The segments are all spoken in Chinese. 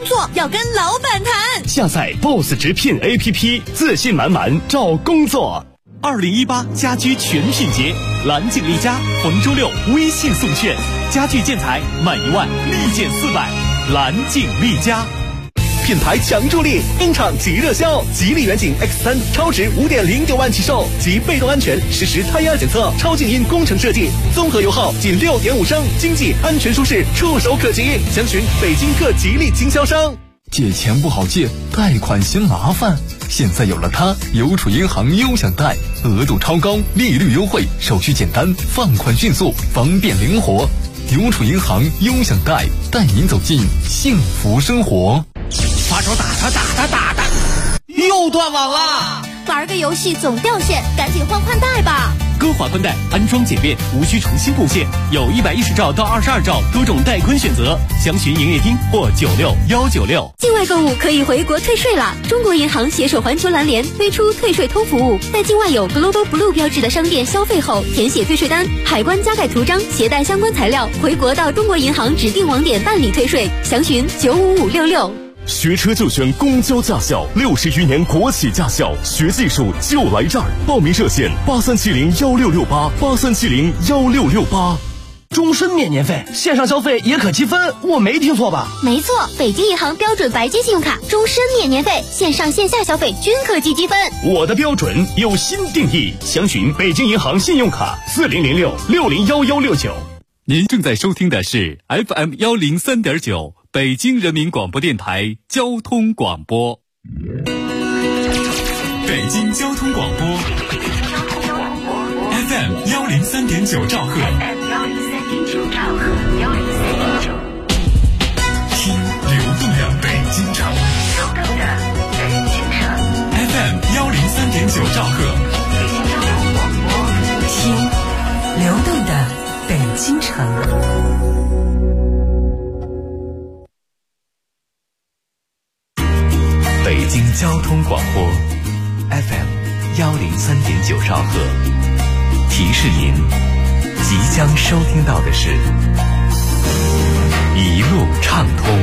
作要跟老板谈。 下载 BOSS 直聘 APP， 自信满满找工作。 2018家居全品节，蓝景丽家逢周六微信送券，家具建材满1万立减400，蓝景丽家。 品牌强助力，工厂即热销，吉利远景 X3 超值5.09万起售，及被动安全实时胎压检测，超静音工程设计，综合油耗仅6.5升，经济安全舒适，触手可及。详询北京各吉利经销商。 借钱不好借，贷款嫌麻烦，现在有了它，邮储银行优享贷，额度超高，利率优惠，手续简单，放款迅速，方便灵活。邮储银行优享贷，带您走进幸福生活。 发烧打，又断网了！ 玩个游戏总掉线，赶紧换宽带吧。 歌华宽带安装简便，无需重新布线，有110兆到22兆多种带宽选择，详询营业厅或96196。 境外购物可以回国退税了。中国银行携手环球蓝联推出退税通服务，在境外有 Global Blue 标志的商店消费后，填写退税单，海关加盖图章，携带相关材料回国到中国银行指定网点办理退税，详询95566。 学车就选公交驾校，60余年国企驾校，学技术就来这儿。报名热线83701668，83701668。 终身免年费，线上消费也可积分，我没听错吧？ 没错，北京银行标准白金信用卡，终身免年费，线上线下消费均可积积分。 我的标准有新定义，详询北京银行信用卡4006601169。 您正在收听的是 FM103.9。北京人民广播电台交通广播，北京交通广播 FM103.9兆赫，听流动的北京城，FM103.9兆赫， 听流动的北京城。 北京交通广播 FM103.9兆赫，提示您即将收听到的是一路畅通。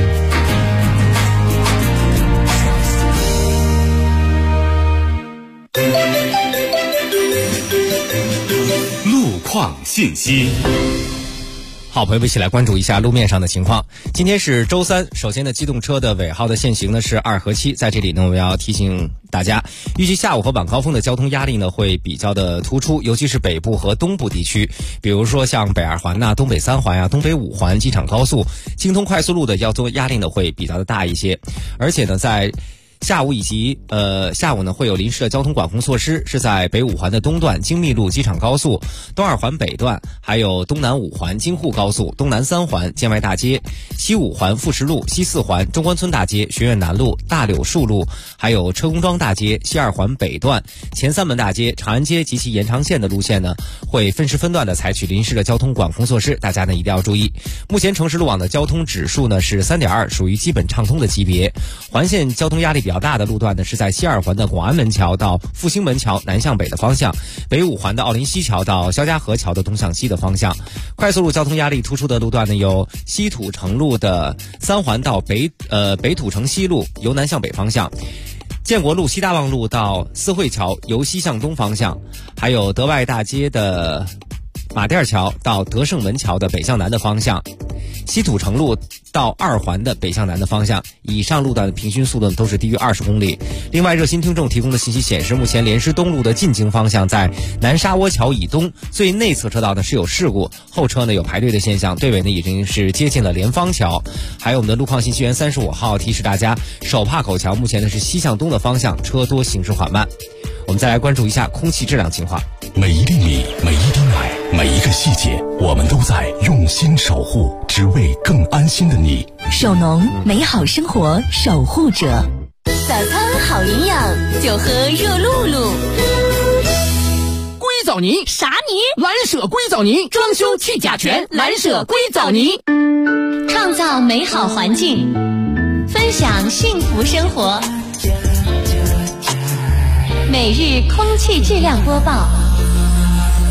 路况信息。 好，朋友们一起来关注一下路面上的情况。今天是周三，首先呢，机动车的尾号的限行呢是2和7，在这里呢我们要提醒大家，预计下午和晚高峰的交通压力呢会比较的突出，尤其是北部和东部地区，比如说像北2环东北3环东北5环、机场高速、京通快速路的交通压力呢会比较的大一些，而且呢在下午以及下午呢会有临时的交通管控措施，是在北5环的东段京密路机场高速、东2环北段，还有东南5环京沪高速、东南3环建外大街、西5环富士路、西4环中关村大街、学院南路、大柳树路，还有车公庄大街、西2环北段、前三门大街、长安街及其延长线的路线呢会分时分段的采取临时的交通管控措施，大家呢一定要注意。目前城市路网的交通指数呢是 3.2， 属于基本畅通的级别。环线交通压力比较大的路段呢是在西2环的广安门桥到复兴门桥南向北的方向，北5环的奥林西桥到肖家河桥的东向西的方向。快速路交通压力突出的路段呢有西土城路的3环到北土城西路由南向北方向，建国路西大望路到四惠桥由西向东方向，还有德外大街的马甸桥到德胜门桥的北向南的方向，西土城路到2环的北向南的方向，以上路段的平均速度都是低于20公里。另外，热心听众提供的信息显示，目前莲师东路的进京方向在南沙窝桥以东最内侧车道呢是有事故，后车呢有排队的现象，队尾呢已经是接近了莲芳桥。还有我们的路况信息员35号提示大家，手帕口桥目前呢是西向东的方向，车多行驶缓慢。我们再来关注一下空气质量情况。 每一粒米，每一滴奶，每一个细节，我们都在用心守护，只为更安心的你。 手农，美好生活守护者。 早餐好营养，就喝热露露。 硅藻泥啥泥？ 蓝舍硅藻泥，装修去甲醛，蓝舍硅藻泥。 创造美好环境，分享幸福生活。每日空气质量播报。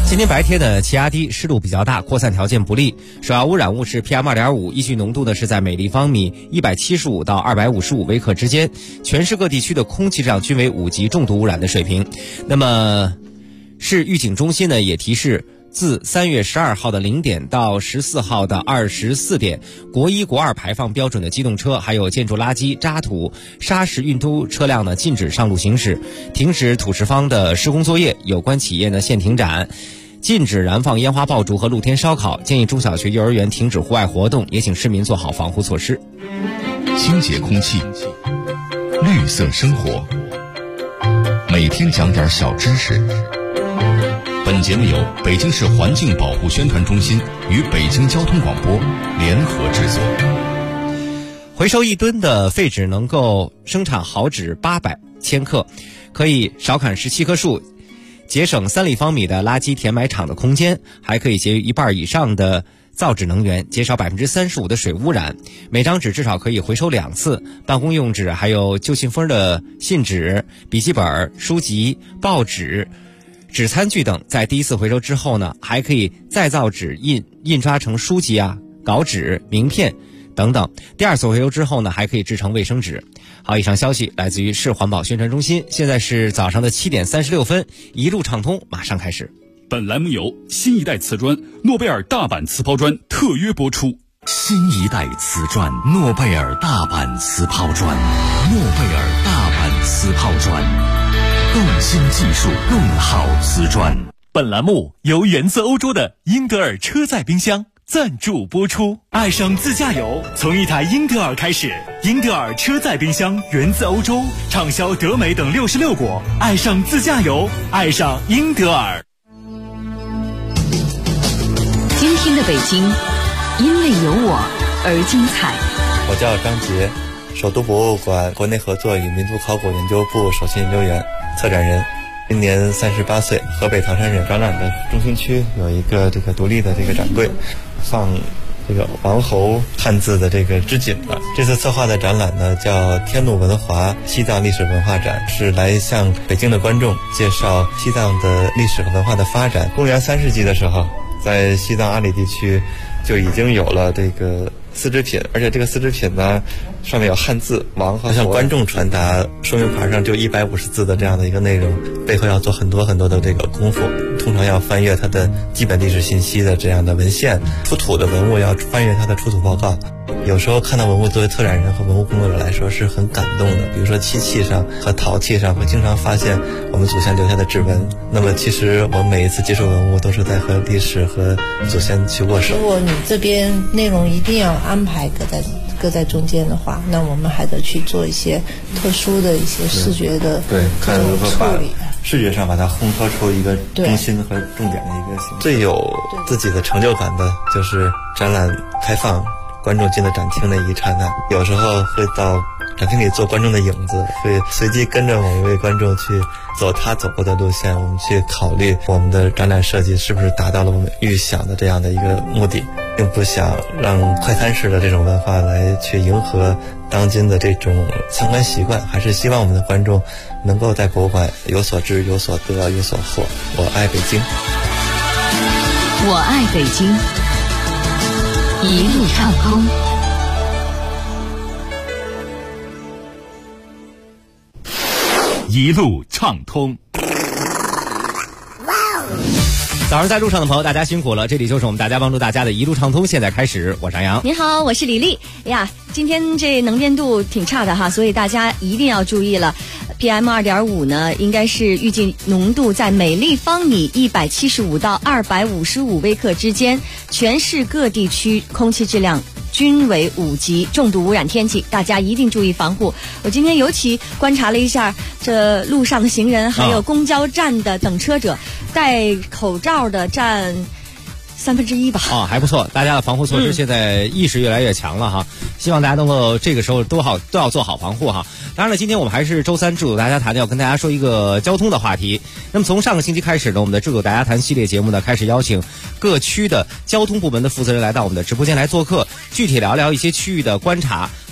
今天白天的气压低，湿度比较大，扩散条件不利。首要污染物是 PM2.5， 依据浓度呢是在每立方米175到255微克之间。全市各地区的空气质量均为5级重度污染的水平。那么，市预警中心呢也提示，自3月12号的0点到14号的24点，国1、国2排放标准的机动车，还有建筑垃圾、渣土、砂石运输车辆呢，禁止上路行驶，停止土石方的施工作业，有关企业呢限停展。禁止燃放烟花爆竹和露天烧烤，建议中小学、幼儿园停止户外活动，也请市民做好防护措施。 清洁空气，绿色生活，每天讲点小知识。本节目由北京市环境保护宣传中心与北京交通广播联合制作。 回收1吨的废纸能够生产好纸800千克，可以少砍17棵树，节省3立方米的垃圾填埋场的空间，还可以节约1半以上的造纸能源，减少35%的水污染。每张纸至少可以回收2次，办公用纸还有旧信封的信纸、笔记本、书籍、报纸、纸餐具等，在第一次回收之后呢，还可以再造纸印刷成书籍稿纸、名片等等。第2次回收之后呢，还可以制成卫生纸。好，以上消息来自于市环保宣传中心。现在是早上的7点36分，一路畅通马上开始。 本栏目由新一代瓷砖诺贝尔大阪瓷抛砖特约播出。 新一代瓷砖诺贝尔大阪瓷抛砖，诺贝尔大阪瓷抛砖，更新技术，更好瓷砖。 本栏目由源自欧洲的英德尔车载冰箱赞助播出。爱上自驾游，从一台英德尔开始。英德尔车载冰箱源自欧洲，畅销德美等66国。爱上自驾游，爱上英德尔。 今天的北京，因为有我而精彩。 我叫张杰，首都博物馆国内合作与民族考古研究部首席研究员、策展人。今年38岁，河北唐山人。展览的中心区有一个独立的展柜，放王侯汉字的织锦的。这次策划的展览呢叫天路文华西藏历史文化展，是来向北京的观众介绍西藏的历史和文化的发展。公元3世纪的时候，在西藏阿里地区就已经有了丝织品，而且这个丝织品呢上面有汉字王和向观众传达说明牌上就150字的这样的一个内容，背后要做很多很多的功夫，通常要翻阅它的基本历史信息的这样的文献，出土的文物要翻阅它的出土报告。有时候看到文物，作为策展人和文物工作者来说是很感动的。比如说漆器上和陶器上会经常发现我们祖先留下的指纹，那么其实我们每一次接触文物都是在和历史和祖先去握手。 如果你这边内容一定要安排搁在中间的话，那我们还得去做一些特殊的一些视觉的看如何把视觉上把它烘托出一个中心和重点的一个形象。最有自己的成就感的就是展览开放，观众进了展厅的一刹那，有时候会到展厅里做观众的影子，会随机跟着某一位观众去走他走过的路线，我们去考虑我们的展览设计是不是达到了我们预想的这样的一个目的，并不想让快餐式的这种文化来去迎合当今的这种参观习惯，还是希望我们的观众能够在博物馆有所知、有所得、有所获。我爱北京， 我爱北京，一路畅通。 一路畅通。 早上在路上的朋友，大家辛苦了！这里就是我们大家帮助大家的一路畅通，现在开始，我是杨洋。 您好，我是李丽。今天这能见度挺差的哈，所以大家一定要注意了。PM2.5 呢，应该是预计浓度在每立方米175到255微克之间，全市各地区空气质量均为5级重度污染天气，大家一定注意防护。我今天尤其观察了一下这路上的行人，还有公交站的等车者，戴口罩的占1/3吧。 还不错，大家的防护措施现在意识越来越强了哈。希望大家能够这个时候都要做好防护哈。当然了，今天我们还是周三智友大家谈，要跟大家说一个交通的话题。那么从上个星期开始呢，我们的智友大家谈系列节目呢，开始邀请各区的交通部门的负责人来到我们的直播间来做客，具体聊聊一些区域的观察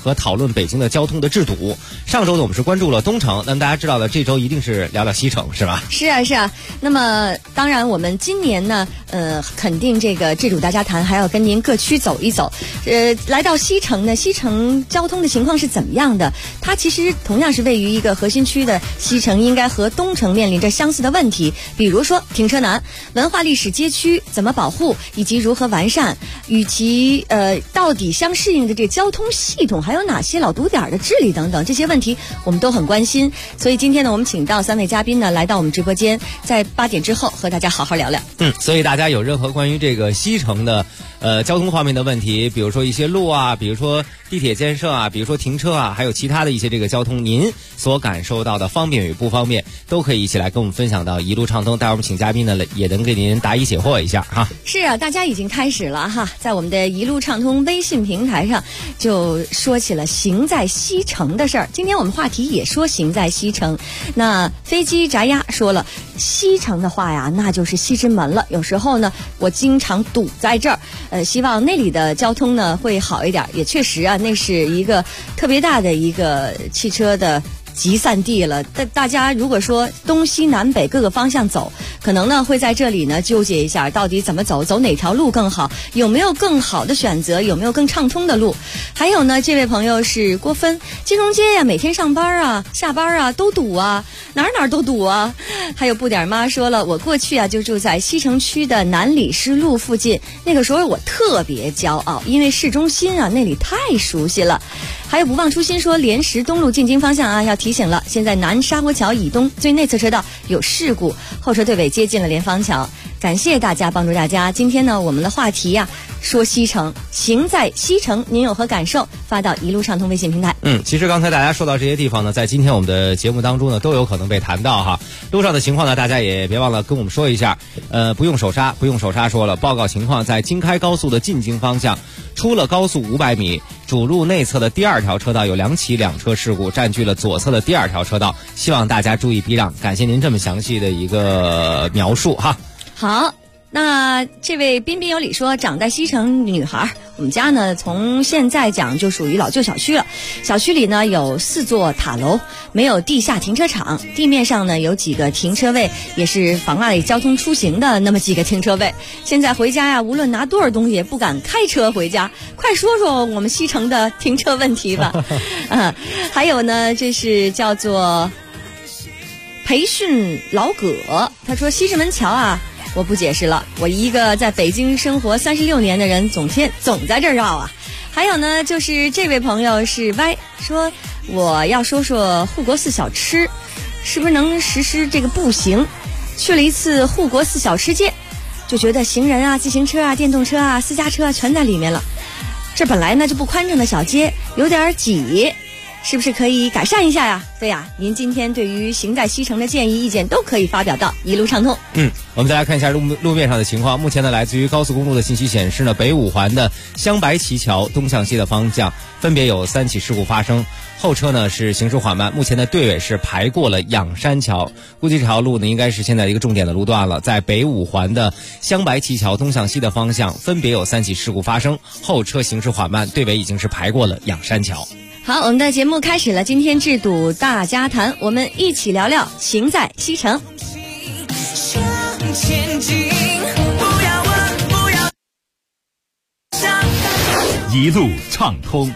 和讨论北京的交通的制堵。上周呢，我们是关注了东城，那么大家知道了，这周一定是聊聊西城，是吧？ 是啊，是啊。那么当然，我们今年呢，肯定这个制堵大家谈，还要跟您各区走一走。来到西城呢，西城交通的情况是怎么样的？它其实同样是位于一个核心区的西城，应该和东城面临着相似的问题，比如说停车难、文化历史街区怎么保护，以及如何完善，与其到底相适应的这个交通系统，还有哪些老堵点的治理等等，这些问题我们都很关心。所以今天呢，我们请到3位嘉宾呢来到我们直播间，在8点之后和大家好好聊聊。 所以大家有任何关于这个西城的交通方面的问题，比如说一些路啊，比如说地铁建设啊，比如说停车啊，还有其他的一些这个交通，您所感受到的方便与不方便，都可以一起来跟我们分享到一路畅通。待会儿我们请嘉宾呢也能给您答疑解惑一下哈。 是啊，大家已经开始了哈，在我们的一路畅通微信平台上就说起了行在西城的事儿。今天我们话题也说行在西城。那飞机炸鸭说了，西城的话呀，那就是西直门了。有时候呢，我经常堵在这儿。希望那里的交通呢会好一点，也确实啊，那是一个特别大的一个汽车的集散地了。大家如果说东西南北各个方向走，可能呢会在这里呢纠结一下，到底怎么走，走哪条路更好，有没有更好的选择，有没有更畅通的路。还有呢，这位朋友是郭芬，金融街呀，每天上班啊下班啊都堵啊，哪儿都堵啊。还有不点妈说了，我过去啊就住在西城区的南礼士路附近，那个时候我特别骄傲，因为市中心啊那里太熟悉了。还有不忘初心说，莲石东路进京方向啊要提醒了，现在南沙坡桥以东最内侧车道有事故，后车队尾接近了莲芳桥。感谢大家帮助大家。今天呢，我们的话题呀，说西城，行在西城，您有何感受？发到一路畅通微信平台。 其实刚才大家说到这些地方呢，在今天我们的节目当中呢，都有可能被谈到哈。路上的情况呢，大家也别忘了跟我们说一下。不用手刹说了，报告情况，在京开高速的进京方向，出了高速500米，主路内侧的第2条车道有2起2车事故，占据了左侧的第2条车道，希望大家注意避让。感谢您这么详细的一个描述哈。 好，那这位彬彬有礼说，长在西城女孩，我们家呢从现在讲就属于老旧小区了。小区里呢有4座塔楼，没有地下停车场，地面上呢有几个停车位，也是妨碍交通出行的那么几个停车位。现在回家呀，无论拿多少东西也不敢开车回家。快说说我们西城的停车问题吧。还有呢，这是叫做培训老葛，他说西直门桥啊，我不解释了，我一个在北京生活36年的人，总在这儿绕啊。还有呢，就是这位朋友是 Y 说，我要说说护国寺小吃是不是能实施这个步行。去了一次护国寺小吃街，就觉得行人啊、自行车啊、电动车啊、私家车啊全在里面了。这本来呢就不宽敞的小街有点挤，是不是可以改善一下呀？对呀，您今天对于行在西城的建议意见都可以发表到一路畅通。 我们再来看一下路面上的情况。目前呢，来自于高速公路的信息显示呢，北5环的镶白旗桥东向西的方向分别有3起事故发生，后车呢是行驶缓慢，目前的队尾是排过了仰山桥，估计这条路呢应该是现在一个重点的路段了。在北5环的镶白旗桥东向西的方向分别有3起事故发生，后车行驶缓慢，队尾已经是排过了仰山桥。 好，我们的节目开始了，今天制堵大家谈，我们一起聊聊行在西城。向前进，不要问，不要想。 一路畅通。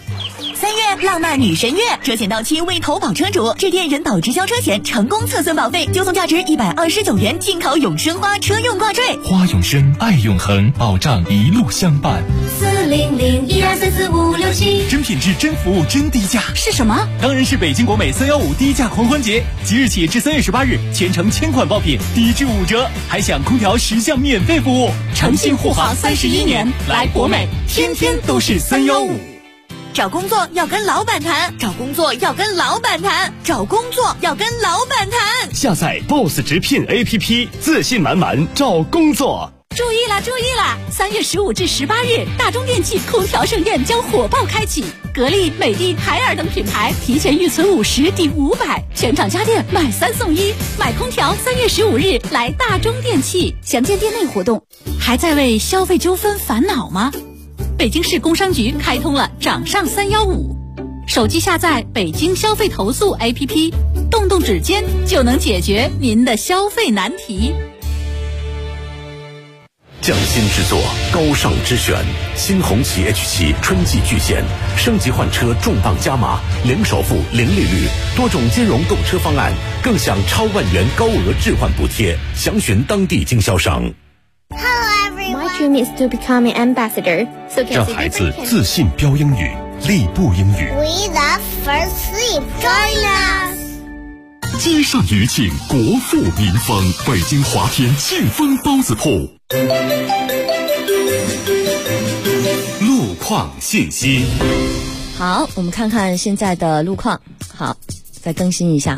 3月浪漫女神月，车险到期未投保车主致电人保直销车险成功测算保费，就送价值129元进口永生花车用挂坠。 花永生，爱永恒，保障一路相伴。 40012344567， 真品质，真服务，真低价是什么？ 当然是北京国美315低价狂欢节，即日起至3月18日，全程1000款爆品低至5折，还享空调10项免费服务。 诚信护航31年，来国美，天天都是315。找工作要跟老板谈，找工作要跟老板谈，找工作要跟老板谈。 下载 BOSS 直聘 APP， 自信满满找工作。 注意啦！3月15至18日，大中电器空调盛宴将火爆开启，格力、美的、海尔等品牌提前预存50抵500，全场家电买3送1，买空调3月15日来大中电器，详见店内活动。还在为消费纠纷烦恼吗？北京市工商局开通了掌上315。 手机下载北京消费投诉 APP， 动动指尖就能解决您的消费难题。 匠心之作，高尚之选，新红旗 H7春季巨献，升级换车重磅加码，零首付、零利率，多种金融购车方案，更享超万元高额置换补贴，详询当地经销商。 My dream is to become an ambassador. 让孩子自信标英语，立步英语。 We love first sleep. Join us. 积善余庆，国富民丰。北京华天庆丰包子铺。 路况信息。 好，我们看看现在的路况。好，再更新一下。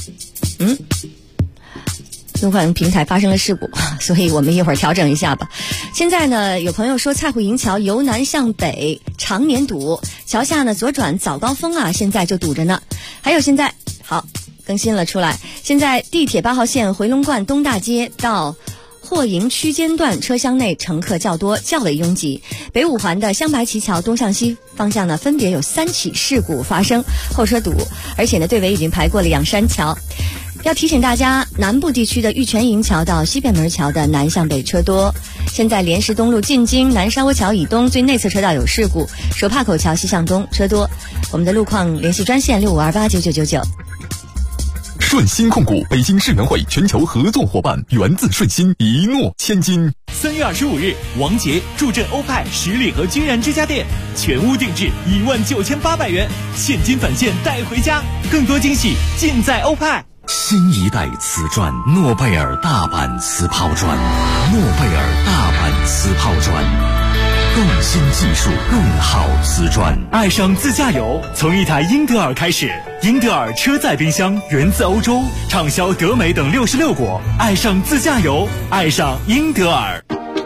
路况平台发生了事故，所以我们一会儿调整一下吧。现在呢，有朋友说蔡虎营桥由南向北常年堵，桥下呢左转早高峰啊，现在就堵着呢。还有现在好更新了出来，现在地铁8号线回龙观东大街到霍营区间段车厢内乘客较多，较为拥挤。北五环的镶白旗桥东向西方向呢，分别有3起事故发生，后车堵，而且呢队尾已经排过了仰山桥。要提醒大家，南部地区的玉泉营桥到西便门桥的南向北车多。现在莲石东路进京南沙窝桥以东最内侧车道有事故，手帕口桥西向东车多。我们的路况联系专线65289999。 顺鑫控股北京世园会全球合作伙伴，源自顺鑫，一诺千金。 3月25日，王杰助阵欧派十里河君然之家店，全屋定制19800元，现金返现带回家，更多惊喜尽在欧派。 新一代瓷砖，诺贝尔大阪瓷抛砖，诺贝尔大阪瓷抛砖，更新技术，更好瓷砖。 爱上自驾游，从一台英德尔开始。英德尔车载冰箱源自欧洲，畅销德美等66国。爱上自驾游，爱上英德尔。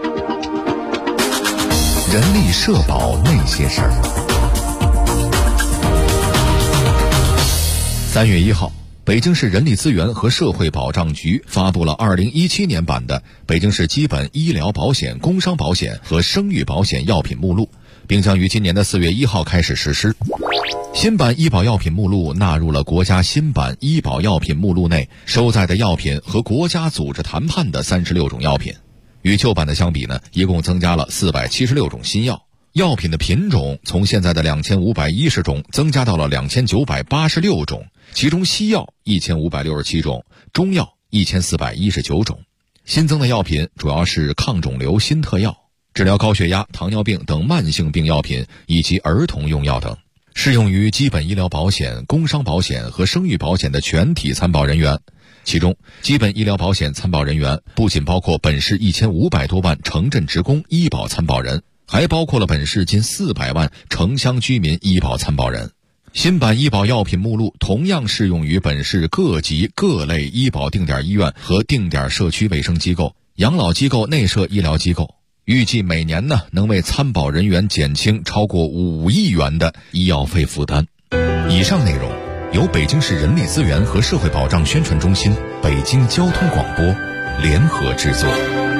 人力社保那些事儿。3月1号。北京市人力资源和社会保障局发布了2017年版的北京市基本医疗保险、工伤保险和生育保险药品目录，并将于今年的4月1号开始实施。新版医保药品目录纳入了国家新版医保药品目录内收载的药品和国家组织谈判的36种药品。与旧版的相比呢，一共增加了476种新药。药品的品种从现在的2510种增加到了2986种，其中西药1567种，中药1419种。新增的药品主要是抗肿瘤新特药、治疗高血压、糖尿病等慢性病药品以及儿童用药等，适用于基本医疗保险、工伤保险和生育保险的全体参保人员。其中，基本医疗保险参保人员不仅包括本市1500多万城镇职工医保参保人，还包括了本市近400万城乡居民医保参保人。新版医保药品目录同样适用于本市各级各类医保定点医院和定点社区卫生机构、养老机构、内设医疗机构，预计每年呢能为参保人员减轻超过5亿元的医药费负担。以上内容由北京市人力资源和社会保障宣传中心、北京交通广播联合制作。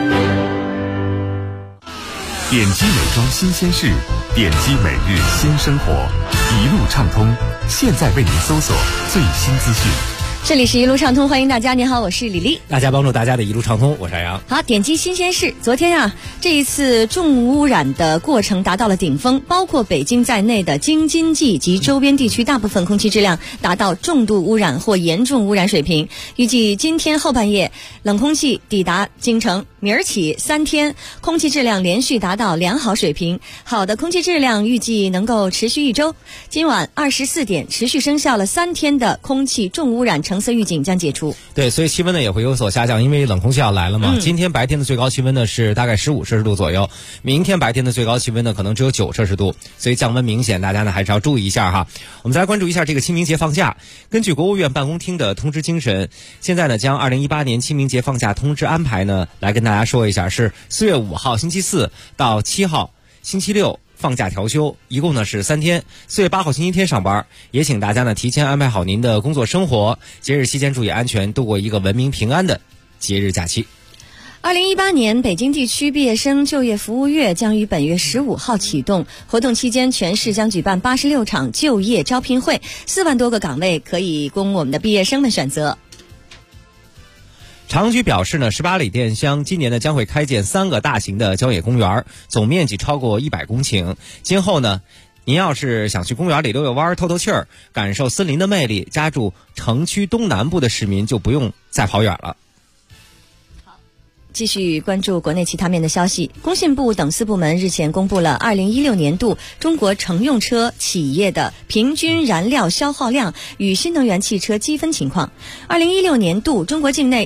点击美妆新鲜事，点击每日新生活，一路畅通，现在为您搜索最新资讯。 这里是一路畅通，欢迎大家。您好，我是李丽。 大家帮助大家的一路畅通，我是杨洋。 好，点击新鲜事。昨天啊，这一次重污染的过程达到了顶峰，包括北京在内的京津冀及周边地区大部分空气质量达到重度污染或严重污染水平。预计今天后半夜冷空气抵达京城，明儿起3天空气质量连续达到良好水平。好的空气质量预计能够持续1周。今晚24点持续生效了3天的空气重污染橙色预警将解除。 对，所以气温呢也会有所下降，因为冷空气要来了嘛。今天白天的最高气温呢是大概15摄氏度左右，明天白天的最高气温呢可能只有9摄氏度，所以降温明显，大家呢还是要注意一下哈。我们再来关注一下这个清明节放假。根据国务院办公厅的通知精神，现在呢将2018年清明节放假通知安排呢来跟大家说一下，是4月5号星期四到7号星期六放假调休，一共呢是3天。4月8号星期天上班，也请大家呢提前安排好您的工作生活，节日期间注意安全，度过一个文明平安的节日假期。 2018年北京地区毕业生就业服务月将于本月15号启动，活动期间全市将举办86场就业招聘会，4万多个岗位可以供我们的毕业生们选择。 长居表示呢，18里店乡今年呢将会开建3个大型的郊野公园，总面积超过100公顷。今后呢，您要是想去公园里溜溜弯、透透气儿，感受森林的魅力，家住城区东南部的市民就不用再跑远了。 继续关注国内其他面的消息。工信部等4部门日前公布了2016年度中国乘用车企业的平均燃料消耗量与新能源汽车积分情况。2016年度中国境内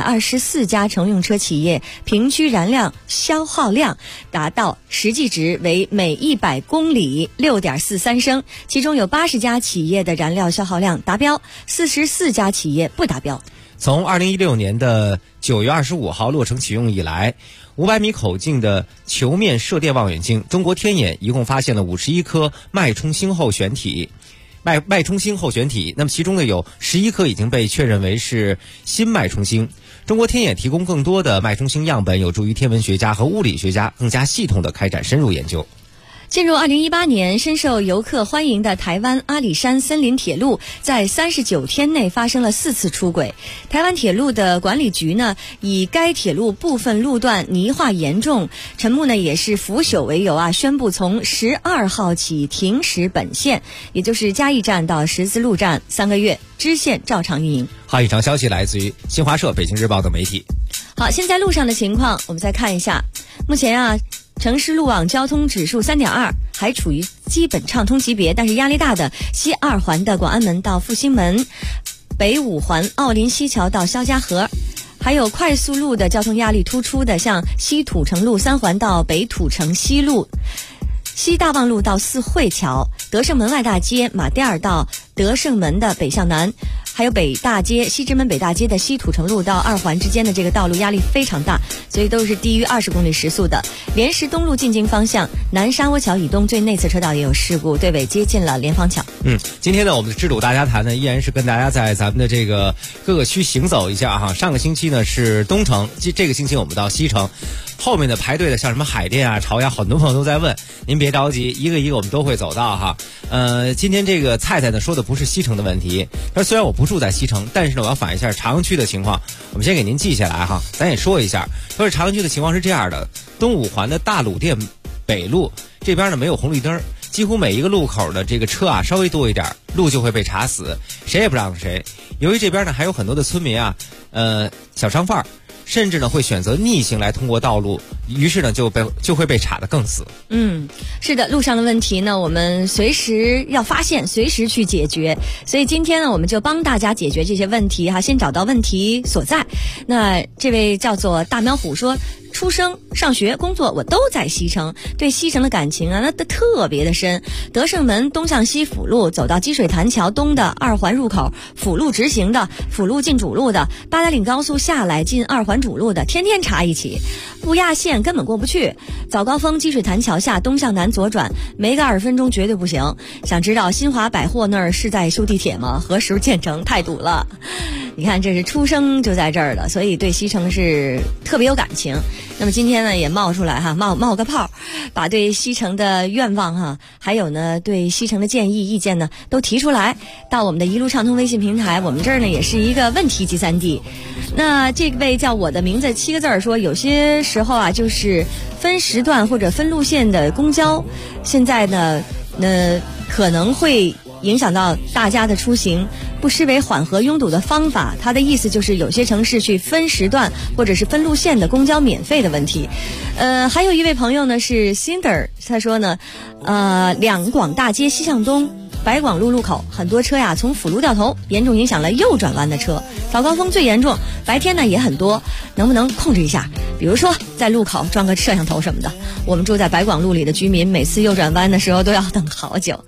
124家乘用车企业平均燃料消耗量达到实际值为每100公里 6.43 升，其中有80家企业的燃料消耗量达标，44家企业不达标。 从2016年的9月25号落成启用以来，500米口径的球面射电望远镜中国天眼一共发现了51颗脉冲星候选体。脉冲星候选体，那么其中呢有11颗已经被确认为是新脉冲星。中国天眼提供更多的脉冲星样本，有助于天文学家和物理学家更加系统地开展深入研究。 进入2018年，深受游客欢迎的台湾阿里山森林铁路在39天内发生了4次出轨。台湾铁路的管理局呢，以该铁路部分路段泥化严重，沉木呢也是腐朽为由宣布从12号起停驶本线，也就是嘉义站到十字路站3个月，支线照常运营。 好，以上消息来自于新华社、北京日报等媒体。 好，现在路上的情况我们再看一下。目前城市路网交通指数3.2，还处于基本畅通级别，但是压力大的西2环的广安门到复兴门，北5环奥林西桥到肖家河，还有快速路的交通压力突出的，像西土城路3环到北土城西路，西大望路到四惠桥，德胜门外大街马甸儿到德胜门的北向南，还有北大街西直门北大街的西土城路到2环之间的这个道路压力非常大，所以都是低于20公里时速的。莲石东路进京方向南沙窝桥以东最内侧车道也有事故，对尾接近了莲芳桥。 今天呢我们的知堵大家谈呢依然是跟大家在咱们的这个各个区行走一下哈。上个星期呢是东城，这个星期我们到西城，后面的排队的像什么海淀啊、朝阳，很多朋友都在问，您别着急，一个一个我们都会走到哈。今天这个菜菜呢说的不是西城的问题，他说虽然我不住在西城，但是呢我要反映一下朝阳区的情况，我们先给您记下来哈，咱也说一下。他说朝阳区的情况是这样的，东5环的大鲁店北路这边呢没有红绿灯，几乎每一个路口的这个车稍微多一点，路就会被查死，谁也不让谁。由于这边呢还有很多的村民小商贩甚至呢会选择逆行来通过道路，于是呢就会被查得更死。 是的，路上的问题呢我们随时要发现，随时去解决，所以今天呢我们就帮大家解决这些问题先找到问题所在。那这位叫做大苗虎说，出生、上学、工作我都在西城，对西城的感情那特别的深。德胜门东向西辅路走到积水潭桥东的2环入口，辅路直行的，辅路进主路的，八达岭高速下来进2环主路的，天天查一起，不压线根本过不去。早高峰积水潭桥下东向南左转，没个20分钟绝对不行。想知道新华百货那儿是在修地铁吗？何时建成？太堵了。你看这是出生就在这儿的，所以对西城是特别有感情。那么今天呢也冒出来冒个泡，把对西城的愿望还有呢对西城的建议意见呢都提出来，到我们的一路畅通微信平台。我们这儿呢也是一个问题集散地。那这位叫我的名字7个字说，有些时候就是分时段或者分路线的公交，现在呢可能会影响到大家的出行，不失为缓和拥堵的方法。他的意思就是有些城市去分时段或者是分路线的公交免费的问题。还有一位朋友呢是 Cinder， 他说呢两广大街西向东白广路路口很多车从辅路掉头，严重影响了右转弯的车，早高峰最严重，白天呢也很多，能不能控制一下？比如说在路口装个摄像头什么的。我们住在白广路里的居民每次右转弯的时候都要等好久。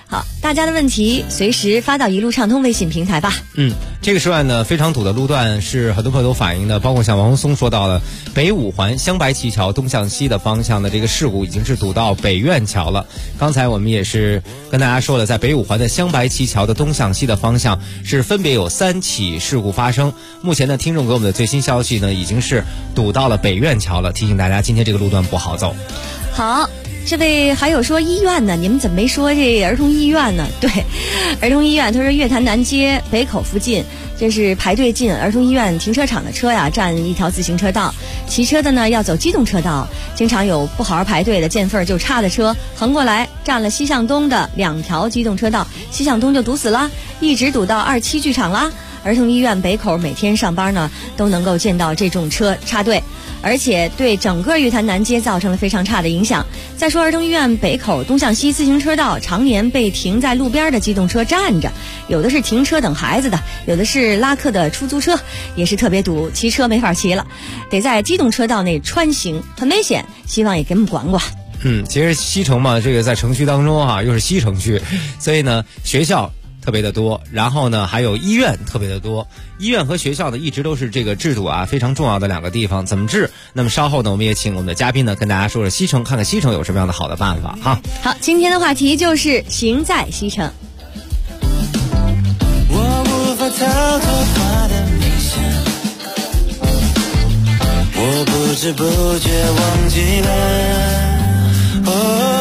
好，大家的问题随时发到一路畅通微信平台吧。 这个时段呢，非常堵的路段是很多朋友都反映的，包括像王松说到的北五环镶白旗桥东向西的方向的这个事故已经是堵到北苑桥了。刚才我们也是跟大家说了，在北五环的镶白旗桥的东向西的方向是分别有3起事故发生。目前呢，听众给我们的最新消息呢，已经是堵到了北苑桥了，提醒大家今天这个路段不好走。 好，这位还有说医院呢，你们怎么没说这儿童医院呢？对，儿童医院，他说月坛南街北口附近，这是排队进儿童医院停车场的车呀，占一条自行车道，骑车的呢要走机动车道，经常有不好好排队的见缝就插的车横过来，占了西向东的2条机动车道，西向东就堵死了，一直堵到27剧场啦。儿童医院北口每天上班呢都能够见到这种车插队，而且对整个月坛南街造成了非常差的影响。再说儿童医院北口东向西自行车道常年被停在路边的机动车占着，有的是停车等孩子的，有的是拉客的出租车，也是特别堵，骑车没法骑了，得在机动车道内穿行，很危险，希望也给我们管管。 其实西城嘛，这个在城区当中又是西城区，所以呢学校特别的多，然后呢还有医院特别的多。医院和学校呢一直都是这个治堵非常重要的2个地方，怎么治？那么稍后呢我们也请我们的嘉宾呢跟大家说说西城，看看西城有什么样的好的办法哈。 好，今天的话题就是行在西城。 我无法逃脱它的明显，我不知不觉忘记了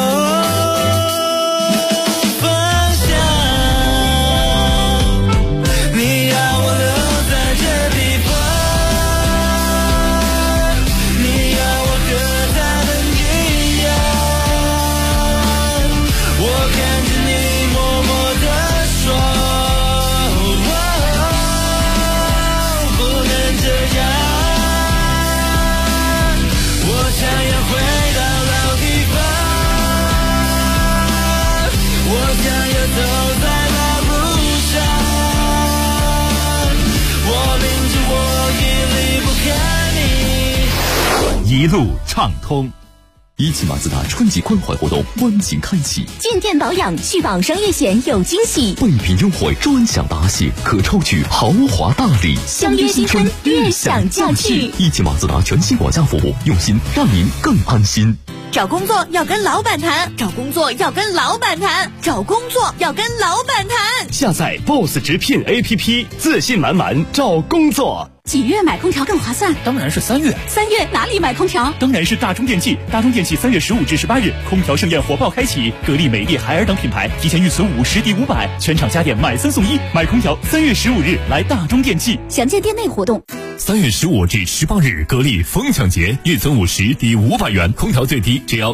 一路畅通。一汽马自达春季关怀活动温情开启， 进店保养续保商业险有惊喜， 备品优惠专享答谢，可抽取豪华大礼。 相约新春，悦享驾趣。 一汽马自达全新管家服务，用心让您更安心。 找工作要跟老板谈，找工作要跟老板谈，找工作要跟老板谈。 下载 BOSS 直聘 APP， 自信满满找工作。 几月买空调更划算？ 当然是3月。 3月哪里买空调？ 当然是大中电器。大中电器3月15至18日，空调盛宴火爆开启，格力、美的、海尔等品牌提前预存50抵500，全场家电买3送1。买空调3月15日来大中电器。 详见店内活动。 3月15至18日，格力疯抢节，预存50抵500元，空调最低只要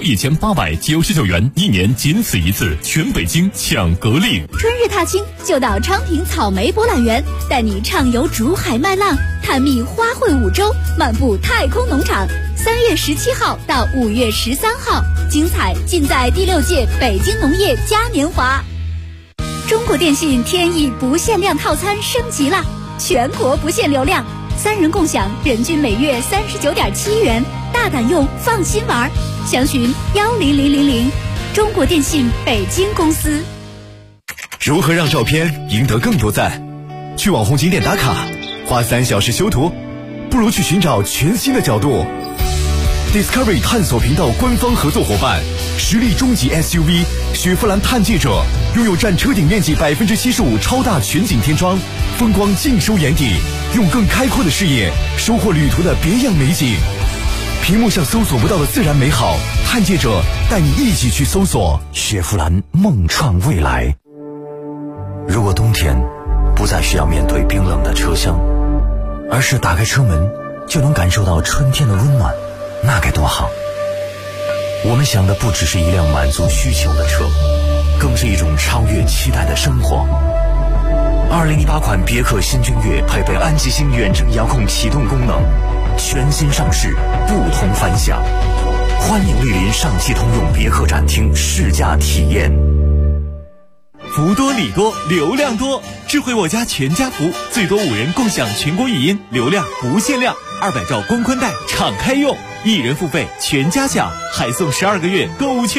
1899元，1年仅此一次，全北京抢格力。 春日踏青就到昌平草莓博览园，带你畅游竹海麦浪，探秘花卉五洲，漫步太空农场。3月17号到5月13号，精彩尽在第6届北京农业嘉年华。中国电信天翼不限量套餐升级了，全国不限流量，3人共享，人均每月39.7元，大胆用，放心玩。详询10000，中国电信北京公司。 如何让照片赢得更多赞？去网红景点打卡，花3小时修图，不如去寻找全新的角度。Discovery 探索频道官方合作伙伴，实力中级 SUV 雪佛兰探界者，拥有占车顶面积75%超大全景天窗，风光尽收眼底，用更开阔的视野收获旅途的别样美景。屏幕上搜索不到的自然美好，探界者带你一起去搜索。 雪佛兰梦创未来。如果冬天不再需要面对冰冷的车厢，而是打开车门就能感受到春天的温暖，那该多好。我们想的不只是一辆满足需求的车，更是一种超越期待的生活。2018款别克新君越配备安吉星远程遥控启动功能，全新上市，不同凡响。欢迎莅临上汽通用别克展厅试驾体验。 福多礼多，流量多，智慧我家全家福，最多5人共享全国语音，流量不限量，200兆光宽带敞开用，1人付费全家享，还送12个月购物券。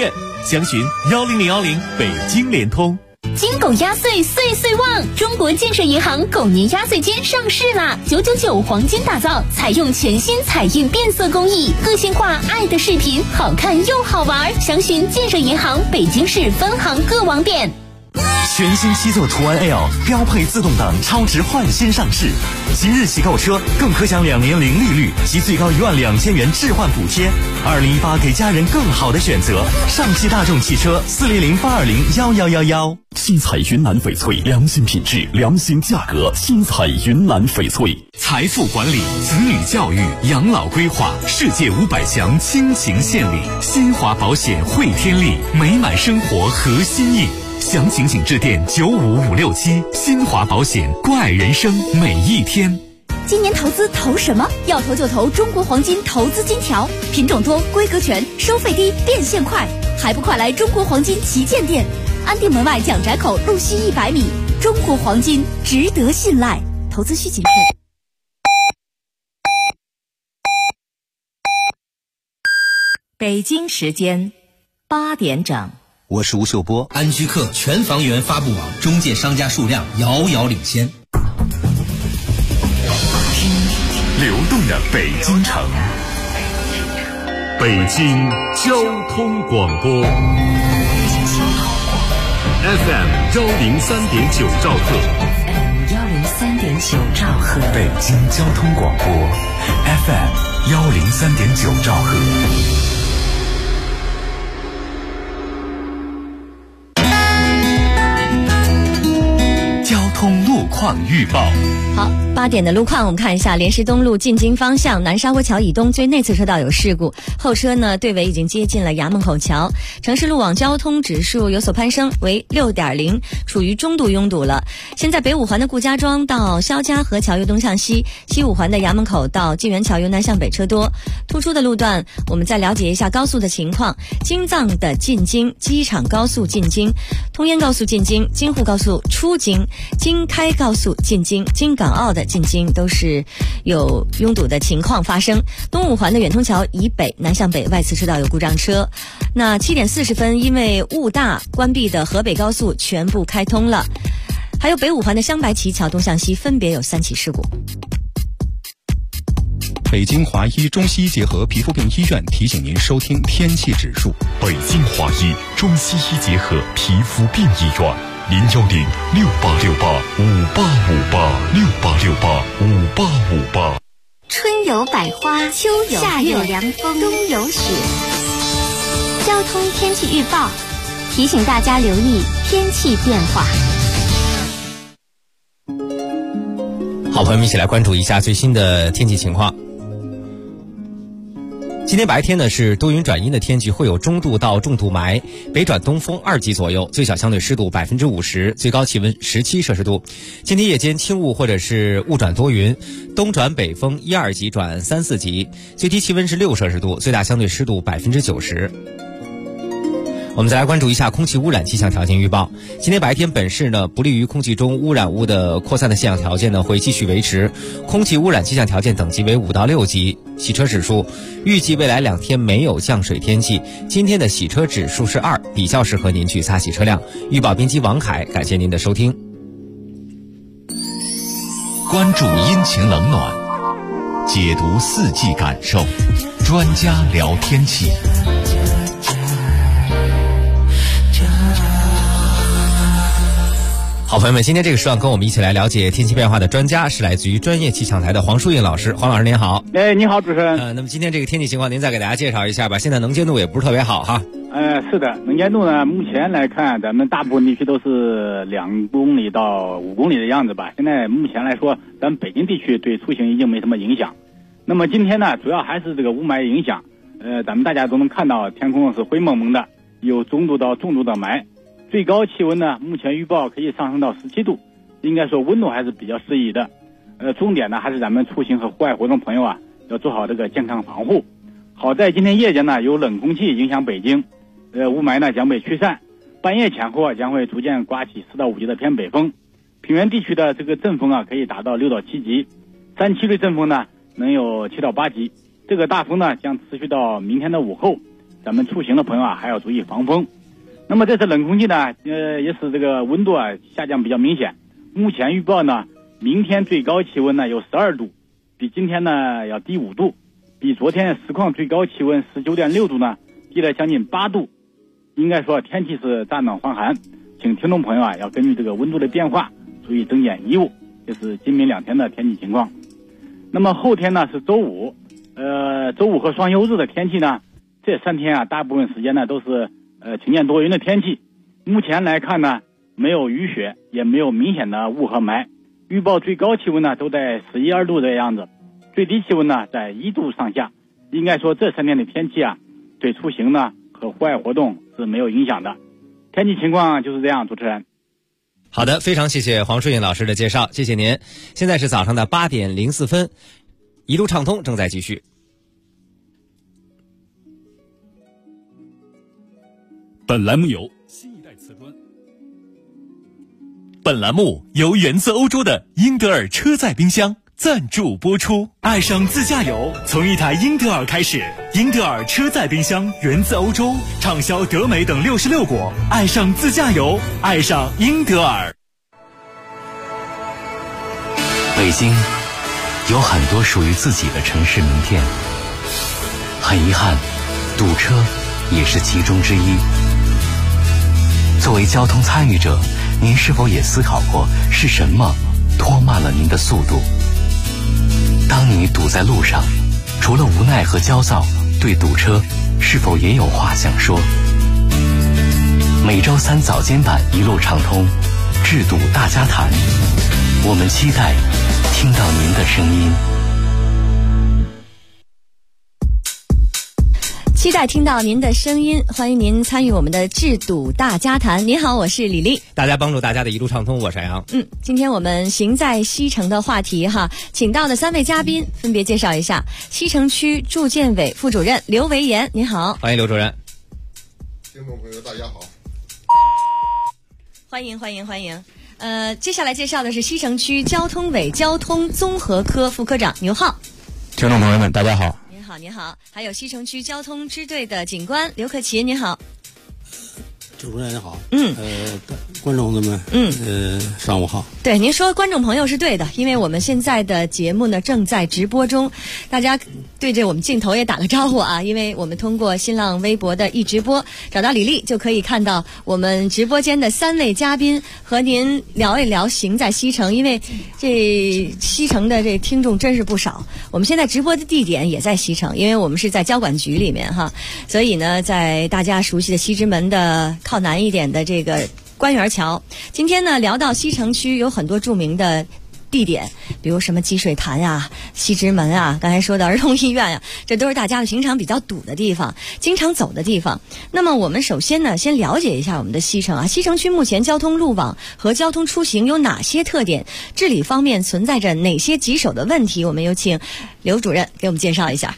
详询10010北京联通。 金狗压岁岁岁旺！中国建设银行狗年压岁间上市啦！999黄金打造，采用全新彩印变色工艺，个性化爱的视频，好看又好玩。详询建设银行北京市分行各网点。 全新7座途安 L 标配自动挡超值换新上市，即日起购车更可享2年零利率及最高12000元置换补贴。2018给家人更好的选择，上汽大众汽车400-820-1111。 新彩云南翡翠，良心品质，良心价格。新彩云南翡翠。 财富管理、子女教育、养老规划，世界500强倾情献礼。新华保险汇天利，美满生活核心印。详情请致电95567。新华保险，关爱人生每一天。 今年投资投什么？要投就投中国黄金投资金条，品种多，规格全，收费低，变现快，还不快来中国黄金旗舰店，安定门外蒋宅口路西100米。中国黄金值得信赖，投资需谨慎。 北京时间8点整。 我是吴秀波。安居客全房源发布网中介商家数量遥遥领先。 流动的北京城，北京交通广播 FM 103.9兆赫 103.9兆赫， 北京交通广播 FM 103.9兆赫。 交通路况预报。 好，8点的路况我们看一下，莲石东路进京方向南沙坡桥以东最内侧车道有事故，后车呢队尾已经接近了衙门口桥。城市路网交通指数有所攀升，为6.0，处于中度拥堵了。现在北五环的顾家庄到肖家河桥由东向西，西五环的衙门口到金源桥由南向北车多。突出的路段我们再了解一下高速的情况，京藏的进京，机场高速进京，通燕高速进京，京沪高速出京，京开高速进京，京港澳的进京都是有拥堵的情况发生。东五环的远通桥以北南向北外侧车道有故障车。那7点40分，因为雾大关闭的河北高速全部开通了。还有北五环的镶白旗桥东向西分别有3起事故。 北京华医中西医结合皮肤病医院提醒您收听天气指数。 北京华医中西医结合皮肤病医院，010-6868-5858，6868-5858。 春有百花，秋有夏有凉风，冬有雪。交通天气预报提醒大家留意天气变化。 好，朋友们一起来关注一下最新的天气情况。今天白天呢是多云转阴的天气，会有中度到重度霾，北转东风2级左右，最小相对湿度50%，最高气温17摄氏度。今天夜间轻雾或者是雾转多云，东转北风1、2级转3、4级，最低气温是6摄氏度，最大相对湿度90%。我们再来关注一下空气污染气象条件预报。今天白天本市呢不利于空气中污染物的扩散的现象条件呢会继续维持，空气污染气象条件等级为5到6级。洗车指数预计未来2天没有降水天气，今天的洗车指数是2，比较适合您去擦洗车辆。预报编辑王凯，感谢您的收听。 关注阴晴冷暖，解读四季感受，专家聊天气。 好，朋友们，今天这个时段跟我们一起来了解天气变化的专家是来自于专业气象台的黄淑印老师。黄老师您好。 你好，主持人。 那么今天这个天气情况您再给大家介绍一下吧。现在能见度也不是特别好哈。 是的，能见度呢，目前来看咱们大部分地区都是2公里到5公里的样子吧。现在目前来说，咱们北京地区对出行已经没什么影响。那么今天呢，主要还是这个雾霾影响。咱们大家都能看到天空是灰蒙蒙的，有中度到重度的霾。最高气温呢，目前预报可以上升到17度，应该说温度还是比较适宜的。重点呢还是咱们出行和户外活动朋友啊，要做好这个健康防护。好在今天夜间呢，有冷空气影响北京，雾霾呢将被驱散，半夜前后将会逐渐刮起4到5级的偏北风，平原地区的这个阵风啊可以达到6到7级，山区的阵风呢能有7到8级。这个大风呢将持续到明天的午后， 咱们出行的朋友啊还要注意防风。那么这次冷空气呢，也使这个温度啊下降比较明显。目前预报呢，明天最高气温呢有12度，比今天呢要低5度，比昨天实况最高气温19.6度呢低了将近8度。应该说天气是乍暖还寒，请听众朋友啊要根据这个温度的变化注意增减衣物。这是今明2天的天气情况。那么后天呢是周五，周五和双休日的天气呢，这3天啊大部分时间呢都是晴间多云的天气。目前来看呢，没有雨雪，也没有明显的雾和霾。预报最高气温呢都在11、12度的样子，最低气温呢在1度上下。应该说这3天的天气啊，对出行呢和户外活动是没有影响的。天气情况就是这样，主持人。 好的，非常谢谢黄顺英老师的介绍，谢谢您。现在是早上的8点04分，一路畅通正在继续。 本栏目由新一代瓷砖。 本栏目由源自欧洲的英德尔车载冰箱赞助播出。爱上自驾游，从一台英德尔开始。英德尔车载冰箱源自欧洲，畅销德美等66国。爱上自驾游，爱上英德尔。 北京有很多属于自己的城市名片，很遗憾，堵车也是其中之一。作为交通参与者，您是否也思考过是什么拖慢了您的速度？当你堵在路上，除了无奈和焦躁，对堵车是否也有话想说？每周3早间版一路畅通，治堵大家谈，我们期待听到您的声音。 期待听到您的声音，欢迎您参与我们的治堵大家谈。您好，我是李丽。 大家帮助大家的一路畅通，我是杨。 今天我们行在西城的话题哈，请到的3位嘉宾分别介绍一下。西城区住建委副主任刘维岩，您好。 欢迎刘主任。 听众朋友大家好。 欢迎。接下来介绍的是西城区交通委交通综合科副科长牛浩。 听众朋友们大家好。 您好，还有西城区交通支队的警官刘克勤，您好。 主持人好。观众们，上午好。 对，您说观众朋友是对的，因为我们现在的节目呢正在直播中，大家对着我们镜头也打个招呼啊，因为我们通过新浪微博的一直播找到李丽，就可以看到我们直播间的3位嘉宾和您聊一聊行在西城，因为这西城的这听众真是不少。我们现在直播的地点也在西城，因为我们是在交管局里面哈，所以呢，在大家熟悉的西直门的靠南一点的这个官园桥。今天呢，聊到西城区有很多著名的地点，比如什么积水潭呀、西直门啊，刚才说的儿童医院呀，这都是大家平常比较堵的地方，经常走的地方。那么我们首先呢，先了解一下我们的西城啊。西城区目前交通路网和交通出行有哪些特点？治理方面存在着哪些棘手的问题？我们有请刘主任给我们介绍一下。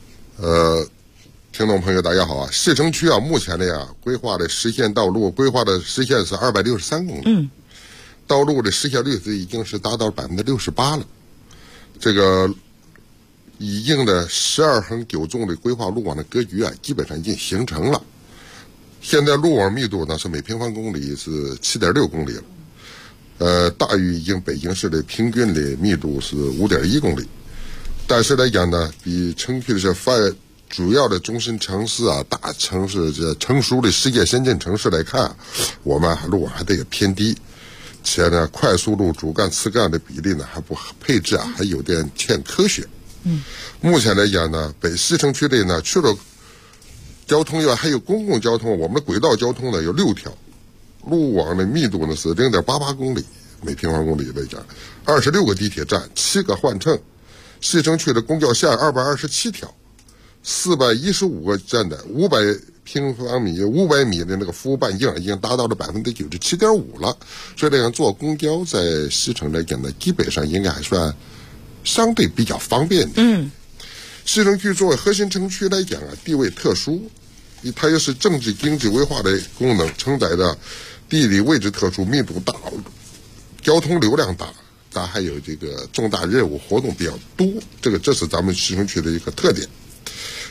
听众朋友大家好啊，西城区啊，目前的规划的实现道路规划的实现是263公里，道路的实现率已经是达到68%了。这个已经的12横9纵的规划路网的格局啊，基本上已经形成了。现在路网密度呢是每平方公里是7.6公里了，大于已经北京市的平均的密度是5.1公里。但是来讲呢，比城区的这主要的中心城市啊、大城市这成熟的世界先进城市来看，我们路网还得偏低，且呢快速路主干次干的比例呢还不配置啊，还有点欠科学。目前来讲呢，北西城区内呢，除了交通以外，还有公共交通，我们的轨道交通呢有6条，路网的密度呢是0.88公里每平方公里来讲，26个地铁站，7个换乘，西城区的公交线227条。415个站的500平方米、500米的那个服务半径已经达到了97.5%了，所以来讲坐公交在西城来讲呢，基本上应该还算相对比较方便的。西城区作为核心城区来讲啊，地位特殊，它也是政治经济规划的功能，承载着地理位置特殊、密度大、交通流量大，但还有这个重大任务活动比较多，这是咱们西城区的一个特点。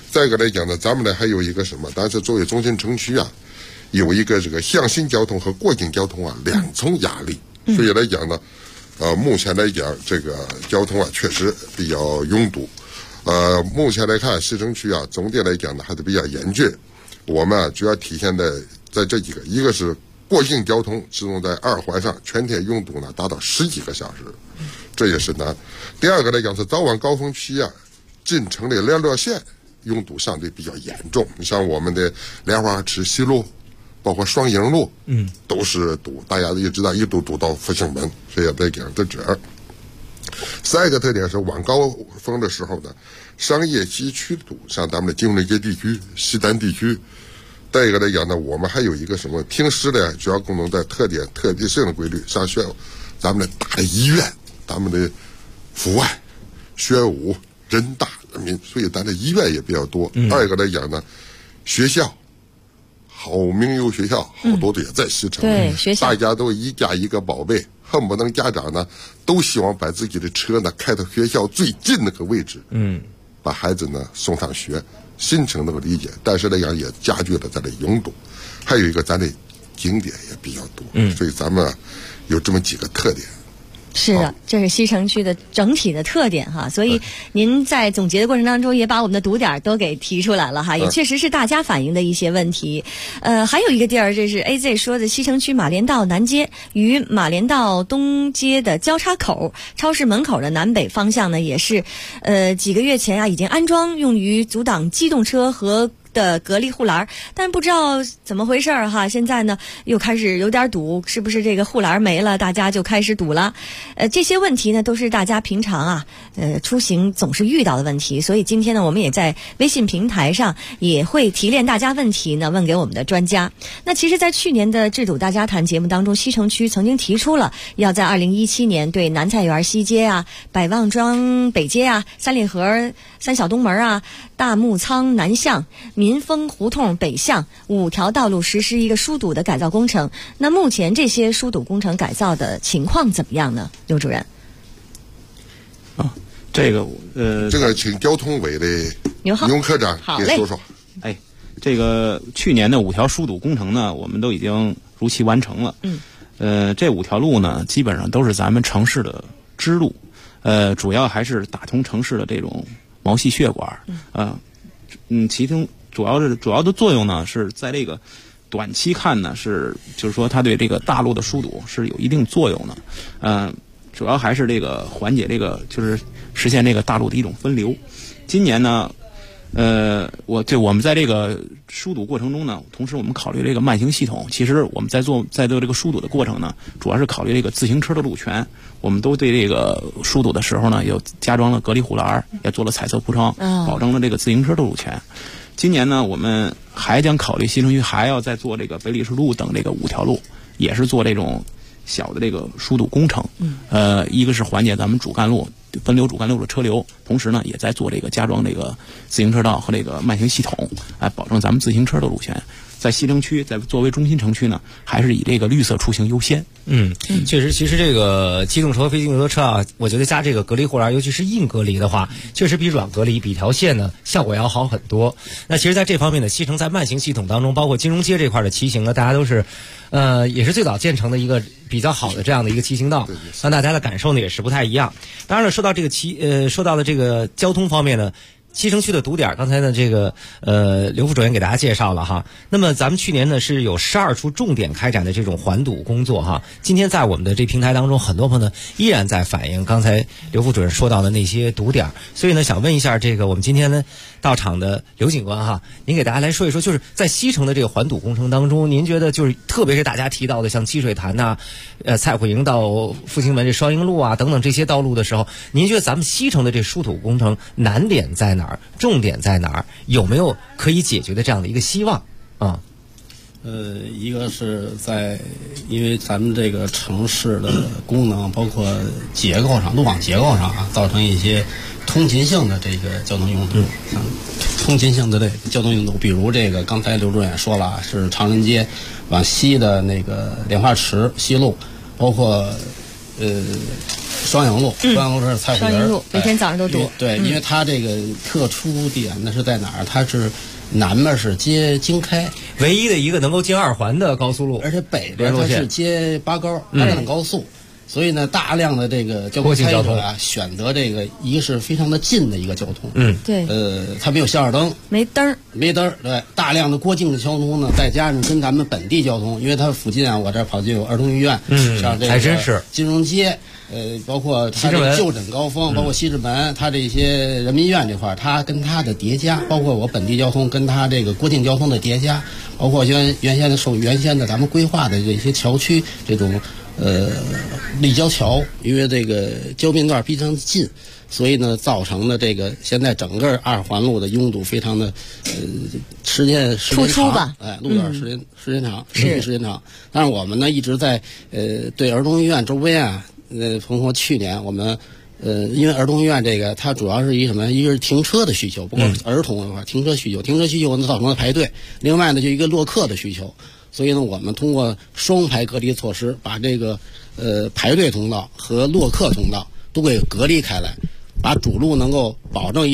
再一个来讲呢，咱们呢还有一个什么？但是作为中心城区啊，有一个这个向心交通和过境交通啊两重压力，所以来讲呢，目前来讲这个交通啊确实比较拥堵。目前来看，西城区啊总体来讲呢还是比较严峻。我们啊主要体现在这几个，一个是过境交通集中在2环上，全天拥堵呢达到10几个小时，这也是难。第二个来讲是早晚高峰期啊，进城的联络线拥堵相对比较严重。你像我们的莲花池西路，包括双营路，都是堵，大家也知道一堵到复兴门，所以来讲在这儿。再一个特点是晚高峰的时候呢，商业集区堵，像咱们的金融街地区、西单地区。再一个来讲呢，我们还有一个什么？平时呢，主要功能在特地性的规律，像咱们的大的医院，咱们的阜外、宣武、人大、人民，所以咱的医院也比较多。二一个来讲呢，学校，好名优学校，好多的也在西城， 对，学校大家都一家一个宝贝，恨不得家长呢都希望把自己的车呢开到学校最近那个位置，把孩子呢送上学。心情能够理解，但是来讲也加剧了咱的拥堵。还有一个咱的景点也比较多，所以咱们有这么几个特点。 是的，这是西城区的整体的特点哈，所以您在总结的过程当中也把我们的堵点都给提出来了哈，也确实是大家反映的一些问题。还有一个地儿，这是 AZ 说的西城区马连道南街与马连道东街的交叉口，超市门口的南北方向呢，也是几个月前啊已经安装用于阻挡机动车和的隔离护栏，但不知道怎么回事哈，现在呢又开始有点堵，是不是这个护栏没了，大家就开始堵了？这些问题呢都是大家平常啊出行总是遇到的问题，所以今天呢我们也在微信平台上也会提炼大家问题呢问给我们的专家。那其实在去年的治堵大家谈节目当中，西城区曾经提出了要在2017年对南菜园西街啊、百望庄北街啊、三里河三小东门啊、大木仓南巷、民丰胡同北巷5条道路实施一个疏堵的改造工程。那目前这些疏堵工程改造的情况怎么样呢？刘主任。 这个请交通委的윤科长给说说。 这个去年的5条疏堵工程呢，我们都已经如期完成了。这5条路呢，基本上都是咱们城市的支路，主要还是打通城市的这种毛细血管。其中主要的作用呢，是在这个短期看呢，就是说它对这个大路的疏堵是有一定作用的。主要还是这个缓解这个就是实现这个大路的一种分流。今年呢，我们在这个疏堵过程中呢，同时我们考虑这个慢行系统。其实我们在做这个疏堵的过程呢，主要是考虑这个自行车的路权。我们都对这个疏堵的时候呢，有加装了隔离护栏，也做了彩色铺装，保证了这个自行车的路权。今年呢，我们还将考虑西城区还要再做这个北礼士路等这个5条路，也是做这种小的这个疏堵工程。一个是缓解咱们主干路分流主干路的车流，同时呢也在做这个加装这个自行车道和这个慢行系统，保证咱们自行车的路权。在西城区，在作为中心城区呢，还是以这个绿色出行优先。 确实，其实这个机动车、非机动车啊，我觉得加这个隔离护栏，尤其是硬隔离的话，确实比软隔离、比条线呢效果要好很多。那其实，在这方面呢，西城在慢行系统当中，包括金融街这块的骑行呢，大家都是，也是最早建成的一个比较好的这样的一个骑行道，让大家的感受呢也是不太一样。当然了，说到的这个交通方面呢。西城区的堵点，刚才呢这个刘副主任给大家介绍了哈。那么咱们去年呢是有12处重点开展的这种缓堵工作哈。今天在我们的这平台当中，很多朋友呢依然在反映刚才刘副主任说到的那些堵点，所以呢想问一下这个我们今天呢到场的刘警官哈，您给大家来说一说，就是在西城的这个缓堵工程当中，您觉得就是特别是大家提到的像积水潭呐、蔡虎营到复兴门这双营路啊等等这些道路的时候，您觉得咱们西城的这疏堵工程难点在哪儿？重点在哪儿？有没有可以解决的这样的一个希望啊？ 一个是因为咱们这个城市的功能，包括结构上、路网结构上啊，造成一些通勤性的这个交通拥堵。通勤性的这个交通拥堵，比如这个刚才刘主任也说了，是长人街往西的那个莲花池西路，包括双阳路，双阳路是菜双阳路每天早上都堵。 对，因为它这个特殊点呢是在哪儿？它是南面是接京开， 唯一的一个能够进2环的高速路， 而且北边它是接八高等高速。所以呢，大量的这个交通参与者啊，选择这个一个是非常的近的一个交通。 对。 它没有小灯， 没灯。 对，大量的过境的交通呢，再加上跟咱们本地交通，因为它附近啊，我这跑就有儿童医院，像这个还真是金融街，包括它这个就诊高峰，包括西直门，它这些人民医院这块，它跟它的叠加，包括我本地交通跟它这个过境交通的叠加，包括原先的咱们规划的这些桥区这种。立交桥，因为这个交边段非常近，所以呢，造成的这个现在整个2环路的拥堵非常的时间长吧， 路段时间长，时间长。但是我们呢一直在对儿童医院周边啊，包括去年我们因为儿童医院这个它主要是一什么？一个是停车的需求，不过儿童的话停车需求呢造成了排队，另外呢就一个落客的需求。所以呢，我们通过双排隔离措施，把这个排队通道和落客通道都给隔离开来，把主路能够保证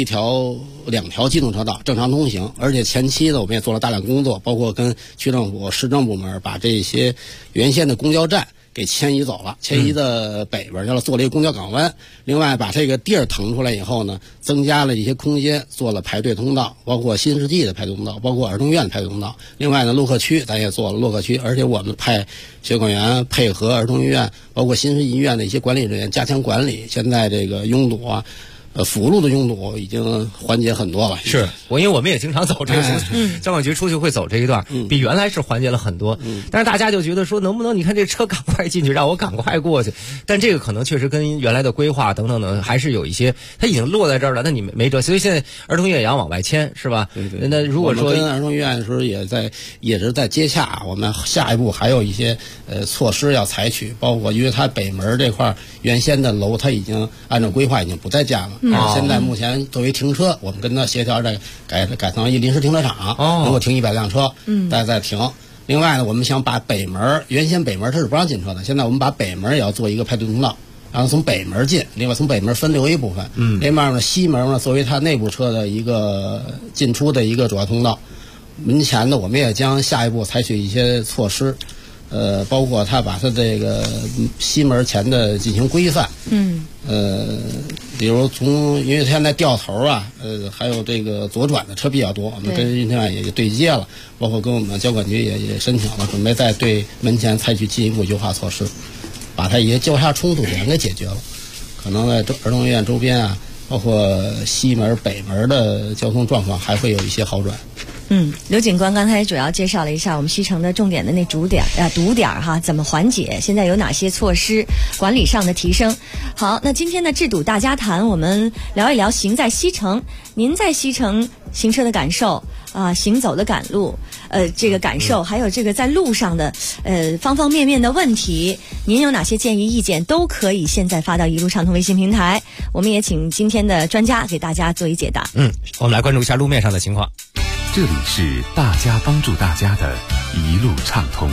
2条机动车道正常通行。而且前期呢，我们也做了大量工作，包括跟区政府、市政部门把这些原先的公交站给迁移走了，迁移到北边去了，做了一个公交港湾。另外把这个地儿腾出来以后呢，增加了一些空间，做了排队通道，包括新世纪的排队通道，包括儿童院的排队通道。另外呢，洛克区咱也做了洛克区，而且我们派协管员配合儿童医院，包括新世纪医院的一些管理人员加强管理。现在这个拥堵啊。辅路的拥堵已经缓解很多了。 是因为我们也经常走这个交管局出去会走这一段，比原来是缓解了很多。但是大家就觉得说，能不能你看这车赶快进去，让我赶快过去？但这个可能确实跟原来的规划等等等还是有一些，它已经落在这儿了，那你没辙。所以现在儿童医院也要往外迁，是吧？ 对。 那如果说跟儿童医院的时候也是在接洽，我们下一步还有一些措施要采取，包括因为它北门这块原先的楼它已经按照规划已经不再建了。现在目前作为停车，我们跟他协调着改成一临时停车场，能够停100辆车，再停。另外呢，我们想把北门，原先北门它是不让进车的，现在我们把北门也要做一个排队通道，然后从北门进，另外从北门分流一部分。另外呢，西门呢作为它内部车的一个进出的一个主要通道。门前呢，我们也将下一步采取一些措施。包括他把他这个西门前的进行规范，比如因为现在掉头啊，还有这个左转的车比较多，我们跟运天院也对接了，包括跟我们交管局也申请了，准备再对门前采取进一步优化措施，把它一些交叉冲突点给解决了。可能在儿童医院周边啊，包括西门、北门的交通状况还会有一些好转。 刘警官刚才主要介绍了一下我们西城的重点的那堵点哈，怎么缓解？现在有哪些措施？管理上的提升。好，那今天的治堵大家谈，我们聊一聊行在西城。您在西城行车的感受啊，行走的这个感受，还有这个在路上的方方面面的问题，您有哪些建议意见都可以现在发到一路畅通微信平台。我们也请今天的专家给大家做一解答。 我们来关注一下路面上的情况。 这里是大家帮助大家的一路畅通。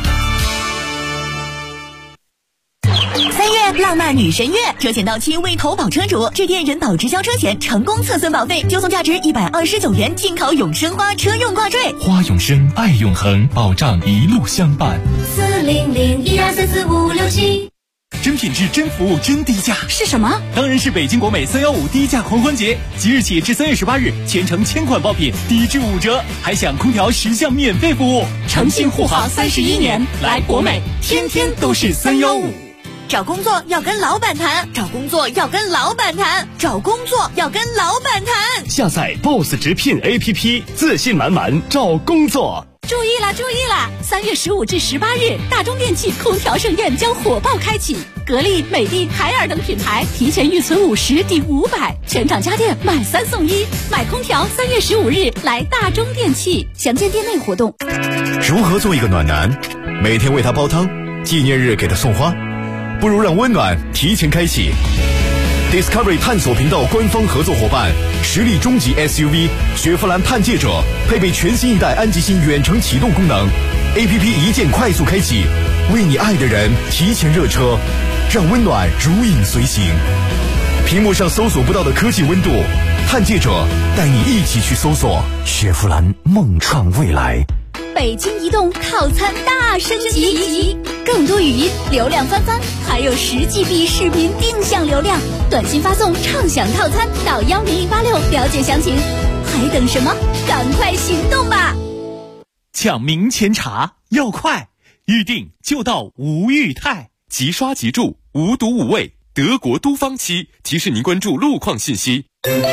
3月浪漫女神月，车险到期未投保车主致电人保直销车险成功测算保费，就送价值129元进口永生花车用挂坠。 花永生，爱永恒，保障一路相伴。 40012344567。 真品质、真服务、真低价是什么？ 当然是北京国美315低价狂欢节，即日起至3月18日，全程1000款爆品低至5折，还享空调10项免费服务。 诚信护航31年，来国美天天都是315。找工作要跟老板谈，找工作要跟老板谈，找工作要跟老板谈。 下载 BOSS 直聘 APP， 自信满满找工作。 注意了！3月15至18日，大中电器空调盛宴将火爆开启，格力、美的、海尔等品牌提前预存50抵500，全场家电买3送1，买空调3月15日来大中电器，详见店内活动。 如何做一个暖男？每天为他煲汤，纪念日给他送花，不如让温暖提前开启。Discovery 探索频道官方合作伙伴，实力中级 SUV 雪佛兰探界者，配备全新一代安吉星远程启动功能 ，APP 一键快速开启， 为你爱的人提前热车，让温暖如影随形。屏幕上搜索不到的科技温度，探界者带你一起去搜索。 雪佛兰梦创未来。 北京移动套餐大升级，更多语音流量翻番，还有10GB 视频定向流量，短信发送畅享套餐到10186了解详情。还等什么？赶快行动吧！ 抢明前茶要快，预定就到吴裕泰，即刷即住，无毒无味，德国都方期。提示您关注路况信息。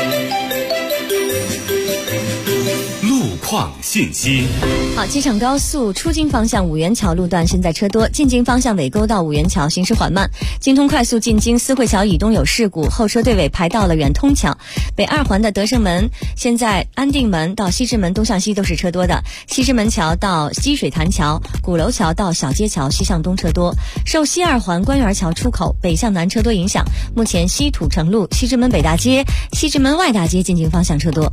路况信息。 好，机场高速出京方向五元桥路段现在车多，进京方向尾沟到五元桥行驶缓慢。京通快速进京思汇桥以东有事故，后车队尾排到了远通桥。北二环的德胜门，现在安定门到西直门东向西都是车多的。西直门桥到积水潭桥，鼓楼桥到小街桥西向东车多。受西二环官园桥出口北向南车多影响，目前西土城路、西直门北大街、西直门外大街进京方向车多。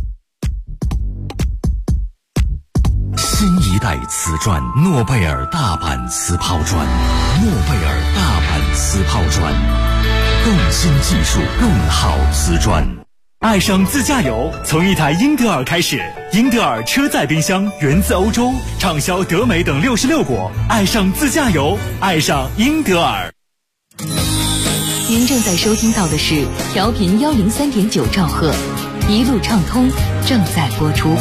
新一代瓷砖，诺贝尔大阪瓷泡砖，诺贝尔大阪瓷泡砖，更新技术，更好瓷砖。 爱上自驾游，从一台英德尔开始。英德尔车载冰箱源自欧洲，畅销德美等66国。爱上自驾游，爱上英德尔。 您正在收听到的是调频103.9兆赫，一路畅通正在播出。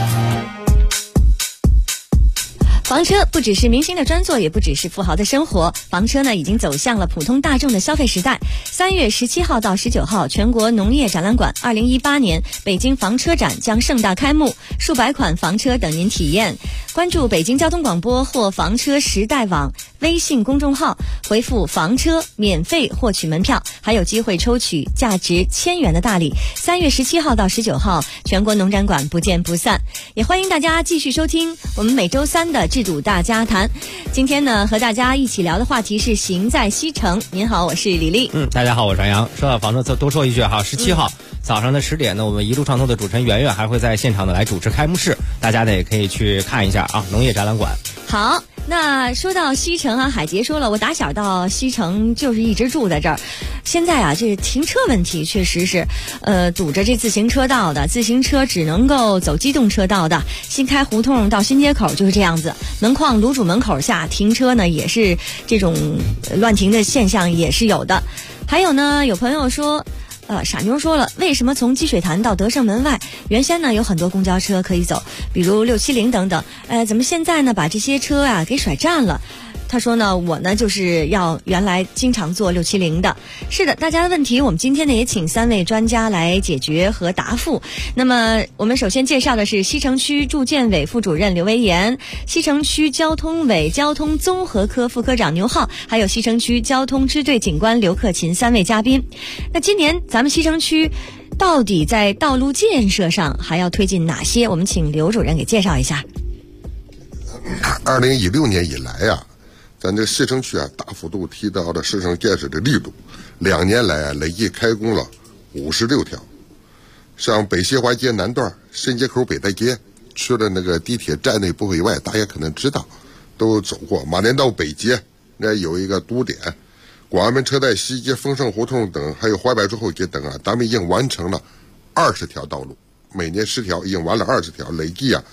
房车不只是明星的专作，也不只是富豪的生活。房车呢，已经走向了普通大众的消费时代。3月17号到19号，全国农业展览馆2018年北京房车展将盛大开幕，数百款房车等您体验。关注北京交通广播或房车时代网微信公众号，回复房车免费获取门票，还有机会抽取价值1000元的大礼。3月17号到19号，全国农展馆不见不散。也欢迎大家继续收听我们每周3的制度大家谈。今天呢，和大家一起聊的话题是行在西城。您好，我是李丽。 大家好，我是杨洋。说到房车，多说一句哈，17号早上的10点呢，我们一路畅通的主持人圆圆还会在现场的来主持开幕式，大家呢也可以去看一下啊，农业展览馆。 好，那说到西城啊，海杰说了，我打小到西城就是一直住在这儿。现在啊，这停车问题确实是，堵着这自行车道的，自行车只能够走机动车道的。新开胡同到新街口就是这样子，门框卤煮门口下停车呢，也是这种乱停的现象也是有的。还有呢，有朋友说。傻妞说了，为什么从积水潭到德胜门外，原先呢有很多公交车可以走，比如670等等，怎么现在呢把这些车啊给甩占了？他说呢，我呢就是要原来经常坐670的。是的，大家的问题我们今天呢也请3位专家来解决和答复。那么我们首先介绍的是西城区住建委副主任刘维岩，西城区交通委交通综合科副科长牛浩，还有西城区交通支队警官刘克勤3位嘉宾。那今年咱们西城区到底在道路建设上还要推进哪些？我们请刘主任给介绍一下。 2016年以来啊，咱这西城区啊大幅度提高了市城建设的力度，2年来啊累计开工了56条。像北西华街南段、新街口北大街，除了那个地铁站内部以外，大家可能知道，都走过。马连道北街那有一个堵点，广安门车站西街、丰盛胡同等，还有淮柏树后街等啊，咱们已经完成了20条道路，每年10条，已经完了20条，累计啊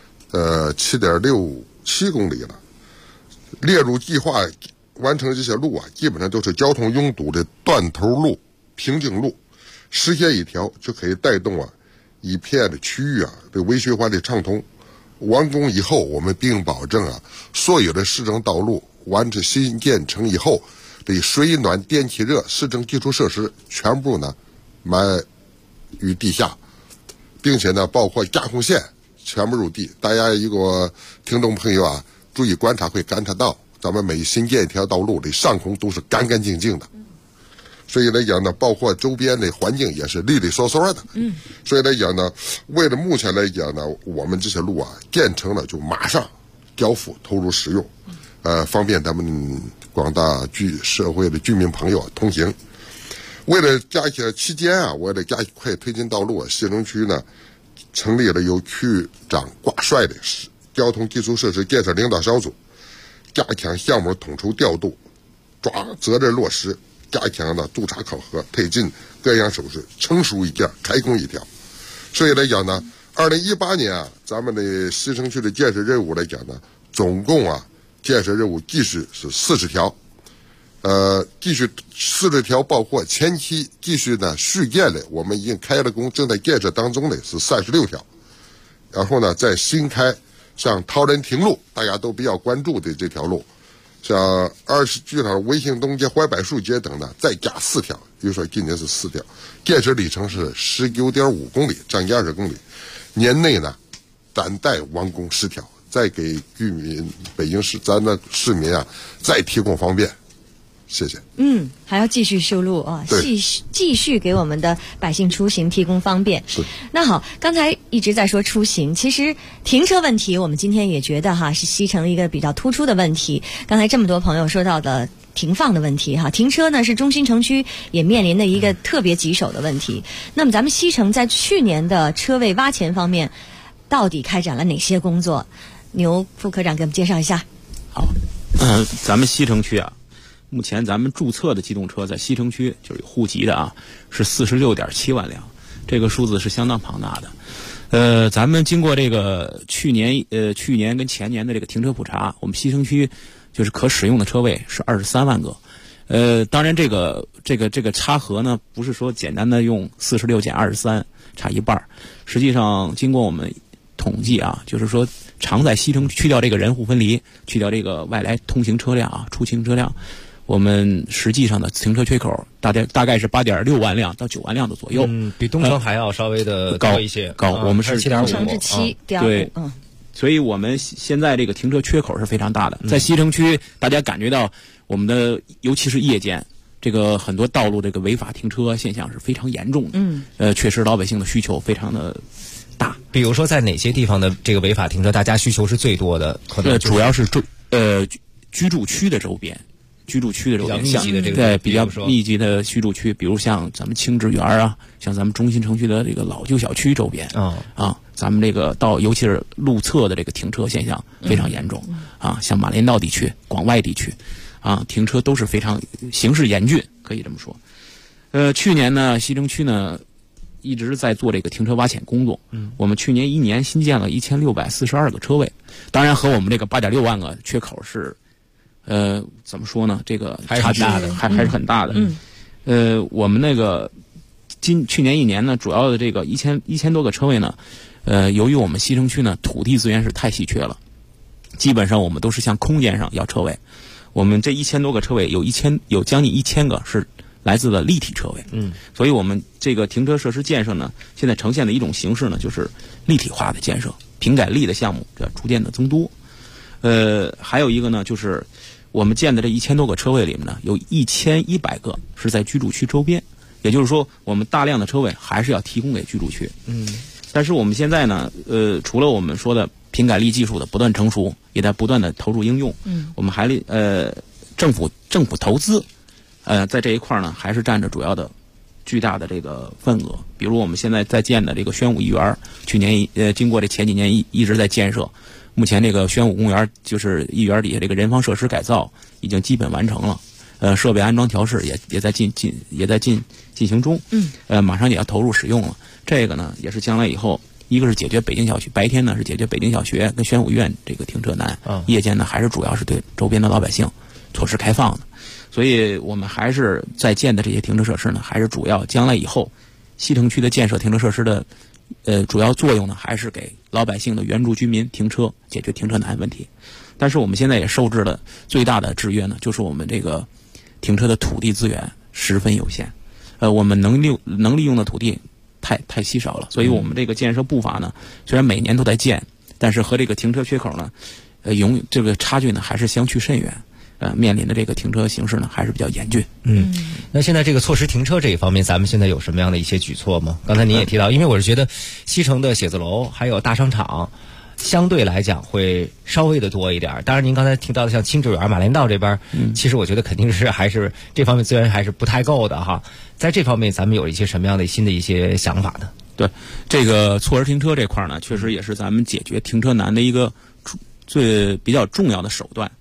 7.67公里了。列入计划完成这些路啊，基本上都是交通拥堵的断头路、瓶颈路，实现一条就可以带动啊一片的区域啊的微循环的畅通。完工以后，我们并保证啊所有的市政道路完成新建成以后的水暖电气热市政基础设施全部呢埋于地下，并且呢包括架空线全部入地。大家一个听众朋友啊注意观察，会观察到咱们每新建一条道路的上空都是干干净净的，所以来讲呢，包括周边的环境也是利利索索的。所以来讲呢，为了目前来讲呢，我们这些路啊建成了就马上交付投入使用，方便咱们广大社会的居民朋友通行。为了加强期间啊，为了加快推进道路啊，西城区呢成立了由区长挂帅的交通基础设施建设领导小组， 加强项目统筹调度，抓责任落实，加强的督查考核，推进各项手续，成熟一件开工一条。所以来讲呢，2018年啊，咱们的西城区的建设任务来讲呢，总共啊建设任务继续是40条，继续40条，包括前期继续呢续建的，我们已经开了工，正在建设当中的是36条。然后呢，在新开像陶然亭路，大家都比较关注的这条路，像20条维兴东街、淮柏树街等呢，再加4条，比如说今年是4条，建设里程是19.5公里，将近20公里。年内呢，暂待完工10条，再给居民、北京市咱的市民啊，再提供方便。谢谢。 还要继续修路啊，继续给我们的百姓出行提供方便。 是。 那好，刚才一直在说出行，其实停车问题，我们今天也觉得哈是西城一个比较突出的问题。刚才这么多朋友说到的停放的问题哈，停车呢是中心城区也面临的一个特别棘手的问题。那么咱们西城在去年的车位挖潜方面，到底开展了哪些工作？牛副科长给我们介绍一下。 好，咱们西城区啊。目前咱们注册的机动车在西城区就是有户籍的啊，是46.7万辆，这个数字是相当庞大的。咱们经过这个去年跟前年的这个停车普查，我们西城区就是可使用的车位是23万个。当然这个差额呢，不是说简单的用46减23差一半，实际上经过我们统计啊，就是说常在西城去掉这个人户分离，去掉这个外来通行车辆啊，出行车辆。我们实际上的停车缺口大概是8.6万辆到9万辆的左右， 比东城还要稍微的高一些。 我们是 7.5， 对，所以我们现在这个停车缺口是非常大的。在西城区，大家感觉到我们的，尤其是夜间，这个很多道路这个违法停车现象是非常严重的。确实老百姓的需求非常的大。 比如说在哪些地方的这个违法停车，大家需求是最多的？可能主要是居住区的周边。居住区的周边，比较密集的居住区，比如像咱们清志园啊，像咱们中心城区的这个老旧小区周边咱们这个尤其是路侧的这个停车现象非常严重像马连道地区、广外地区停车都是非常形势严峻，可以这么说。去年呢，西城区呢一直在做这个停车挖潜工作。我们去年1年新建了1642个车位，当然和我们这个8.6万个缺口是。怎么说呢？这个差距还是很大的。我们那个去年1年呢，主要的这个1000多个车位呢，由于我们西城区呢土地资源是太稀缺了，基本上我们都是向空间上要车位。我们这1000多个车位有将近1000个是来自的立体车位。所以我们这个停车设施建设呢，现在呈现的一种形式呢，就是立体化的建设，平改立的项目要逐渐的增多。还有一个呢，就是我们建的这1000多个车位里面呢，有1100个是在居住区周边，也就是说，我们大量的车位还是要提供给居住区。但是我们现在呢，除了我们说的平改立技术的不断成熟，也在不断的投入应用。我们还政府投资，在这一块呢，还是占着主要的巨大的这个份额。比如我们现在在建的这个宣武一园，去年经过这前几年一直在建设。目前这个宣武公园就是一园底下这个人防设施改造已经基本完成了，设备安装调试也在进行中，马上也要投入使用了。这个呢也是将来以后，一个是解决北京小区，白天呢是解决北京小学跟宣武医院这个停车难，夜间呢还是主要是对周边的老百姓措施开放的。所以我们还是在建的这些停车设施呢，还是主要将来以后西城区的建设停车设施的主要作用呢，还是给老百姓的原住居民停车，解决停车难问题。但是我们现在也受制的最大的制约呢，就是我们这个停车的土地资源十分有限，我们能利用的土地太稀少了，所以我们这个建设步伐呢，虽然每年都在建，但是和这个停车缺口呢，这个差距呢还是相去甚远。面临的这个停车形势呢，还是比较严峻。 那现在这个错失停车这一方面，咱们现在有什么样的一些举措吗？刚才您也提到，因为我是觉得西城的写字楼还有大商场，相对来讲会稍微的多一点。当然，您刚才提到的像清志园、马连道这边，其实我觉得肯定是还是这方面资源还是不太够的哈。在这方面，咱们有一些什么样的新的一些想法呢？ 对，这个错失停车这块呢，确实也是咱们解决停车难的一个比较重要的手段。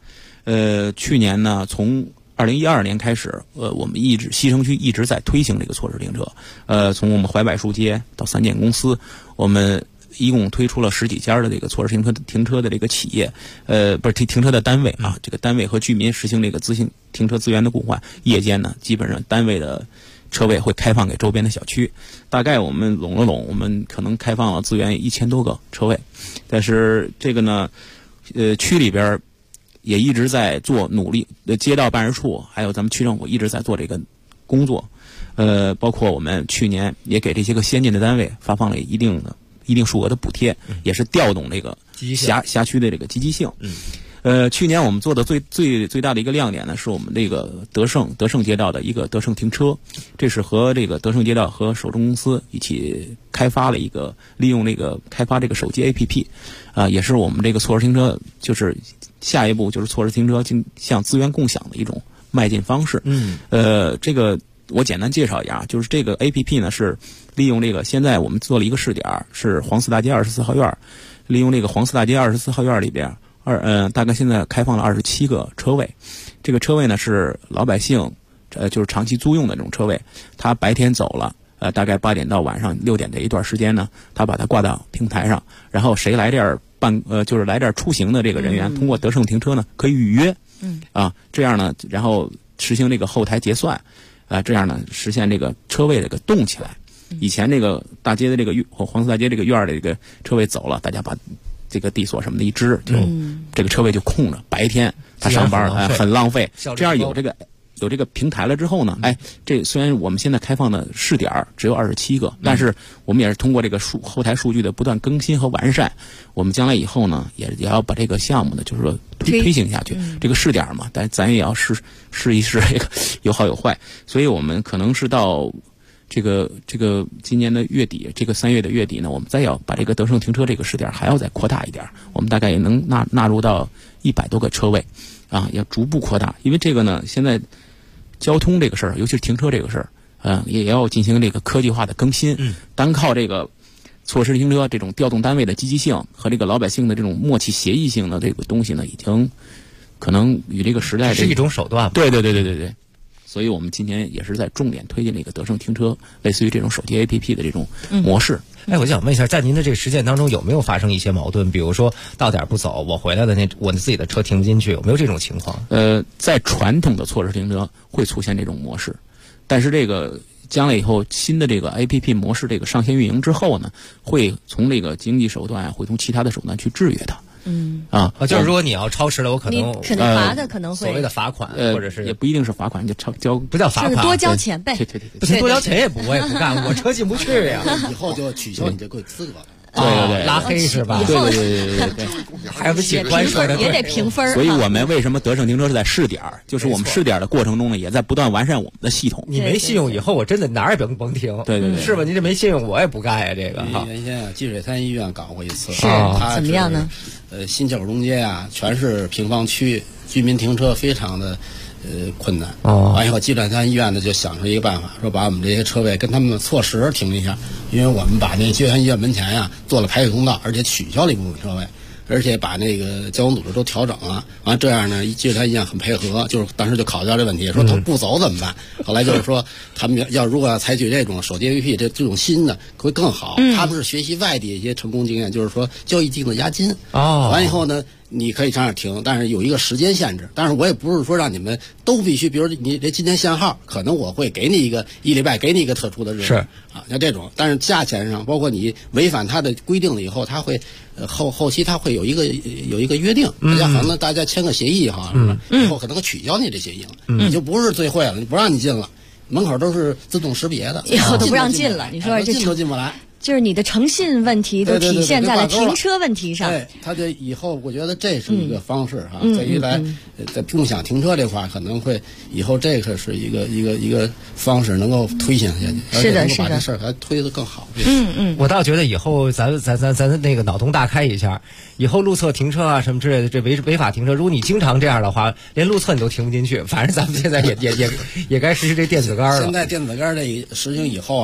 去年呢，从2012年开始，我们西城区一直在推行这个错时停车。从我们淮柏树街到3建公司，我们一共推出了10几家的这个错时停车的这个企业，不是停车的单位啊。这个单位和居民实行这个自行停车资源的共换。夜间呢，基本上单位的车位会开放给周边的小区。大概我们拢了拢，我们可能开放了资源1000多个车位。但是这个呢，区里边也一直在做努力，街道办事处还有咱们区政府一直在做这个工作。包括我们去年也给这些个先进的单位发放了一定数额的补贴，也是调动这个辖区的这个积极性。去年我们做的最大的一个亮点呢，是我们这个德胜街道的一个德胜停车，这是和这个德胜街道和首中公司一起开发了一个利用这个开发这个手机 APP，也是我们这个错时停车就是下一步就是错时停车向资源共享的一种迈进方式。这个我简单介绍一下，就是这个 APP 呢是利用这个现在我们做了一个试点，是黄四大街24号院，利用这个黄四大街24号院里边。大概现在开放了27个车位，这个车位呢是老百姓，就是长期租用的这种车位。他白天走了，大概8点到晚上6点这一段时间呢，他把它挂到平台上，然后谁来这儿就是来这儿出行的这个人员，通过德胜停车呢可以预约，这样呢，然后实行这个后台结算，这样呢实现这个车位这个动起来。以前这个大街的这个黄四大街这个院的这个车位走了，大家把这个地锁什么的一支，就这个车位就空着。白天他上班很浪费。这样有这个平台了之后呢，这虽然我们现在开放的试点只有27个，但是我们也是通过这个后台数据的不断更新和完善，我们将来以后呢也要把这个项目呢就是说推行下去。这个试点嘛，但咱也要试一试这个有好有坏，所以我们可能是到这个今年的月底，这个3月的月底呢，我们再要把这个德胜停车这个试点还要再扩大一点，我们大概也能纳入到100多个车位，要逐步扩大。因为这个呢，现在交通这个事儿，尤其是停车这个事儿，也要进行这个科技化的更新。单靠这个错时停车这种调动单位的积极性和这个老百姓的这种默契协议性的这个东西呢，已经可能与这个时代是一种手段。 对。所以我们今年也是在重点推进这个德胜停车，类似于这种手机 APP 的这种模式。 我想问一下，在您的这个实践当中，有没有发生一些矛盾？比如说到点不走，我回来的我自己的车停不进去，有没有这种情况？ 在传统的错时停车会出现这种模式，但是这个将来以后新的这个 APP 模式这个上线运营之后呢，会从这个经济手段，会从其他的手段去制约它。 就是如果你要超时了，我可能罚的可能会所谓的罚款，或者是也不一定是罚款，就交不叫罚款， 就是多交钱呗。 不行，多交钱我也不干，我车进不去呀。 以后就取消你这个资格。 对， 拉黑是吧？ 对， 还有警官说的也得评分。 所以我们为什么德胜停车是在试点？就是我们试点的过程中呢，也在不断完善我们的系统。 你没信用，以后我真的哪儿也甭停。 对， 是吧？你这没信用，我也不干呀。这个原先积水潭医院搞过一次， 怎么样呢？ 新九中街全是平房区，居民停车非常的困难。完以后积水潭医院呢就想出一个办法，说把我们这些车位跟他们错时停一下，因为我们把那积水潭医院门前做了排水通道，而且取消了一部分车位，而且把那个交通组织都调整了。完这样呢，积水潭医院很配合，就是当时就考虑到这问题，说他不走怎么办？后来就是说，他们如果要采取这种手机 APP 这种新的会更好。他们是学习外地一些成功经验，就是说交一定的押金。完以后呢，你可以上那儿停，但是有一个时间限制。但是我也不是说让你们都必须，比如你这今天限号，可能我会给你一礼拜，给你一个特殊的日子像这种。但是价钱上，包括你违反他的规定了以后，他会后期他会有一个约定，大家签个协议以后可能取消你这协议了，你就不是最惠了，不让你进了，门口都是自动识别的， 以后都不让进了。你说这进都进不来。 就是你的诚信问题都体现在了停车问题上。 对，他就以后我觉得这是一个方式在于在共享停车这块可能会以后这个是一个方式能够推行下去， 是的， 把这事儿还推得更好。 我倒觉得以后咱那个脑洞大开一下，以后路侧停车什么之类的，这违法停车，如果你经常这样的话，连路侧你都停不进去。反正咱们现在也该实施这电子杆了。 现在电子杆这实行以后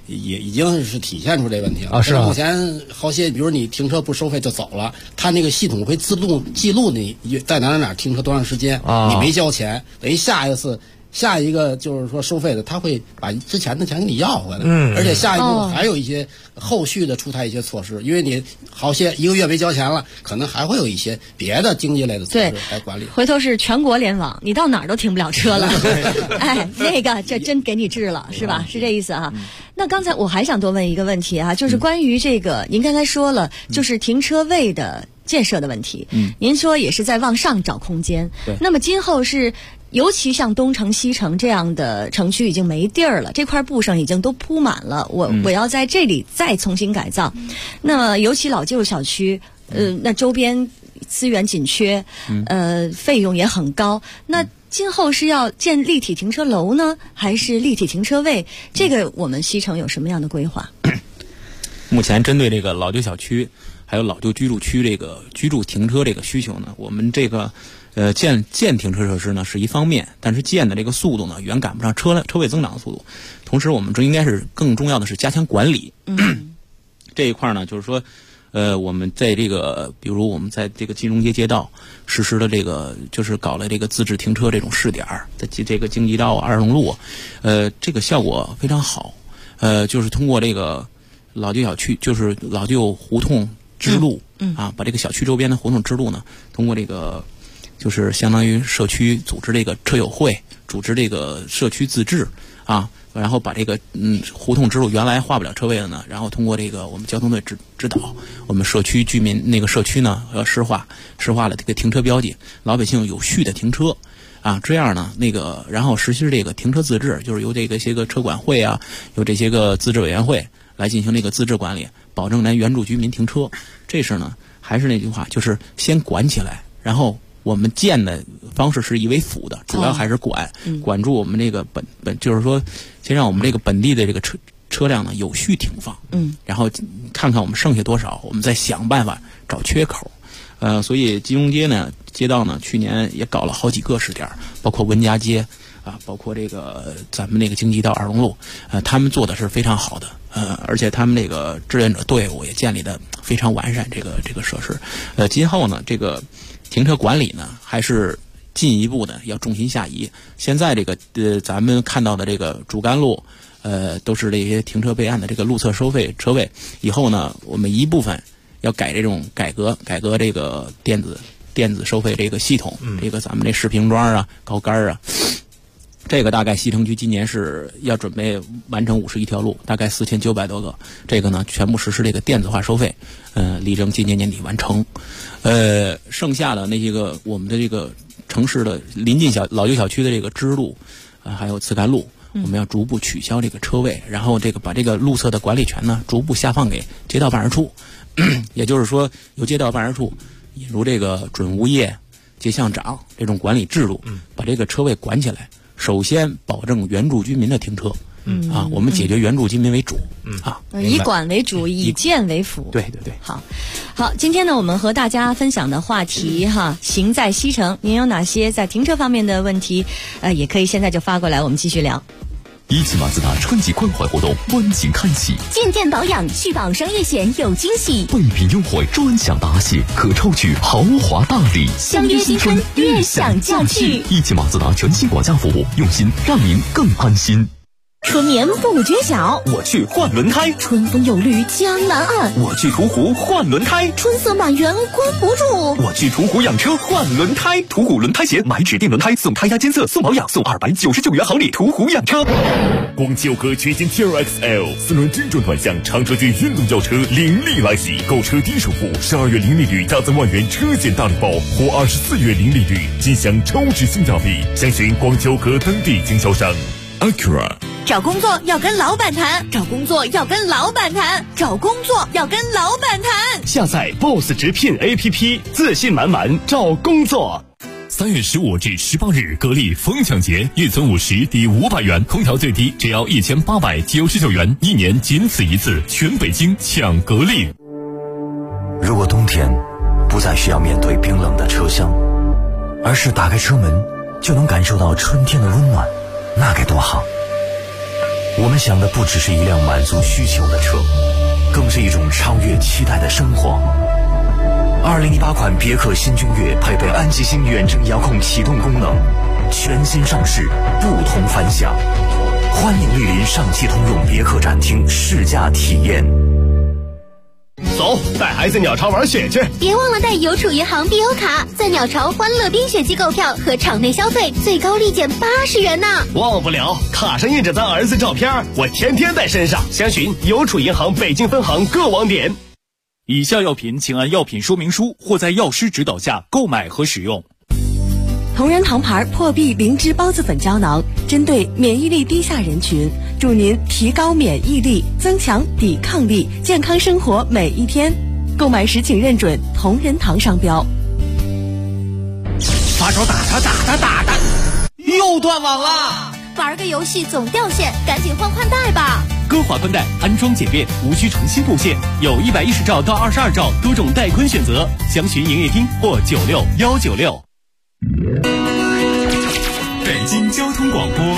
也已经是体现出这问题了啊。是啊， 目前好些，比如你停车不收费就走了，它那个系统会自动记录你在哪停车多长时间，你没交钱，等于下一个就是说收费的，他会把之前的钱给你要回来。而且下一步还有一些后续的出台一些措施，因为你好些1个月没交钱了，可能还会有一些别的经济类的措施来管理。 回头是全国联网，你到哪儿都停不了车了。哎，那个这真给你治了，是吧？是这意思啊。那刚才我还想多问一个问题啊，就是关于这个，您刚才说了，就是停车位的建设的问题。您说也是在往上找空间。那么今后是。尤其像东城、西城这样的城区已经没地儿了，这块布上已经都铺满了，我要在这里再重新改造。那么尤其老旧小区，那周边资源紧缺，费用也很高。那今后是要建立体停车楼呢，还是立体停车位？这个我们西城有什么样的规划？ 目前针对这个老旧小区还有老旧居住区这个居住停车这个需求呢，我们这个建停车设施呢是一方面，但是建的这个速度呢远赶不上车位增长的速度。同时我们这应该是更重要的是加强管理。这一块呢就是说我们在这个比如我们在这个金融街街道实施了这个就是搞了这个自制停车这种试点，在这个京畿道二龙路这个效果非常好。就是通过这个老旧小区就是老旧胡同支路把这个小区周边的胡同支路呢通过这个就是相当于社区组织这个车友会，组织这个社区自治然后把这个胡同支路原来划不了车位的呢，然后通过这个我们交通队指导，我们社区居民那个社区呢施化了这个停车标记，老百姓有序的停车这样呢然后实施这个停车自治，就是由这个些个车管会由这些个自治委员会来进行这个自治管理，保证咱原住居民停车。这是呢还是那句话，就是先管起来，然后我们建的方式是以为辅的，主要还是管住我们这个就是说先让我们这个本地的这个车辆呢有序停放，然后看看我们剩下多少，我们再想办法找缺口。所以金融街呢街道呢去年也搞了好几个试点，包括文家街包括这个咱们那个京畿道二龙路，他们做的是非常好的，而且他们那个志愿者队伍也建立的非常完善，这个设施。今后呢这个停车管理呢还是进一步的要重心下移。现在这个咱们看到的这个主干路都是这些停车备案的这个路侧收费车位，以后呢我们一部分要改革这个电子收费这个系统，这个咱们这视频桩高杆这个大概西城区今年是要准备完成51条路，大概4900多个，这个呢全部实施这个电子化收费，力争今年年底完成。剩下的那些个我们的这个城市的临近老旧小区的这个支路还有次干路，我们要逐步取消这个车位，然后把这个路侧的管理权呢逐步下放给街道办事处。也就是说由街道办事处引入这个准物业街巷长这种管理制度，把这个车位管起来，首先保证原住居民的停车，我们解决原住居民为主， 以管为主，以建为辅。 对。 好，今天呢，我们和大家分享的话题行在西城，您有哪些在停车方面的问题？也可以现在就发过来，我们继续聊。 一汽马自达春季关怀活动温情开启， 进店保养续保商业险有惊喜， 备品优惠专享答谢，可抽取豪华大礼。 相约新春，悦享驾趣。 一汽马自达全新管家服务，用心让您更安心。 春眠不觉晓， 我去换轮胎； 春风有绿江南岸， 我去途虎换轮胎； 春色满园关不住， 我去途虎养车换轮胎。途虎轮胎险，买指定轮胎送胎压监测，送保养，送299元好礼。途虎养车。 广汽讴歌全新 TRXL 4轮精准转向长车距运动轿车凌厉来袭，购车低首付，12月零利率加赠万元车险大礼包，或24月零利率，尽享超值性价比。详询广汽讴歌当地经销商。Acura。 找工作要跟老板谈，找工作要跟老板谈，找工作要跟老板谈。 下载 BOSS 直聘 APP， 自信满满找工作。3月15至18日，格力疯抢节，预存50抵500元，空调最低只要1899元，一年仅此一次，全北京抢格力。 如果冬天不再需要面对冰冷的车厢，而是打开车门就能感受到春天的温暖，那该多好。 我们想的不只是一辆满足需求的车，更是一种超越期待的生活。2018款别克新君越配备安吉星远程遥控启动功能，全新上市，不同凡响。欢迎莅临上汽通用别克展厅试驾体验。 走，带孩子鸟巢玩雪去！ 别忘了带邮储银行必优卡，在鸟巢欢乐冰雪季购票和场内消费最高立减80元呢！ 忘不了，卡上印着咱儿子照片，我天天带身上。详询邮储银行北京分行各网点。 以下药品请按药品说明书或在药师指导下购买和使用。 同仁堂牌破壁灵芝孢子粉胶囊，针对免疫力低下人群，助您提高免疫力，增强抵抗力，健康生活每一天。购买时请认准同仁堂商标。 发烧打，又断网了！ 玩个游戏总掉线，赶紧换宽带吧。 歌华宽带安装简便，无需重新布线，有110兆到22兆多种带宽选择，详询营业厅或96196。 北京交通广播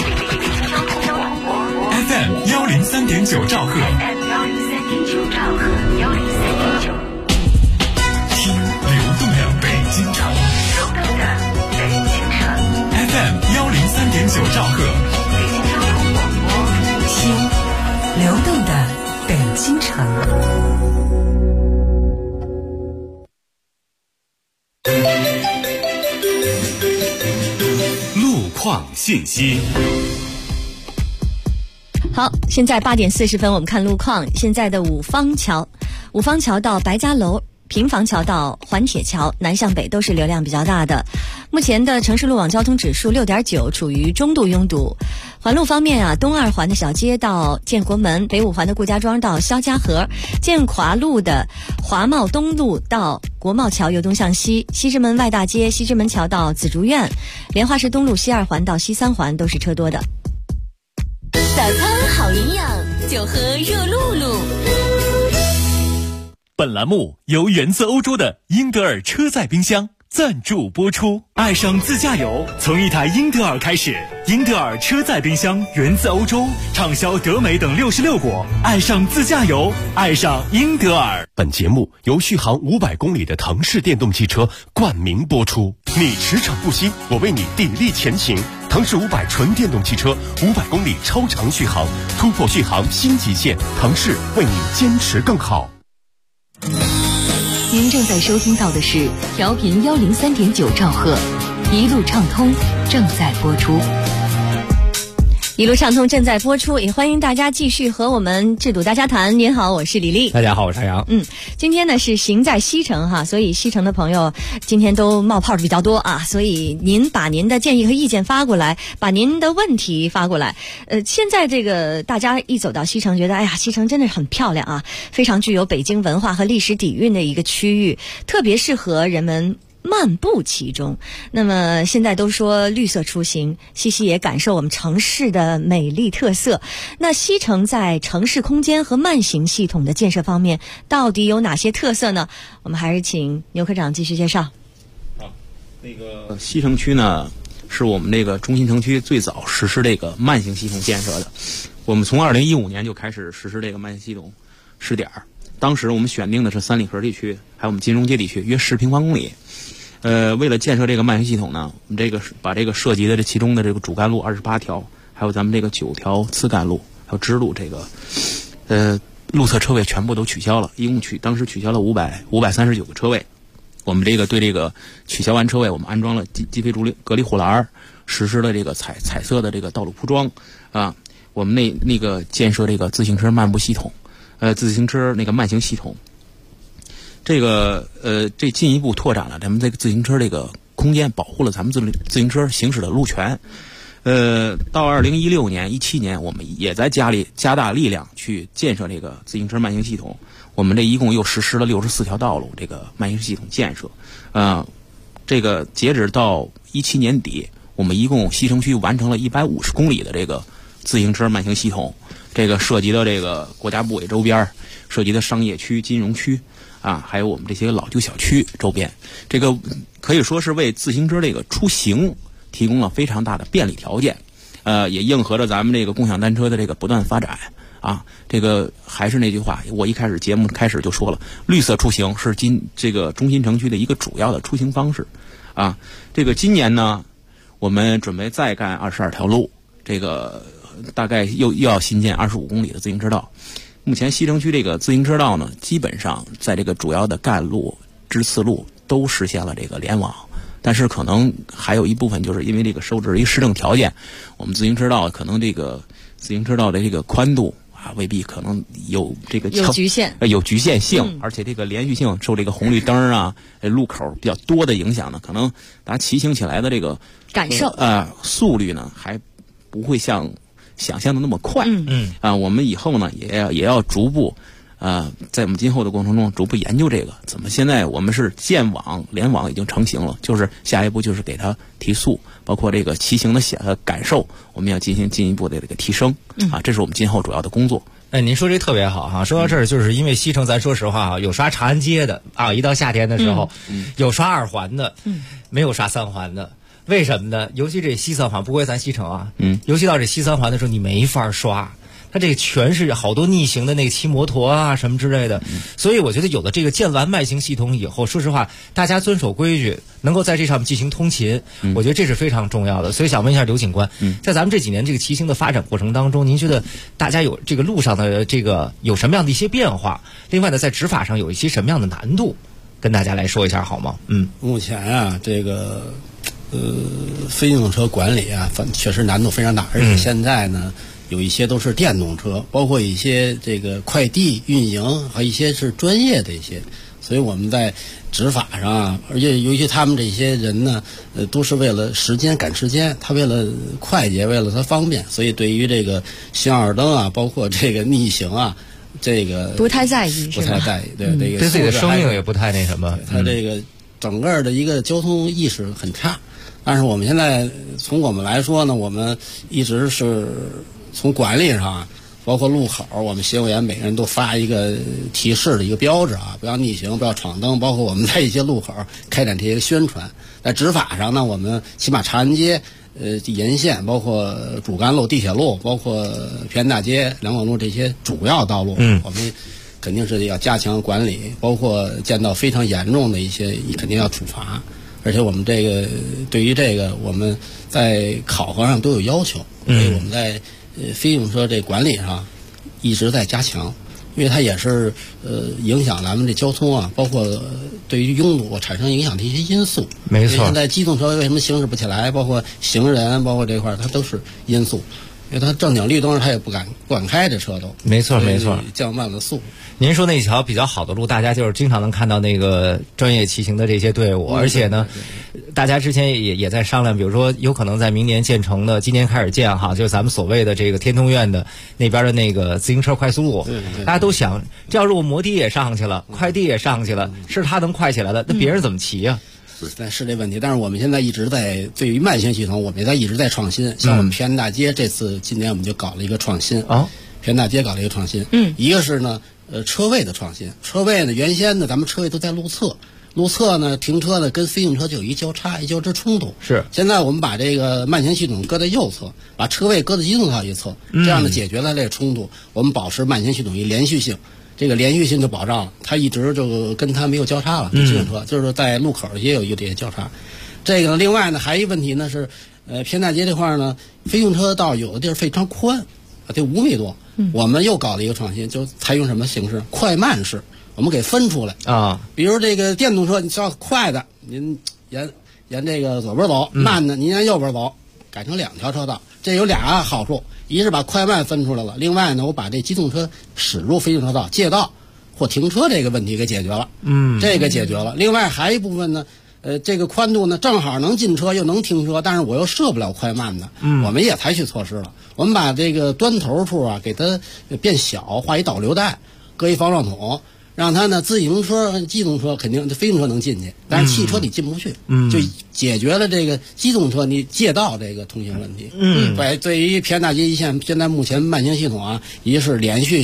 FM 103.9兆赫，听流动的北京城。FM 103.9兆赫， 听流动的北京城。 路况信息。 好，现在8点40分，我们看路况。现在的五方桥到白家楼，平房桥到环铁桥，南向北都是流量比较大的。目前的城市路网交通指数6.9，处于中度拥堵。环路方面啊，东二环的小街到建国门，北五环的顾家庄到肖家河，建华路的华贸东路到国贸桥由东向西，西直门外大街西直门桥到紫竹院，莲花市东路西二环到西三环都是车多的。 早餐好营养，就喝热露露。 本栏目由源自欧洲的英德尔车载冰箱赞助播出。爱上自驾游，从一台英德尔开始。英德尔车载冰箱源自欧洲，畅销德美等66国。爱上自驾游，爱上英德尔。 本节目由续航500公里的腾势电动汽车冠名播出。你驰骋不息，我为你砥砺前行。腾势500纯电动汽车，500公里超长续航，突破续航新极限。腾势为你坚持更好。 您正在收听到的是调频103.9兆赫，一路畅通正在播出。 一路畅通正在播出，也欢迎大家继续和我们制度大家谈。您好，我是李丽。 大家好，我是杨洋。 今天呢是行在西城哈，所以西城的朋友今天都冒泡的比较多啊，所以您把您的建议和意见发过来，把您的问题发过来。现在这个大家一走到西城，觉得哎呀，西城真的是很漂亮啊，非常具有北京文化和历史底蕴的一个区域，特别适合人们漫步其中。那么现在都说绿色出行，西西也感受我们城市的美丽特色。那西城在城市空间和慢行系统的建设方面到底有哪些特色呢？我们还是请牛科长继续介绍。 那个西城区呢，是我们这个中心城区最早实施这个慢行系统建设的。我们从2015年就开始实施这个慢行系统试点，当时我们选定的是三里河地区还有我们金融街地区约10平方公里。为了建设这个慢行系统呢，我们这个把这个涉及的这其中的这个主干路28条，还有咱们这个9条次干路，还有支路这个路侧车位全部都取消了，一共当时取消了539个车位。我们这个对这个取消完车位，我们安装了击飞隔离护栏，实施了这个彩色的这个道路铺装啊。我们那个建设这个自行车漫步系统，自行车那个慢行系统。这进一步拓展了咱们这个自行车这个空间，保护了咱们自行车行驶的路权。到2016年、17年，我们也在加大力量去建设这个自行车慢行系统。我们这一共又实施了64条道路这个慢行系统建设。这个截止到17年底，我们一共西城区完成了150公里的这个自行车慢行系统。这个涉及到这个国家部委周边，涉及的商业区、金融区。还有我们这些老旧小区周边，这个可以说是为自行车这个出行提供了非常大的便利条件。 也应和着咱们这个共享单车的这个不断发展啊。这个还是那句话，我一开始节目开始就说了，绿色出行是这个中心城区的一个主要的出行方式啊。这个今年呢，我们准备再干22条路，这个大概又要新建25公里的自行车道。目前西城区这个自行车道呢，基本上在这个主要的干路、支次路都实现了这个联网，但是可能还有一部分就是因为这个受制于市政条件，我们自行车道可能这个自行车道的这个宽度啊，未必可能有这个有局限， 有局限性，而且这个连续性受这个红绿灯啊、路口比较多的影响呢，可能大家骑行起来的这个感受速率呢还不会像想象的那么快。我们以后呢也要逐步在我们今后的过程中逐步研究这个怎么。现在我们是建网联网已经成型了，就是下一步就是给它提速，包括这个骑行的感受，我们要进一步的这个提升啊，这是我们今后主要的工作。 您说这特别好哈！说到这儿，就是因为西城，咱说实话啊，有刷长安街的啊，一到夏天的时候，有刷2环的，没有刷3环的。为什么呢？尤其这西3环，不归咱西城啊，尤其到这西3环的时候，你没法刷。它这个全是好多逆行的那个骑摩托啊什么之类的，所以我觉得有了这个建完慢行系统以后，说实话，大家遵守规矩，能够在这上面进行通勤，我觉得这是非常重要的。所以想问一下刘警官，在咱们这几年这个骑行的发展过程当中，您觉得大家有这个路上的这个有什么样的一些变化？另外呢，在执法上有一些什么样的难度，跟大家来说一下好吗？ 目前啊，这个非机动车管理啊，确实难度非常大，而且现在呢。有一些都是电动车，包括一些这个快递运营，和一些是专业的一些，所以我们在执法上啊，而且尤其他们这些人呢，都是为了时间赶时间，他为了快捷，为了他方便，所以对于这个行二灯啊，包括这个逆行啊，这个不太在意， 不太在意，对这个对自己的生命也不太那什么， 他这个整个的一个交通意识很差。但是我们现在从我们来说呢，我们一直是。从管理上，包括路口，我们协会员每个人都发一个提示的一个标志啊，不要逆行，不要闯灯。包括我们在一些路口开展这些宣传。在执法上呢，我们起码长安街、沿线，包括主干路、地铁路，包括平安大街、两广路这些主要道路，我们肯定是要加强管理，包括见到非常严重的一些，肯定要处罚。而且我们这个对于这个，我们在考核上都有要求，所以我们在非机动车这管理上一直在加强，因为它也是影响咱们这交通啊，包括对于拥堵产生影响的一些因素。 没错。 现在机动车为什么行驶不起来，包括行人，包括这块它都是因素。因为它正经绿灯它也不敢开这车都。 没错没错， 降慢了速度。 您说那条比较好的路，大家就是经常能看到那个专业骑行的这些队伍，而且呢，大家之前也在商量，比如说有可能在明年建成的，今年开始建哈，就是咱们所谓的这个天通苑的那边的那个自行车快速路，大家都想，这要是我摩的也上去了，快递也上去了，是他能快起来的，那别人怎么骑呀？ 是这问题，但是我们现在一直在对于慢行系统，我们也在一直在创新。像我们平安大街今年我们就搞了一个创新啊，平安大街搞了一个创新。一个是呢，车位的创新。车位呢，原先呢咱们车位都在路侧，路侧呢停车呢跟非机动车就有一交叉，一交织冲突。 是。 现在我们把这个慢行系统搁在右侧，把车位搁在机动车一侧，这样呢解决了这个冲突，我们保持慢行系统一连续性。这个连续性就保障了，它一直就跟它没有交叉了。机动车就是在路口也有一点交叉。这个另外呢，还有一个问题呢是，平安大街这块呢，非机动车道有的地儿非常宽，得5米多。我们又搞了一个创新，就采用什么形式？快慢式，我们给分出来啊。 比如这个电动车，你要快的，您沿这个左边走；慢的，您沿右边走，改成2条车道。这有俩好处。一是把快慢分出来了，另外呢，我把这机动车驶入非机动车道、借道或停车这个问题给解决了。这个解决了。另外还一部分呢，这个宽度呢正好能进车又能停车，但是我又设不了快慢的。我们也采取措施了，我们把这个端头处啊给它变小，画一导流带，搁一防撞筒。让它呢，自行车、机动车肯定非机动车能进去，但是汽车你进不去，就解决了这个机动车你借道这个通行问题。对于平安大街一线，现在目前慢行系统啊，一是连续性，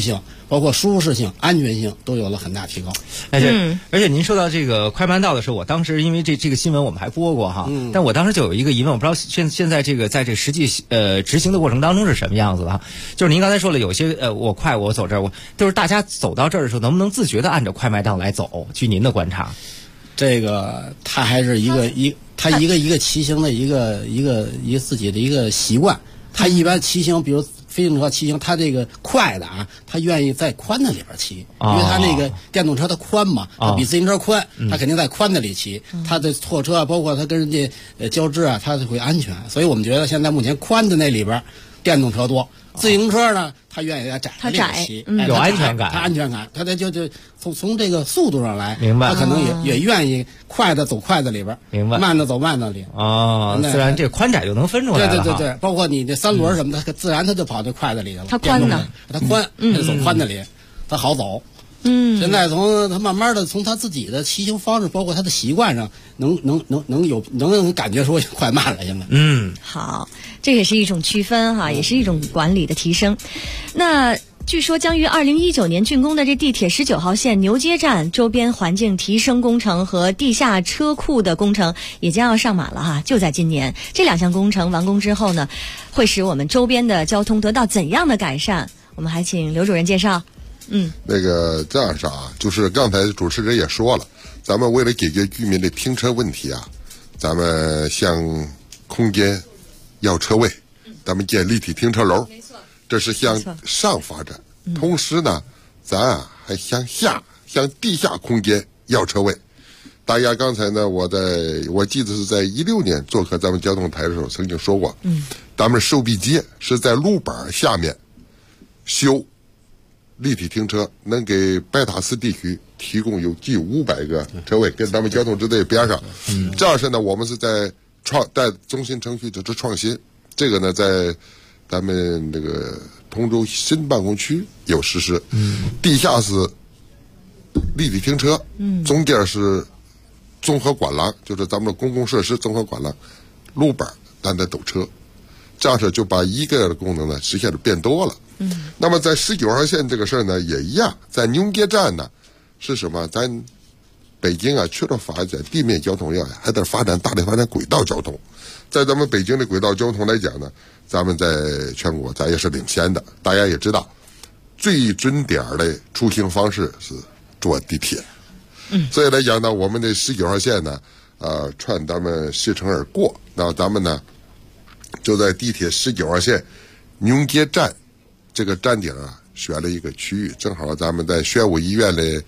包括舒适性、安全性都有了很大提高。 而且您说到这个快慢道的时候，我当时因为这个新闻我们还播过哈，但我当时就有一个疑问，我不知道现在这个在这实际执行的过程当中是什么样子的哈。就是您刚才说了，有些我快我走这儿，就是大家走到这儿的时候，能不能自觉的按照快慢道来走？据您的观察， 这个它还是一个骑行的一个自己的一个习惯。他一般骑行，比如非机动车骑行，他这个快的啊，他愿意在宽的里边骑，因为他那个电动车它宽嘛，它比自行车宽，他肯定在宽的里骑。他的拖车包括他跟人家交织啊，他会安全。所以我们觉得现在目前宽的那里边电动车多，自行车呢，他愿意在窄的里边骑， 有安全感， 他安全感，他就从这个速度上来， 明白？ 他可能也愿意快的走快的里边， 明白？ 慢的走慢的里。 自然这宽窄就能分出来了。 对，包括你这三轮什么的，自然他就跑这快的里了。 它宽呢， 它宽，他就走宽的里，它好走。现在他慢慢的从他自己的骑行方式，包括他的习惯上，能感觉出快慢了。现在， 好，这也是一种区分哈，也是一种管理的提升。那据说将于2019年竣工的这地铁19号线牛街站周边环境提升工程和地下车库的工程也将要上马了哈，就在今年。这两项工程完工之后呢，会使我们周边的交通得到怎样的改善？我们还请刘主任介绍。 那个这样是啊，就是刚才主持人也说了，咱们为了解决居民的停车问题啊，咱们向空间要车位，咱们建立体停车楼，这是向上发展。同时呢，咱还向地下空间要车位。大家刚才呢，我记得是在16年做客咱们交通台的时候曾经说过，咱们寿必街是在路板下面修立体停车，能给白塔寺地区提供有近500个车位，跟咱们交通支队边上。这样式呢，我们是在中心城区这是创新，这个呢在咱们这个通州新办公区有实施。地下是立体停车，中间是综合管廊，就是咱们的公共设施综合管廊，路板单单抖车，这样式就把一个的功能呢实现的变多了。那么在19号线这个事儿呢也一样，在牛街站呢是什么？咱北京啊，除了发展地面交通以外，还得大力发展轨道交通。在咱们北京的轨道交通来讲呢，咱们在全国咱也是领先的。大家也知道，最准点的出行方式是坐地铁。所以来讲呢，我们的19号线呢，穿咱们西城而过，那咱们呢就在地铁19号线牛街站这个站顶啊，选了一个区域，正好咱们在宣武医院的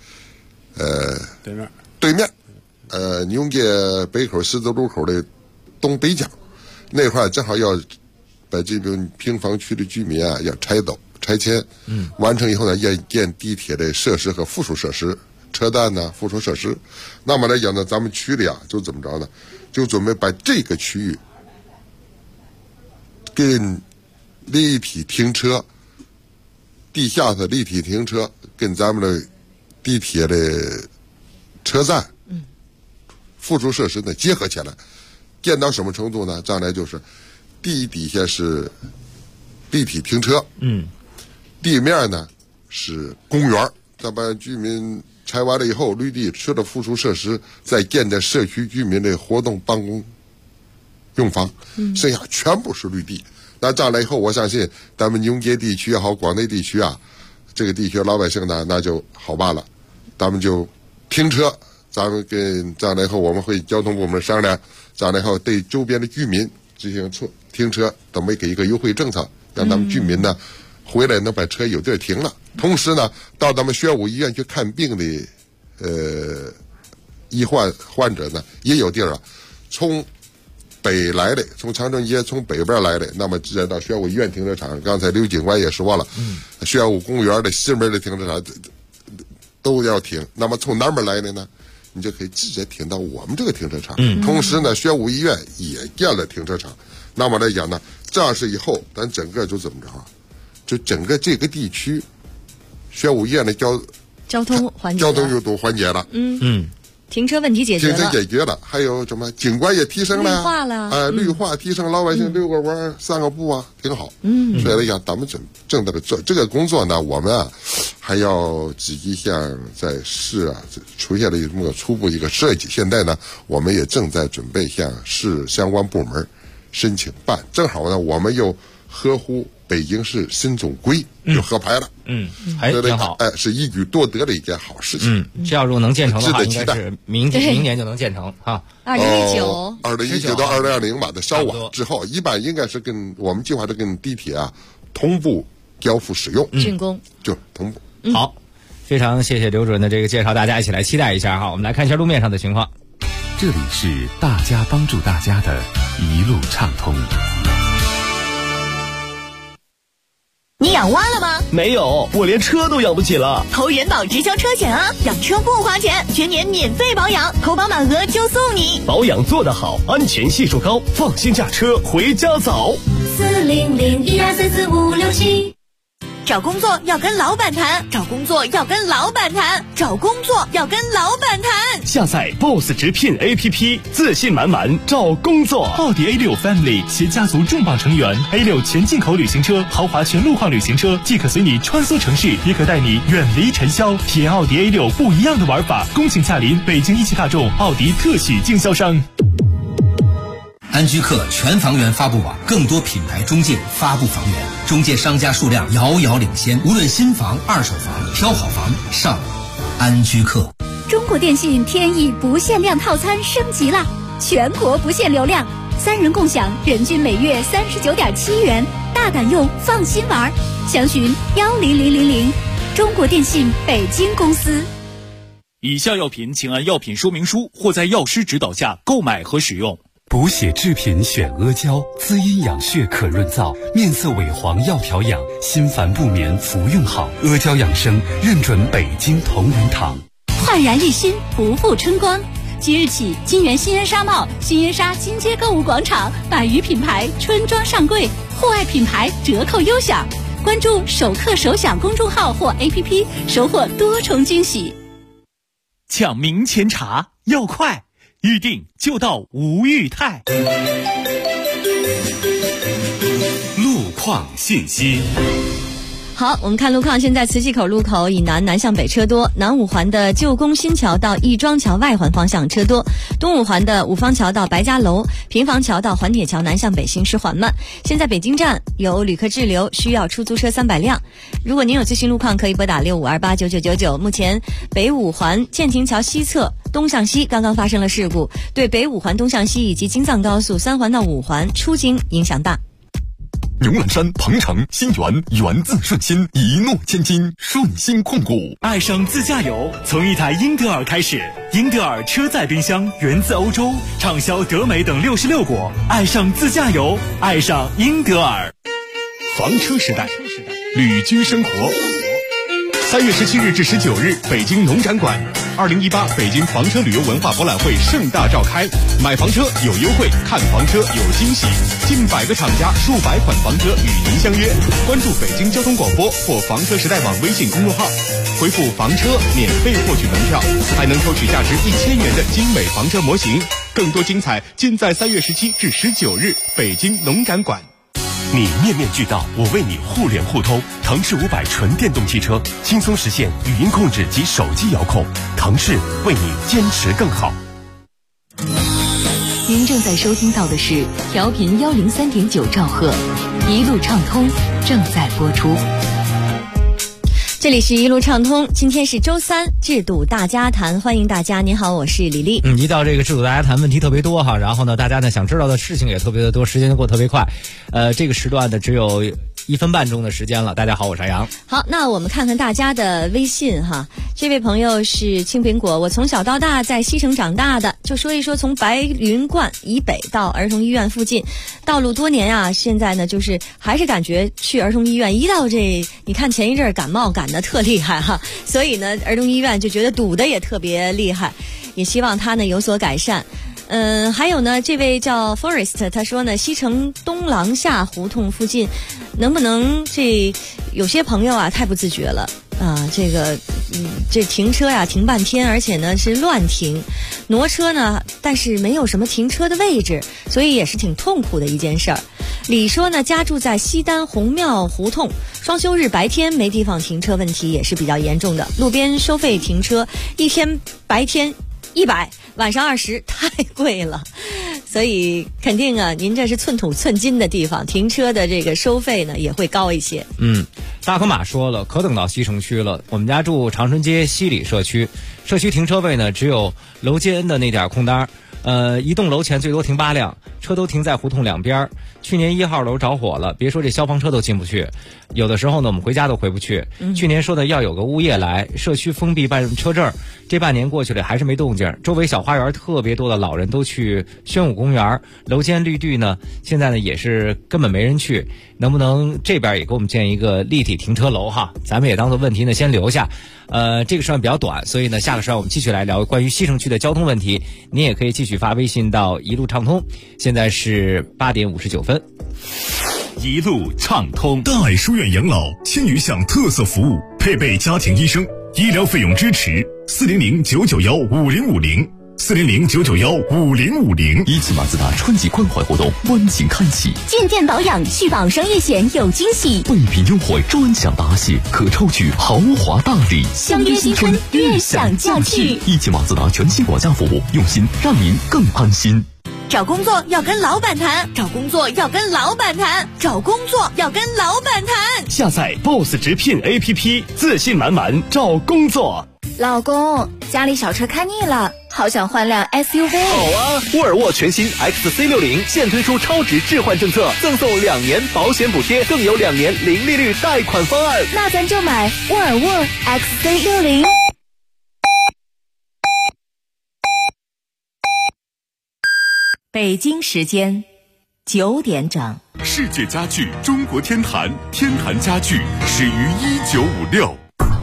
对面，牛街北口十字路口的东北角那块，正好要把这种平房区的居民啊要拆迁，完成以后呢，要建地铁的设施和附属设施，车站呢附属设施。那么来讲呢，咱们区里啊就怎么着呢？就准备把这个区域跟立体停车、地下的立体停车跟咱们的地铁的车站、附属设施呢结合起来，建到什么程度呢？将来就是地底下是立体停车，地面呢是公园，咱把居民拆完了以后，绿地除了附属设施，再建在社区居民的活动办公用房，剩下全部是绿地。那这样来以后，我相信咱们牛街地区也好，广内地区啊，这个地区老百姓呢，那就好办了。咱们就停车，咱们跟这样来以后，我们会交通部门商量，这样来以后对周边的居民进行停车，咱们给一个优惠政策，让咱们居民呢回来能把车有地儿停了。同时呢，到咱们宣武医院去看病的医患者呢，也有地儿啊，从北来的，从长春街从北边来的，那么直接到宣武医院停车场。刚才刘警官也说了，宣武公园的西门的停车场都要停。那么从南边来的呢，你就可以直接停到我们这个停车场。同时呢，宣武医院也建了停车场。那么来讲呢，这样是以后咱整个就怎么着啊？就整个这个地区，宣武医院的交通就都缓解了。 停车问题解决了， 停车解决了，还有什么景观也提升了， 绿化了， 绿化提升，老百姓遛个弯、散个步啊，挺好。所以来讲，咱们正在做这个工作呢，我们还要积极向在市出现了这么初步一个设计。现在呢，我们也正在准备向市相关部门申请办，正好呢，我们又合乎北京市新总规就合拍了， 还挺好， 是一举多得的一件好事情。 这要如果能建成的话，应该是明年就能建成哈。 2019 到2020吧，再稍晚之后，一般应该是我们计划是跟地铁同步交付使用， 竣工就同步。 好，非常谢谢刘主任的这个介绍，大家一起来期待一下哈。我们来看一下路面上的情况。 这里是大家帮助大家的一路畅通。 你养蛙了吗？ 没有，我连车都养不起了。 投人保直销车险啊，养车不花钱，全年免费保养，投保满额就送你。 保养做得好，安全系数高，放心驾车回家早。 40012344567。找工作要跟老板谈，找工作要跟老板谈，找工作要跟老板谈。 下载 BOSS 直聘 APP， 自信满满找工作。 奥迪 A6 Family 携家族重磅成员 A6 全进口旅行车，豪华全路况旅行车，既可随你穿梭城市，也可带你远离尘嚣。体验奥迪 A6 不一样的玩法，恭请驾临北京一汽大众奥迪特许经销商。 安居客全房源发布网，更多品牌中介发布房源，中介商家数量遥遥领先。无论新房、二手房，挑好房上安居客。 中国电信天翼不限量套餐升级了，全国不限流量，3人共享，人均每月39.7元，大胆用，放心玩。详询10000，中国电信北京公司。 以下药品请按药品说明书或在药师指导下购买和使用。 补血制品选阿胶，滋阴养血可润燥，面色萎黄要调养，心烦不眠服用好。阿胶养生认准北京同仁堂。 焕然一新，不负春光。即日起，金源新恩纱帽、新恩纱金街购物广场100余品牌春装上柜，户外品牌折扣优享。关注首客首享公众号或 APP， 收获多重惊喜。 抢明前茶要快，预定就到吴裕泰。 路况信息。 好，我们看路况。现在慈溪口路口以南向北车多，南五环的旧宫新桥到亦庄桥外环方向车多，东五环的五方桥到白家楼、平房桥到环铁桥南向北行驶缓慢。现在北京站有旅客滞留，需要出租车300辆。如果您有最新路况，可以拨打65289999。目前北五环建亭桥西侧东向西刚刚发生了事故，对北五环东向西以及京藏高速3环到5环出京影响大。 牛栏山、鹏城、新源，源自顺心，一诺千金，顺心控股。 爱上自驾游，从一台英德尔开始。英德尔车载冰箱源自欧洲，畅销德美等66国。爱上自驾游，爱上英德尔。 房车时代，旅居生活。3月17日至19日，北京农展馆，2018北京房车旅游文化博览会盛大召开。买房车有优惠，看房车有惊喜，近100个厂家，数百款房车与您相约。关注北京交通广播或房车时代网微信公众号，回复房车免费获取门票，还能抽取价值1000元的精美房车模型。更多精彩尽在3月17至19日北京农展馆。 你面面俱到，我为你互联互通。腾势500纯电动汽车，轻松实现语音控制及手机遥控。腾势为你坚持更好。 您正在收听到的是调频103.9兆赫，一路畅通正在播出。 这里是一路畅通，今天是周三，制度大家谈，欢迎大家。您好，我是李丽。 一到这个制度大家谈，问题特别多哈，然后呢，大家呢想知道的事情也特别的多，时间就过得特别快。这个时段呢只有1分半钟的时间了。大家好，我是杨。 好，那我们看看大家的微信哈。这位朋友是青苹果，我从小到大在西城长大的，就说一说从白云观以北到儿童医院附近，道路多年啊，现在呢就是还是感觉去儿童医院一到这，你看前一阵感冒感得特厉害哈，所以呢儿童医院就觉得堵得也特别厉害，也希望它呢有所改善。还有呢，这位叫 Forest， 他说呢，西城东廊下胡同附近，能不能有些朋友啊太不自觉了啊，这个这停车呀停半天，而且呢是乱停，挪车呢，但是没有什么停车的位置，所以也是挺痛苦的一件事儿。李说呢，家住在西单红庙胡同，双休日白天没地方停车，问题也是比较严重的。路边收费停车，一天白天100，晚上20，太贵了。所以肯定啊，您这是寸土寸金的地方，停车的这个收费呢也会高一些。 大河马说了，可等到西城区了。我们家住长春街西里社区，社区停车位呢只有楼间的那点空单，一栋楼前最多停8辆，车都停在胡同两边。去年1号楼着火了，别说这消防车都进不去，有的时候呢我们回家都回不去。去年说的要有个物业来，社区封闭办车证，这半年过去了还是没动静。周围小花园特别多的老人都去宣武公园，楼间绿地呢现在呢也是根本没人去。能不能这边也给我们建一个立体停车楼哈？咱们也当做问题呢先留下。这个时段比较短，所以呢下个时段我们继续来聊关于西城区的交通问题。您也可以继续发微信到一路畅通。现在是8点59分。 一路畅通。大爱书院养老千余项特色服务，配备家庭医生，医疗费用支持，400-991-5050，400-991-5050。 一汽马自达春季关怀活动温情开启， 进店保养续保生意险有惊喜， 备品优惠专享答谢，可抽取豪华大礼。 相约新春，悦享假期。 一汽马自达全新管家服务，用心让您更安心。 找工作要跟老板谈，找工作要跟老板谈，找工作要跟老板谈。 下载 BOSS 直聘 APP， 自信满满找工作。 老公，家里小车开腻了，好想换辆 SUV。 好啊，沃尔沃全新 XC60现推出超值置换政策，赠送2年保险补贴，更有2年零利率贷款方案。 那咱就买沃尔沃 XC60。北京时间9点整。 世界家具中国天坛，天坛家具始于1956。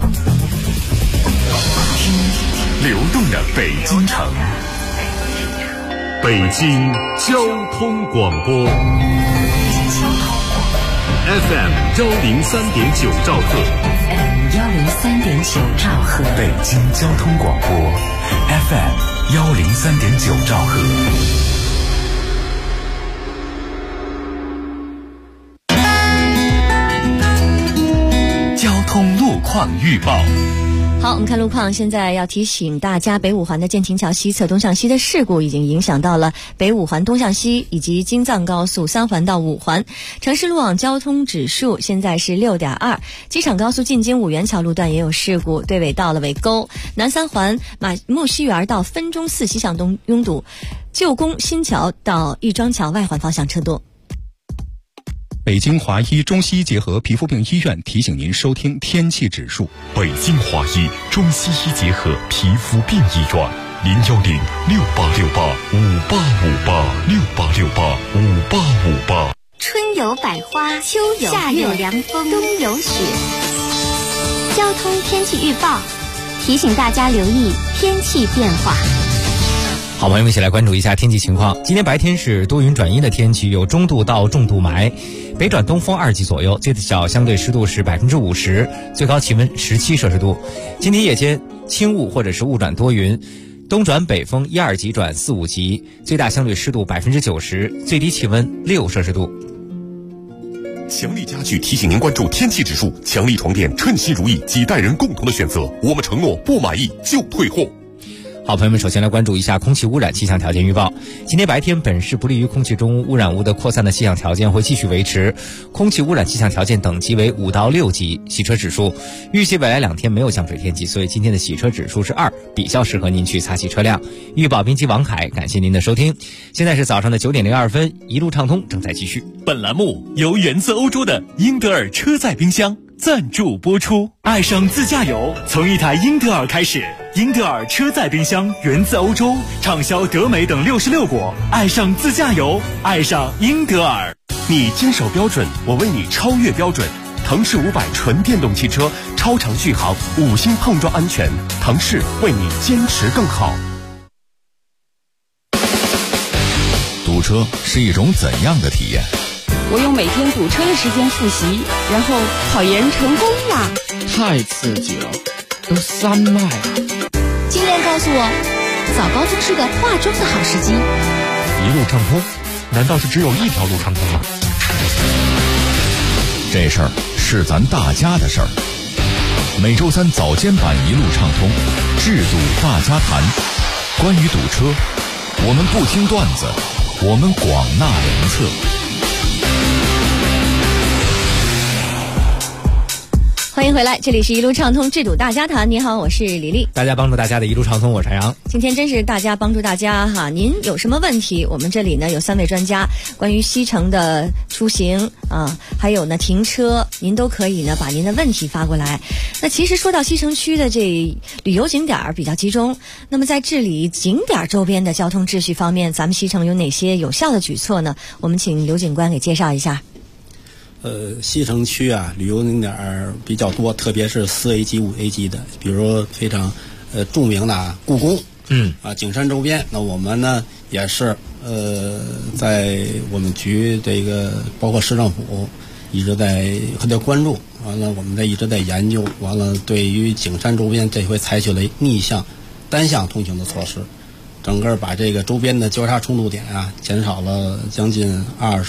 流动的北京城，北京交通广播 FM 103.9兆赫 103.9兆赫， 北京交通广播 FM 103.9兆赫。 交通路况预报。 好，我们看路况。现在要提醒大家，北五环的建亭桥西侧东向西的事故已经影响到了北五环东向西以及京藏高速3环到5环。城市路网交通指数现在是6.2。机场高速进京五元桥路段也有事故，队尾到了尾沟。南3环马木樨园到分钟寺西向东拥堵，旧宫新桥到亦庄桥外环方向车多。 北京华医中西医结合皮肤病医院提醒您收听天气指数。 北京华医中西医结合皮肤病医院，010-6868-5858，6868-5858。 春有百花，秋有夏有凉风，冬有雪。交通天气预报提醒大家留意天气变化。 好，朋友们一起来关注一下天气情况。今天白天是多云转阴的天气，有中度到重度霾，北转东风2级左右，最小相对湿度是50%，最高气温17摄氏度。今天夜间轻雾或者是雾转多云，东转北风1、2级转4、5级，最大相对湿度90%，最低气温6摄氏度。 强力家具提醒您关注天气指数，强力床垫称心如意，几代人共同的选择，我们承诺不满意就退货。 好，朋友们，首先来关注一下空气污染气象条件预报。今天白天本市不利于空气中污染物的扩散的气象条件会继续维持，空气污染气象条件等级为5到6级。洗车指数预计未来2天没有降水天气，所以今天的洗车指数是2，比较适合您去擦洗车辆。预报编辑王凯，感谢您的收听。现在是早上的9点02分，一路畅通正在继续。 本栏目由源自欧洲的英德尔车载冰箱赞助播出。爱上自驾游，从一台英德尔开始。英德尔车载冰箱源自欧洲，畅销德美等66国。爱上自驾游，爱上英德尔。 你坚守标准，我为你超越标准。腾势500纯电动汽车，超长续航，5星碰撞安全。腾势为你坚持更好。 堵车是一种怎样的体验？ 我用每天堵车的时间复习，然后考研成功啦！ 太刺激了！ 都3迈了。 经验告诉我，早高峰是个化妆的好时机。 一路畅通，难道是只有一条路畅通吗？ 这事儿是咱大家的事儿。每周三早间版一路畅通，制度大家谈。关于堵车，我们不听段子，我们广纳良策。 欢迎回来，这里是一路畅通制堵大家谈。你好，我是李丽。 大家帮助大家的一路畅通，我是杨。 今天真是大家帮助大家哈，您有什么问题？我们这里呢有3位专家，关于西城的出行啊，还有呢停车，您都可以呢把您的问题发过来。那其实说到西城区的这旅游景点比较集中，那么在治理景点周边的交通秩序方面，咱们西城有哪些有效的举措呢？我们请刘警官给介绍一下。 西城区啊，旅游景点比较多，特别是4A 级、5A 级的，比如说非常著名的故宫，景山周边。那我们呢也是在我们局这个包括市政府一直在关注，完了我们一直在研究，完了对于景山周边这回采取了逆向、单向通行的措施，整个把这个周边的交叉冲突点啊减少了将近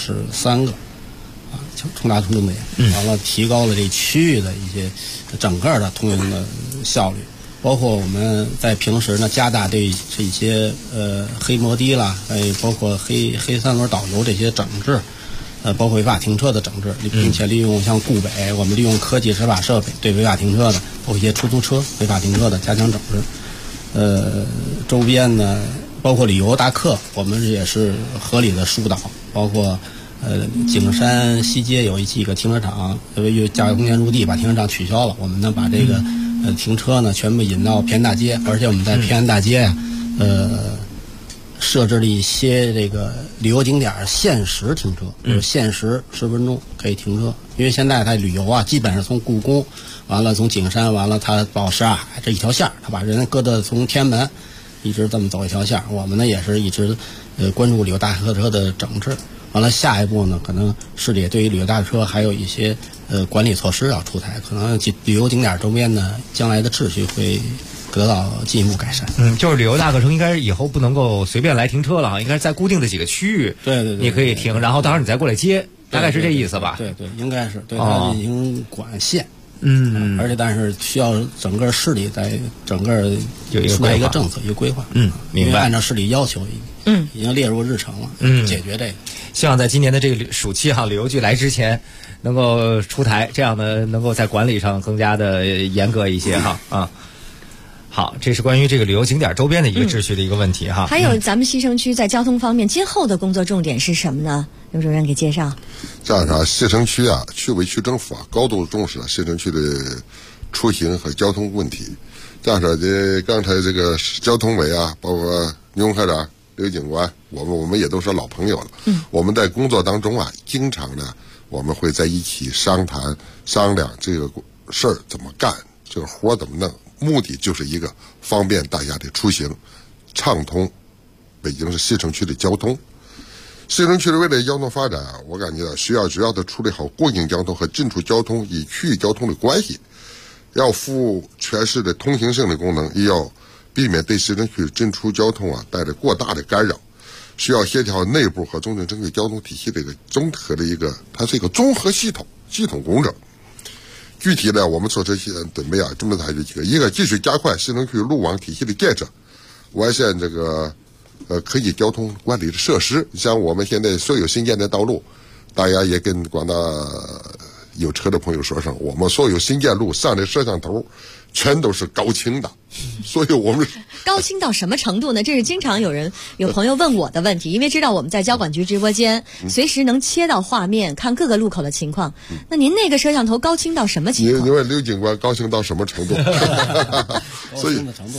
23个。重大冲突点，完了提高了这区域的一些整个的通行的效率，包括我们在平时呢加大对这些黑摩的啦，包括黑三轮导游这些整治，包括违法停车的整治，并且利用像固北，我们利用科技执法设备对违法停车的，包括一些出租车违法停车的加强整治。周边呢包括旅游大客，我们也是合理的疏导，包括。景山西街有几个停车场，因为价格空间入地，把停车场取消了。我们呢把这个停车呢全部引到平安大街，而且我们在平安大街呀，设置了一些这个旅游景点限时停车，就是限时10分钟可以停车。因为现在它旅游啊，基本上从故宫，完了从景山，完了它到什刹海这一条线，它把人搁到从天安门一直这么走一条线。我们呢也是一直关注旅游大客车的整治。完了，下一步呢，可能市里对于旅游大车还有一些管理措施要出台，可能旅游景点周边呢，将来的秩序会得到进一步改善。 就是旅游大客车应该以后不能够随便来停车了，应该是在固定的几个区域， 对， 你可以停，然后到时候你再过来接，大概是这意思吧？ 对，应该是对它进行管限。而且但是需要整个市里在整个有出台一个政策、一个规划。 明白。 按照市里要求，已经列入日程了。解决这个。 希望在今年的这个暑期旅游局来之前，能够出台，这样呢，能够在管理上更加的严格一些好，这是关于这个旅游景点周边的一个秩序的一个问题还有咱们西城区在交通方面，今后的工作重点是什么呢？刘主任给介绍。 这样说，西城区啊，区委区政府高度重视西城区的出行和交通问题。这样说，刚才这个交通委啊，包括牛科长、刘警官，我们也都是老朋友了。我们在工作当中啊，经常呢，我们会在一起商量这个事儿怎么干，这个活怎么弄。目的就是一个方便大家的出行，畅通北京市西城区的交通。西城区的未来交通发展啊，我感觉需要主要的处理好过境交通和进出交通与区域交通的关系，要服务全市的通行性的功能，也要避免对西城区进出交通啊带来过大的干扰。需要协调内部和中正整个交通体系的一个综合的它是一个综合系统工程。具体呢，我们做这些准备啊，这么采取几个：一个继续加快西城区路网体系的建设，完善这个可以交通管理的设施。像我们现在所有新建的道路，大家也跟广大有车的朋友说声，我们所有新建路上的摄像头全都是高清的，所以我们高清到什么程度呢？这是经常有朋友问我的问题，因为知道我们在交管局直播间随时能切到画面，看各个路口的情况。那您那个摄像头高清到什么情况？ 你问刘警官高清到什么程度？所以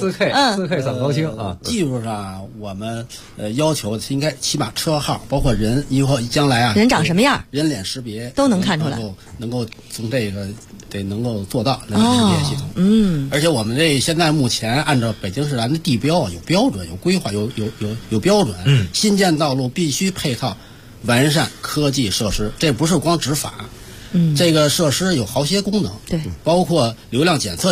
4K 算高清啊。 技术上我们要求应该起码车号，包括人以后将来啊， 人长什么样， 人脸识别都能看出来， 能够从这个得能够做到人脸识别系统。而且我们这现在目前按照北京市咱的地标有标准、有规划、有标准。新建道路必须配套完善科技设施，这不是光执法。这个设施有好些功能， 对， 包括流量检测系统，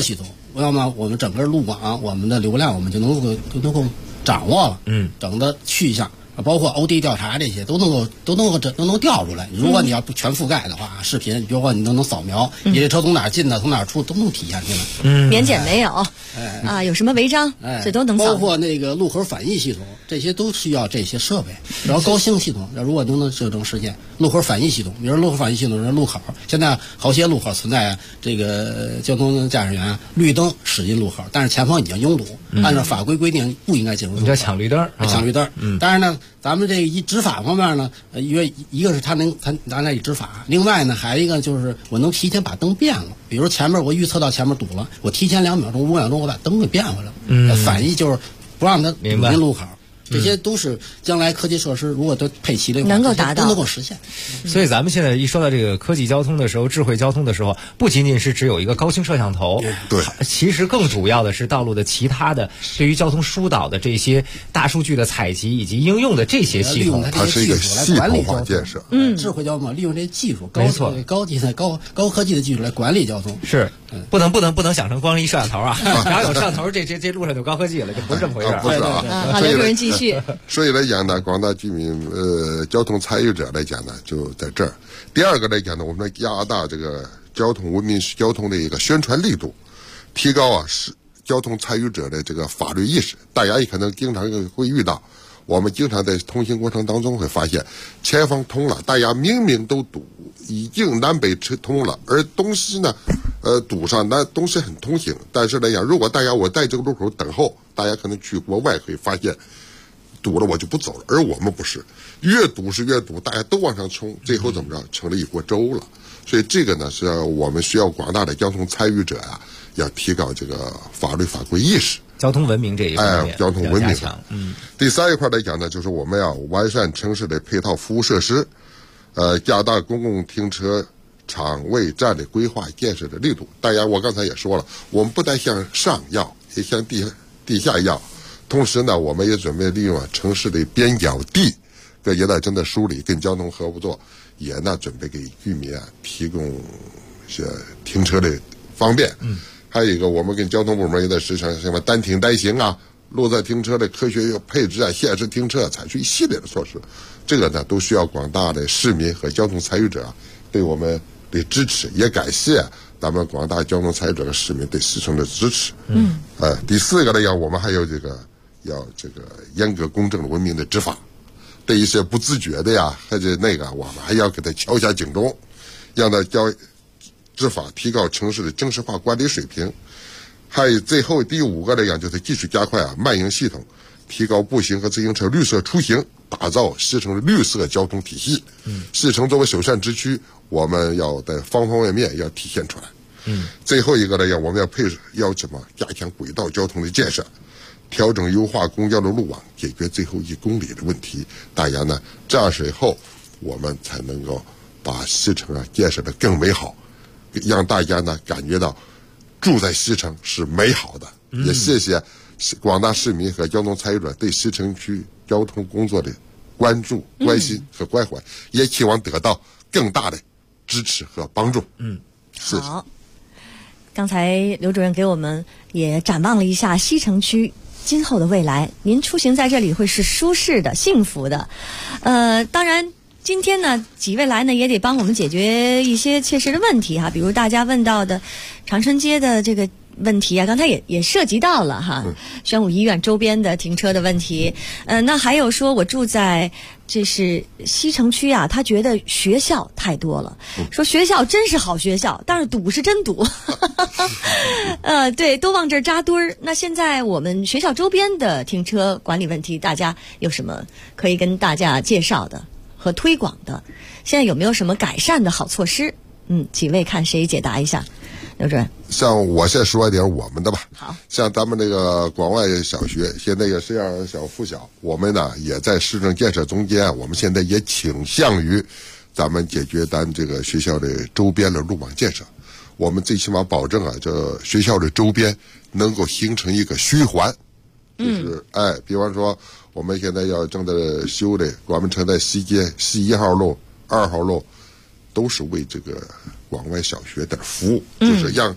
要么我们整个路网我们的流量我们就能够掌握了，整个去向。包括 OD 调查这些都能调出来。如果你要不全覆盖的话，视频，比如说你都能扫描，你这车从哪儿进的，从哪儿出，都能体现出来。 免检没有，有什么违章，这都能扫。 包括那个路口反译系统，这些都需要这些设备。然后高精系统，如果能这种实现路口反译系统，比如路口反译系统是路口，现在好些路口存在这个交通驾驶员绿灯驶进路口，但是前方已经拥堵，按照法规规定不应该进入路口。 你叫抢绿灯， 抢绿灯。当然呢。咱们这个执法方面呢，一个是咱俩执法，另外呢还有一个就是我能提前把灯变了，比如前面我预测到前面堵了，我提前2秒钟、5秒钟我把灯给变回来了。反义就是不让它堵进路口。这些都是将来科技设施如果都配齐的话， 能够达到， 都能够实现。 所以咱们现在一说到这个科技交通的时候，智慧交通的时候，不仅仅是只有一个高清摄像头， 对， 其实更主要的是道路的其他的对于交通疏导的这些大数据的采集以及应用的这些系统， 它是一个系统化建设。 智慧交通利用这些技术，高科技的技术来管理交通。 是，不能想成光是一摄像头啊，然后有摄像头，这路上就高科技了，就不是这么回事。 不是啊， 好，刘主任继续。 所以来讲呢，广大居民交通参与者来讲呢，就在这儿。第二个来讲呢，我们要加大这个交通文明交通的一个宣传力度，提高是交通参与者的这个法律意识。大家也可能经常会遇到，我们经常在通行过程当中会发现，前方通了，大家明明都堵，已经南北车通了，而东西呢，堵上，东西很通行。但是来讲，如果我在这个路口等候，大家可能去国外会发现。堵了我就不走了，而我们不是，越堵是越堵，大家都往上冲，最后怎么着，成了一锅粥了。所以这个呢，是我们需要广大的交通参与者啊，要提高这个法律法规意识， 交通文明这一方面， 交通文明。第三一块来讲呢，就是我们要完善城市的配套服务设施，加大公共停车场位站的规划建设的力度。当然，我刚才也说了，我们不但向上要，也向地下要。同时呢，我们也准备利用城市的边角地，也在正在梳理，跟交通合作，也呢准备给居民提供些停车的方便。还有一个，我们跟交通部门也在实行什么单停单行啊，路侧停车的科学配置啊，限时停车，采取一系列的措施。这个呢，都需要广大的市民和交通参与者对我们的支持，也感谢咱们广大交通参与者和市民对市政的支持。第四个来讲，我们还有要严格公正文明的执法，对一些不自觉的或者我们还要给他敲下警钟，让他执法，提高城市的城市化管理水平。还有最后第5个来讲，就是继续加快慢行系统，提高步行和自行车绿色出行，打造西城的绿色交通体系。西城作为首善之区，我们要在方方面面要体现出来。最后一个来讲，我们要加强轨道交通的建设，调整优化公交的路网，解决最后1公里的问题。大家呢，这样以后我们才能够把西城建设得更美好，让大家呢感觉到住在西城是美好的。也谢谢广大市民和交通参与者对西城区交通工作的关注、关心和关怀，也期望得到更大的支持和帮助。 好。刚才刘主任给我们也展望了一下西城区今后的未来，您出行在这里会是舒适的、幸福的。当然今天呢，几位来呢也得帮我们解决一些切实的问题比如大家问到的长春街的这个问题刚才也涉及到了宣武医院周边的停车的问题。那还有说我住在这是西城区他觉得学校太多了，说学校真是好学校，但是堵是真堵。对，都往这儿扎堆儿。那现在我们学校周边的停车管理问题，大家有什么可以跟大家介绍的和推广的？现在有没有什么改善的好措施？几位看谁解答一下？刘主任， 像我先说一点我们的吧。 好， 像咱们这个广外小学，现在也是让小附小，我们呢也在市政建设中间，我们现在也倾向于咱们解决咱这个学校的周边的路网建设。我们最起码保证这学校的周边能够形成一个循环，就是比方说我们现在正在修的广门城在西街西1号路、2号路，都是为这个广外小学的服务，就是让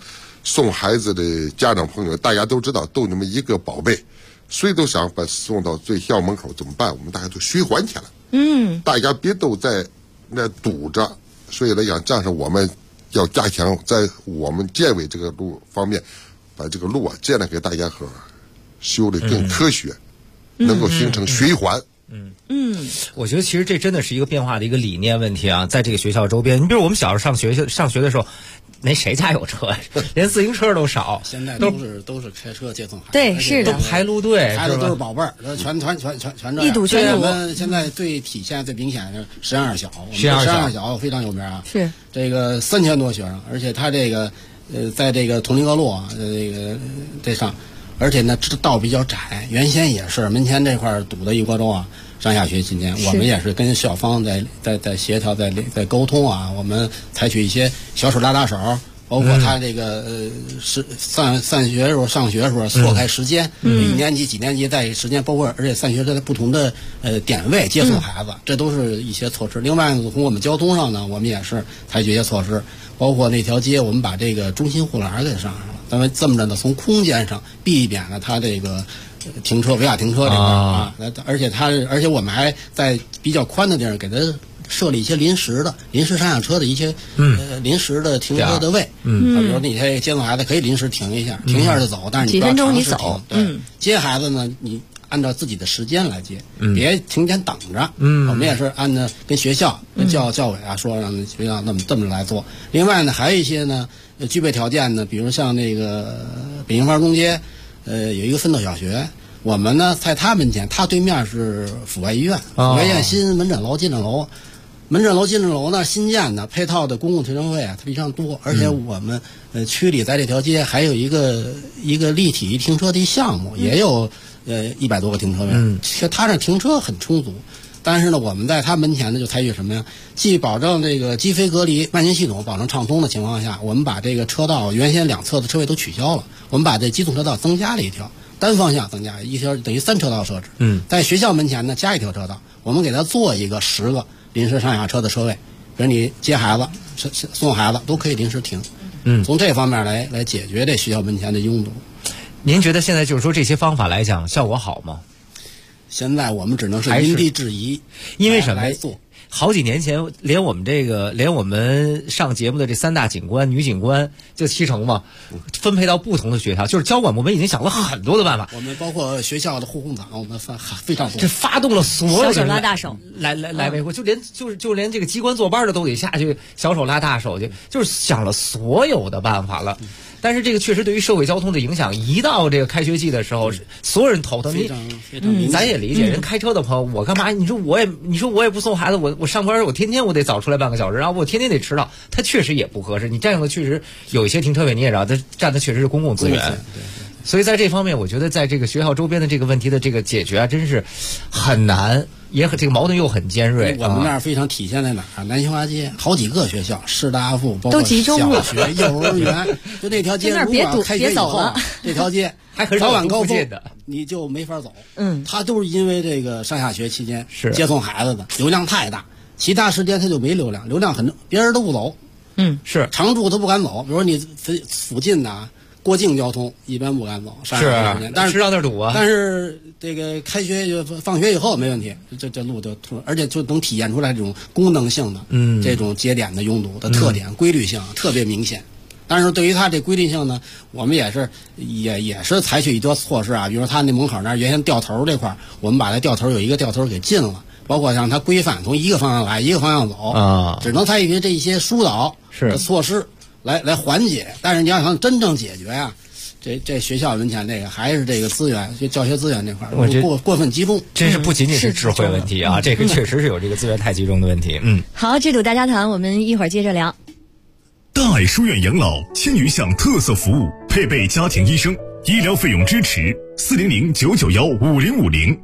送孩子的家长朋友，大家都知道，都那么一个宝贝，谁都想把送到最校门口，怎么办？我们大家都循环起来，大家别都在那堵着。所以来讲，这样是我们要加强在我们建委这个路方面，把这个路啊尽量给大家伙修得更科学，能够形成循环。 我觉得其实这真的是一个变化的一个理念问题啊，在这个学校周边，你比如我们小时候上学的时候，那谁家有车呀？连自行车都少。 现在都是开车接送孩子， 对，是的， 都排路队， 孩子都是宝贝儿，全这样。 一堵全堵。 我们现在最体现最明显的实验二小， 实验二小非常有名啊， 是这个3000多学生，而且他这个在这个同林阁路啊，这上，而且呢这道比较窄，原先也是门前这块堵的一锅粥啊。上下学期间，我们也是跟校方在协调，在沟通啊。我们采取一些小手拉大手，包括他这个是上学时候错开时间，一年级几年级在时间，包括而且上学在不同的点位接送孩子，这都是一些措施。另外，从我们交通上呢，我们也是采取一些措施，包括那条街，我们把这个中心护栏给上上了。咱们这么着呢，从空间上避免了它这个停车违法停车这块啊，而且我们还在比较宽的地方给它设立一些临时上下车的一些临时的停车的位，比如你这接送孩子可以临时停一下就走，但是你不要长时停。对，接孩子呢，你按照自己的时间来接，别停前等着。我们也是按照跟学校跟教委啊说，让学校这么来做。另外呢，还有一些呢具备条件呢，比如像那个北京花中街。有一个奋斗小学，我们呢在他门前，他对面是阜外医院，阜外医院新门诊楼、进诊楼，呢新建的配套的公共停车位啊，它非常多，而且我们区里在这条街还有一个立体停车的项目，也有100多个停车位，其实它这停车很充足。但是呢，我们在他门前呢就采取什么呀？既保证这个机非隔离慢行系统保证畅通的情况下，我们把这个车道原先两侧的车位都取消了，我们把这机动车道增加了一条，单方向增加一条，等于3车道设置。在学校门前呢加一条车道，我们给它做一个10个临时上下车的车位，比如你接孩子、送孩子都可以临时停。从这方面来解决这学校门前的拥堵。 您觉得现在就是说这些方法来讲效果好吗？ 现在我们只能是因地制宜， 因为什么？ 来做。 好几年前，连我们上节目的这3大警官、女警官就7成嘛，分配到不同的学校，就是交管部门已经想了很多的办法。 我们包括学校的护工长，我们非常多。 这发动了所有的小手拉大手来维护，就连这个机关坐班的都得下去小手拉大手去，就是想了所有的办法了。但是这个确实对于社会交通的影响，一到这个开学季的时候，所有人头疼。咱也理解，人开车的朋友，我干嘛？你说我也不送孩子，我上班我天天我得早出来半个小时，然后我天天得迟到，它确实也不合适。你占用的确实有一些停车位，你也知道，它占的确实是公共资源。所以在这方面，我觉得在这个学校周边的这个问题的这个解决啊，真是很难，这个矛盾又很尖锐。 我们那儿非常体现在哪儿？南新华街好几个学校，师大附包括小学、幼儿园，就那条街，如果开学以后，这条街还很早晚高峰的， 你就没法走。它都是因为这个上下学期间接送孩子的流量太大，其他时间它就没流量，流量很别人都不走。 是常住他不敢走，比如说你附近的过境交通一般不敢走，但是知道那儿堵啊。 但是这个开学放学以后没问题，这路就而且就能体现出来这种功能性的，这种节点的拥堵的特点、规律性特别明显。但是对于它这规律性呢，我们也是采取一多措施啊，比如说它那门口那儿原先掉头这块儿，我们把它掉头有一个掉头给禁了，包括让它规范从一个方向来一个方向走啊， 只能采取这一些疏导的措施来缓解。但是你要想真正解决呀，这学校门前这个还是这个资源，就教学资源这块过分集中， 真是不仅仅是智慧问题啊，这个确实是有这个资源太集中的问题。 好，这堵大家谈，我们一会儿接着聊。 大爱书院养老千余项特色服务，配备家庭医生，医疗费用支持，400-991-5050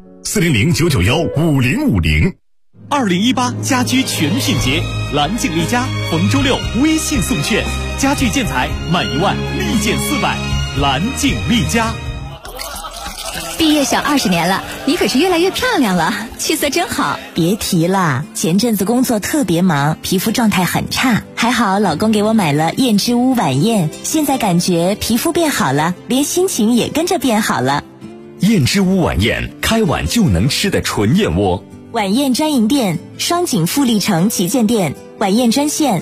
400-991-5050。 2018家居全品节，蓝景丽家逢周六微信送券，家具建材满1万立减400，蓝景丽家。 毕业小20年了，你可是越来越漂亮了，气色真好。 别提了，前阵子工作特别忙，皮肤状态很差，还好老公给我买了燕之屋晚宴，现在感觉皮肤变好了，连心情也跟着变好了。 燕之屋晚宴，开碗就能吃的纯燕窝。 晚宴专营店：双井富力城旗舰店。晚宴专线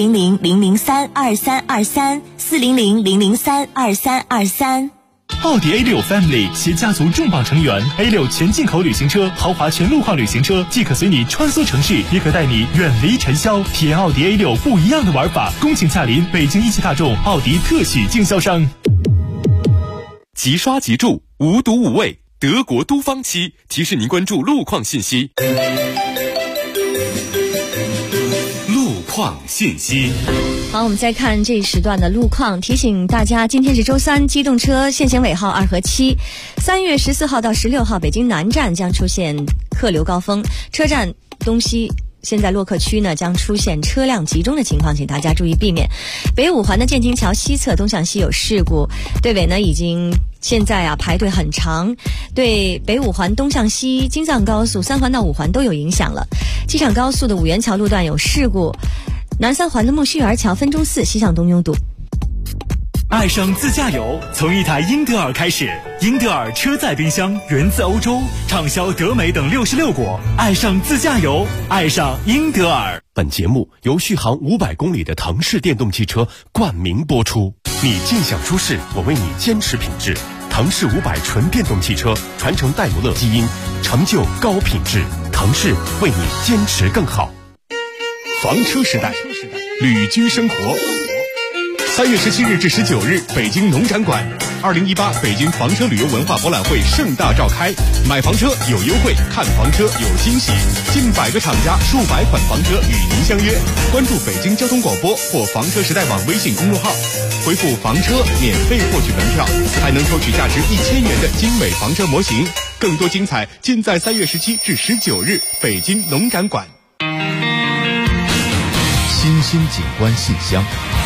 ：400-003-2323，400-003-2323。 奥迪A6 Family 携家族重磅成员 A6 全进口旅行车、豪华全路况旅行车，既可随你穿梭城市，也可带你远离尘嚣，体验奥迪 A6 不一样的玩法。恭请驾临北京一汽大众奥迪特许经销商。 即刷即住，无毒无味，德国都方漆提示您关注路况信息。路况信息。 好，我们再看这一时段的路况，提醒大家，今天是周三，机动车限行尾号2和7。3月14号到16号，北京南站将出现客流高峰，车站东西现在洛克区呢将出现车辆集中的情况，请大家注意避免。北五环的建京桥西侧东向西有事故，队尾呢已经现在排队很长，对北五环东向西、京藏高速3环到5环都有影响了。机场高速的五元桥路段有事故，南3环的木樨园桥分钟寺西向东拥堵。 爱上自驾游，从一台英德尔开始。英德尔车载冰箱源自欧洲，畅销德美等66国。爱上自驾游，爱上英德尔。 本节目由续航500公里的腾势电动汽车冠名播出。你尽享舒适，我为你坚持品质。腾势500纯电动汽车传承戴姆勒基因，成就高品质。腾势为你坚持更好。 房车时代，旅居生活。3月17日至19日，北京农展馆，2018北京房车旅游文化博览会盛大召开。买房车有优惠，看房车有惊喜，近100个厂家，数百款房车与您相约。关注北京交通广播或房车时代网微信公众号，回复房车免费获取门票，还能抽取价值1000元的精美房车模型。更多精彩尽在3月17至19日北京农展馆。 新兴景观信箱。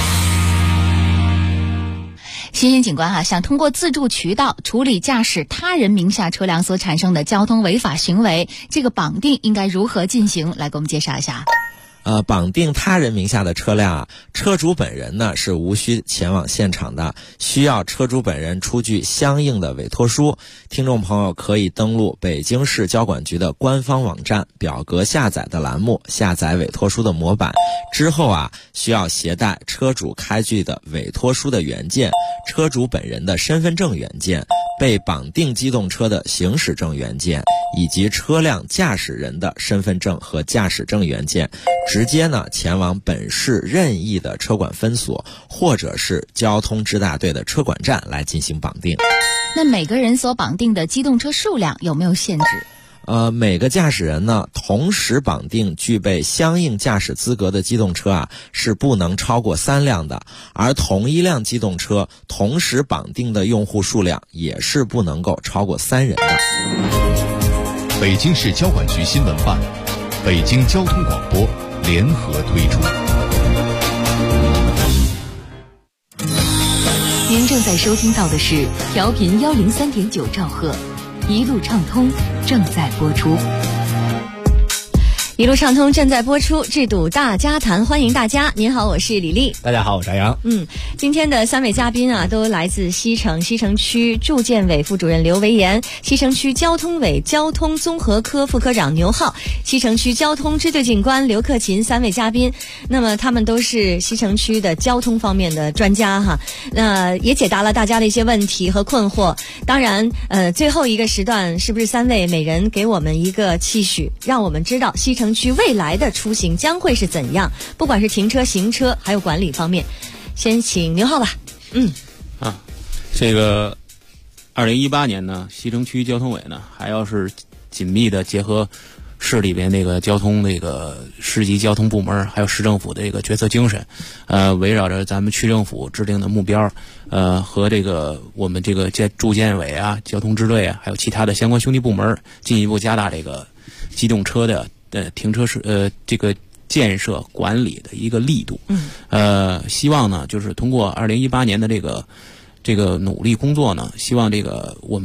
新兴景观想通过自助渠道处理驾驶他人名下车辆所产生的交通违法行为，这个绑定应该如何进行？来给我们介绍一下。 绑定他人名下的车辆车主本人呢是无需前往现场的，需要车主本人出具相应的委托书。听众朋友可以登录北京市交管局的官方网站，表格下载的栏目下载委托书的模板，之后需要携带车主开具的委托书的原件、车主本人的身份证原件、被绑定机动车的行驶证原件以及车辆驾驶人的身份证和驾驶证原件，直接前往本市任意的车管分所或者是交通支大队的车管站来进行绑定。 那每个人所绑定的机动车数量有没有限制？ 每个驾驶人同时绑定具备相应驾驶资格的机动车是不能超过3辆的，而同一辆机动车同时绑定的用户数量也是不能够超过3人的。 北京市交管局新闻办、北京交通广播联合推出。 您正在收听到的是调频103.9兆赫，一路畅通正在播出。 一路畅通正在播出，制度大家谈，欢迎大家。您好，我是李丽。 大家好，我是杨。 今天的3位嘉宾都来自西城区住建委副主任刘维岩，西城区交通委交通综合科副科长牛浩，西城区交通支队警官刘克勤，3位嘉宾。那么他们都是西城区的交通方面的专家也解答了大家的一些问题和困惑。当然最后一个时段是不是3位每人给我们一个期许，让我们知道西城区未来的出行将会是怎样，不管是停车、行车还有管理方面。先请牛浩吧。 这个2018年呢，西城区交通委呢还要是紧密的结合市里边那个交通那个市级交通部门还有市政府的这个决策精神，围绕着咱们区政府制定的目标，和这个我们这个住建委交通支队还有其他的相关兄弟部门，进一步加大这个机动车的停车这个建设管理的一个力度。希望呢就是通过2018年的这个努力工作呢，希望这个我们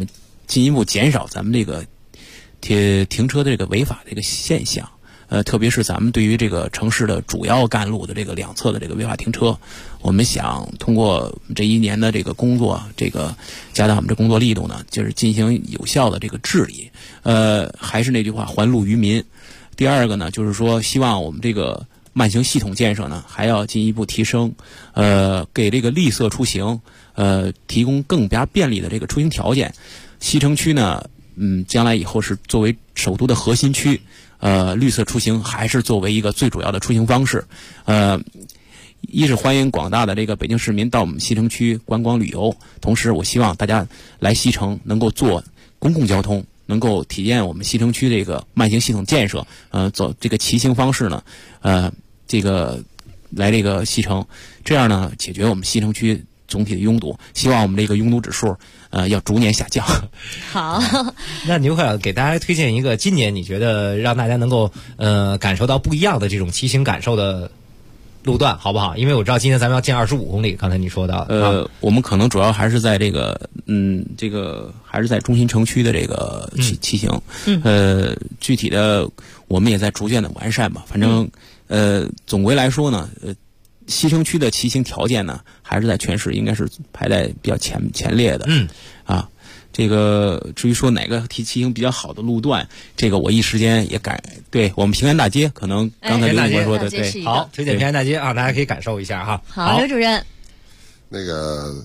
进一步减少咱们这个停车的这个违法的这个现象。特别是咱们对于这个城市的主要干路的这个两侧的这个违法停车，我们想通过这一年的这个工作，这个加大我们这工作力度呢，就是进行有效的这个治理。还是那句话，还路于民。第二个呢，就是说希望我们这个慢行系统建设呢，还要进一步提升，给这个绿色出行，提供更加便利的这个出行条件。西城区呢，将来以后是作为首都的核心区。绿色出行还是作为一个最主要的出行方式。一是欢迎广大的这个北京市民到我们西城区观光旅游，同时我希望大家来西城能够坐公共交通，能够体验我们西城区这个慢行系统建设。走这个骑行方式呢，这个来这个西城，这样呢解决我们西城区总体的拥堵。希望我们这个拥堵指数要逐年下降。 好， 那您会给大家推荐一个今年你觉得让大家能够感受到不一样的这种骑行感受的路段，好不好？因为我知道今天咱们要建25公里，刚才你说到我们可能主要还是在这个这个还是在中心城区的这个骑行。具体的我们也在逐渐的完善吧。反正总归来说呢，西城区的骑行条件呢，还是在全市应该是排在比较前列的。这个至于说哪个骑行比较好的路段，这个我一时间也对我们平安大街，可能刚才刘主任说的对。 好，推荐平安大街啊，大家可以感受一下哈。 好，刘主任。 那个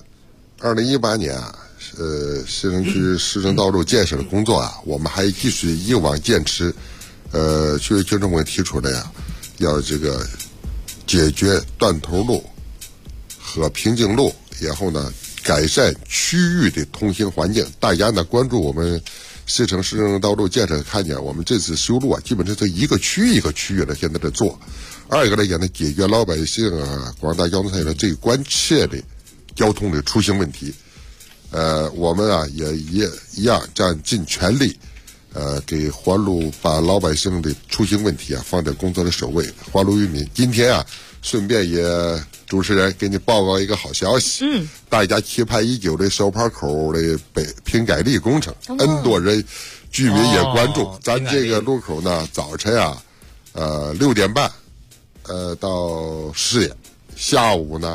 2018年啊，西城区市政道路建设的工作啊，我们还继续一往坚持。区委群众委提出的呀，要这个解决断头路和瓶颈路，然后呢改善区域的通行环境。大家呢关注我们西城市政道路建设，看见我们这次修路啊，基本上是一个区域一个区域的现在在做。二一个来讲呢，解决老百姓啊、广大交通参与者最关切的交通的出行问题。我们啊也一样尽全力，给还路，把老百姓的出行问题啊放在工作的首位，还路于民。今天啊，顺便也主持人给你报告一个好消息，大家期盼已久的手牌口的平改力工程，N 多人居民也关注。咱这个路口呢，早晨啊，6点半，到10点，下午呢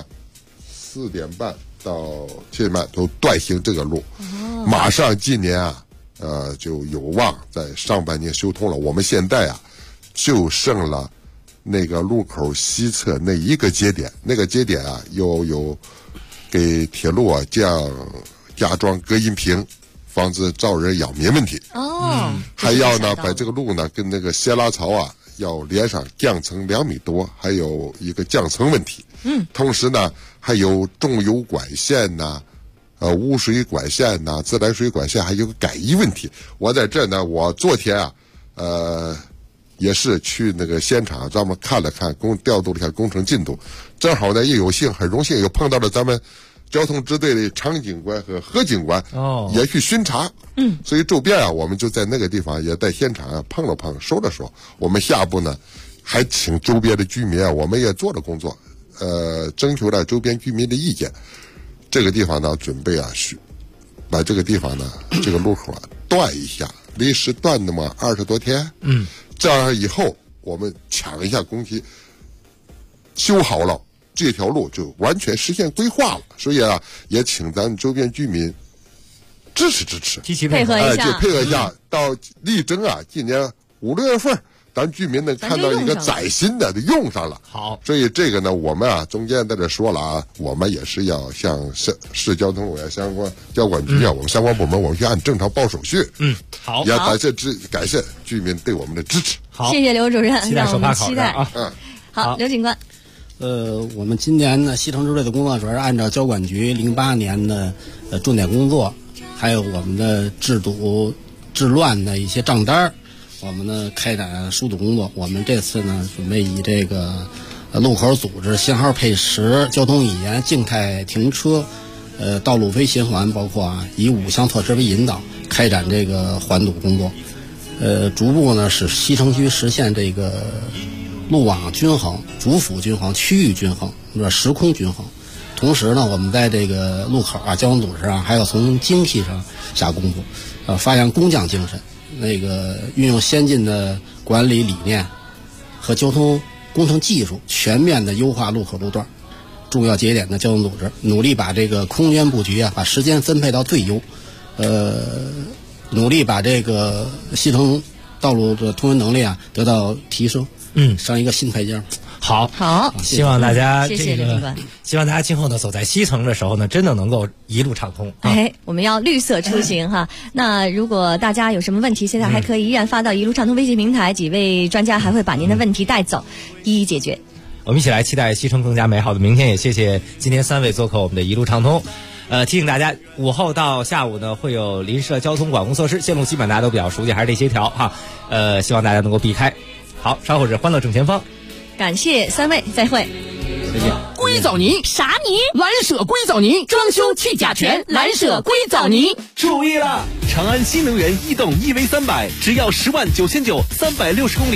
4点半到7点半都断行这个路。马上今年啊，就有望在上半年修通了。我们现在啊，就剩了那个路口西侧那一个节点，那个节点啊，有给铁路啊加装隔音屏，防止噪人扰民问题。还要呢把这个路呢跟那个斜拉槽啊要连上降层2米多，还有一个降层问题。同时呢还有重油管线呐、污水管线呐、自来水管线，还有个改移问题。我在这呢，我昨天啊，也是去那个现场，咱们看了看调度了一下工程进度，正好呢也很荣幸又碰到了咱们交通支队的常警官和何警官，也去巡查。所以周边啊，我们就在那个地方也在现场碰了碰，说了说。我们下步呢，还请周边的居民啊，我们也做了工作，征求了周边居民的意见。这个地方呢，准备啊，把这个地方呢，这个路口啊断一下，临时断那么20多天。这样以后我们抢一下工期，修好了，这条路就完全实现规划了。所以啊，也请咱周边居民支持， 积极配合一下， 配合一下。到力争啊，今年5、6月份，咱居民能看到一个崭新的用上了。 好， 所以这个呢，我们啊中间在这说了啊，我们也是要向市交通委相关交管局啊，我们相关部门，我们去按正常报手续。 好， 也感谢居民对我们的支持。 好， 谢谢刘主任， 期待手帕考试啊。 好，刘警官。 我们今年呢，西城支队的工作主要是按照交管局08年的重点工作，还有我们的治堵治乱的一些账单，我们呢开展疏堵工作。我们这次呢准备以这个路口组织、信号配时、交通语言、静态停车、道路非循环，包括以5项措施为引导，开展这个缓堵工作。逐步呢使西城区实现这个路网均衡、主辅均衡、区域均衡、时空均衡。 同时呢，我们在这个路口啊、交通组织上，还要从精细上下功夫，发扬工匠精神，运用先进的管理理念和交通工程技术，全面的优化路口路段、重要节点的交通组织，努力把这个空间布局啊，把时间分配到最优，努力把这个系统道路的通人能力啊得到提升，上一个新台阶。 好，希望大家谢谢刘警官。 希望大家今后呢走在西城的时候呢，真的能够一路畅通。 我们要绿色出行哈。那如果大家有什么问题，现在还可以依然发到一路畅通微信平台，几位专家还会把您的问题带走，一一解决。 我们一起来期待西城更加美好的明天，也谢谢今天3位做客我们的一路畅通。提醒大家，午后到下午呢会有邻市的交通管控措施，线路基本大家都比较熟悉，还是这些条哈。希望大家能够避开。好，稍后是欢乐正前方。 感谢3位，再会。 再见。 硅藻泥啥泥？ 蓝舍硅藻泥，装修去甲醛，蓝舍硅藻泥。 注意了，长安新能源逸动EV300，只要10.999万，360公里。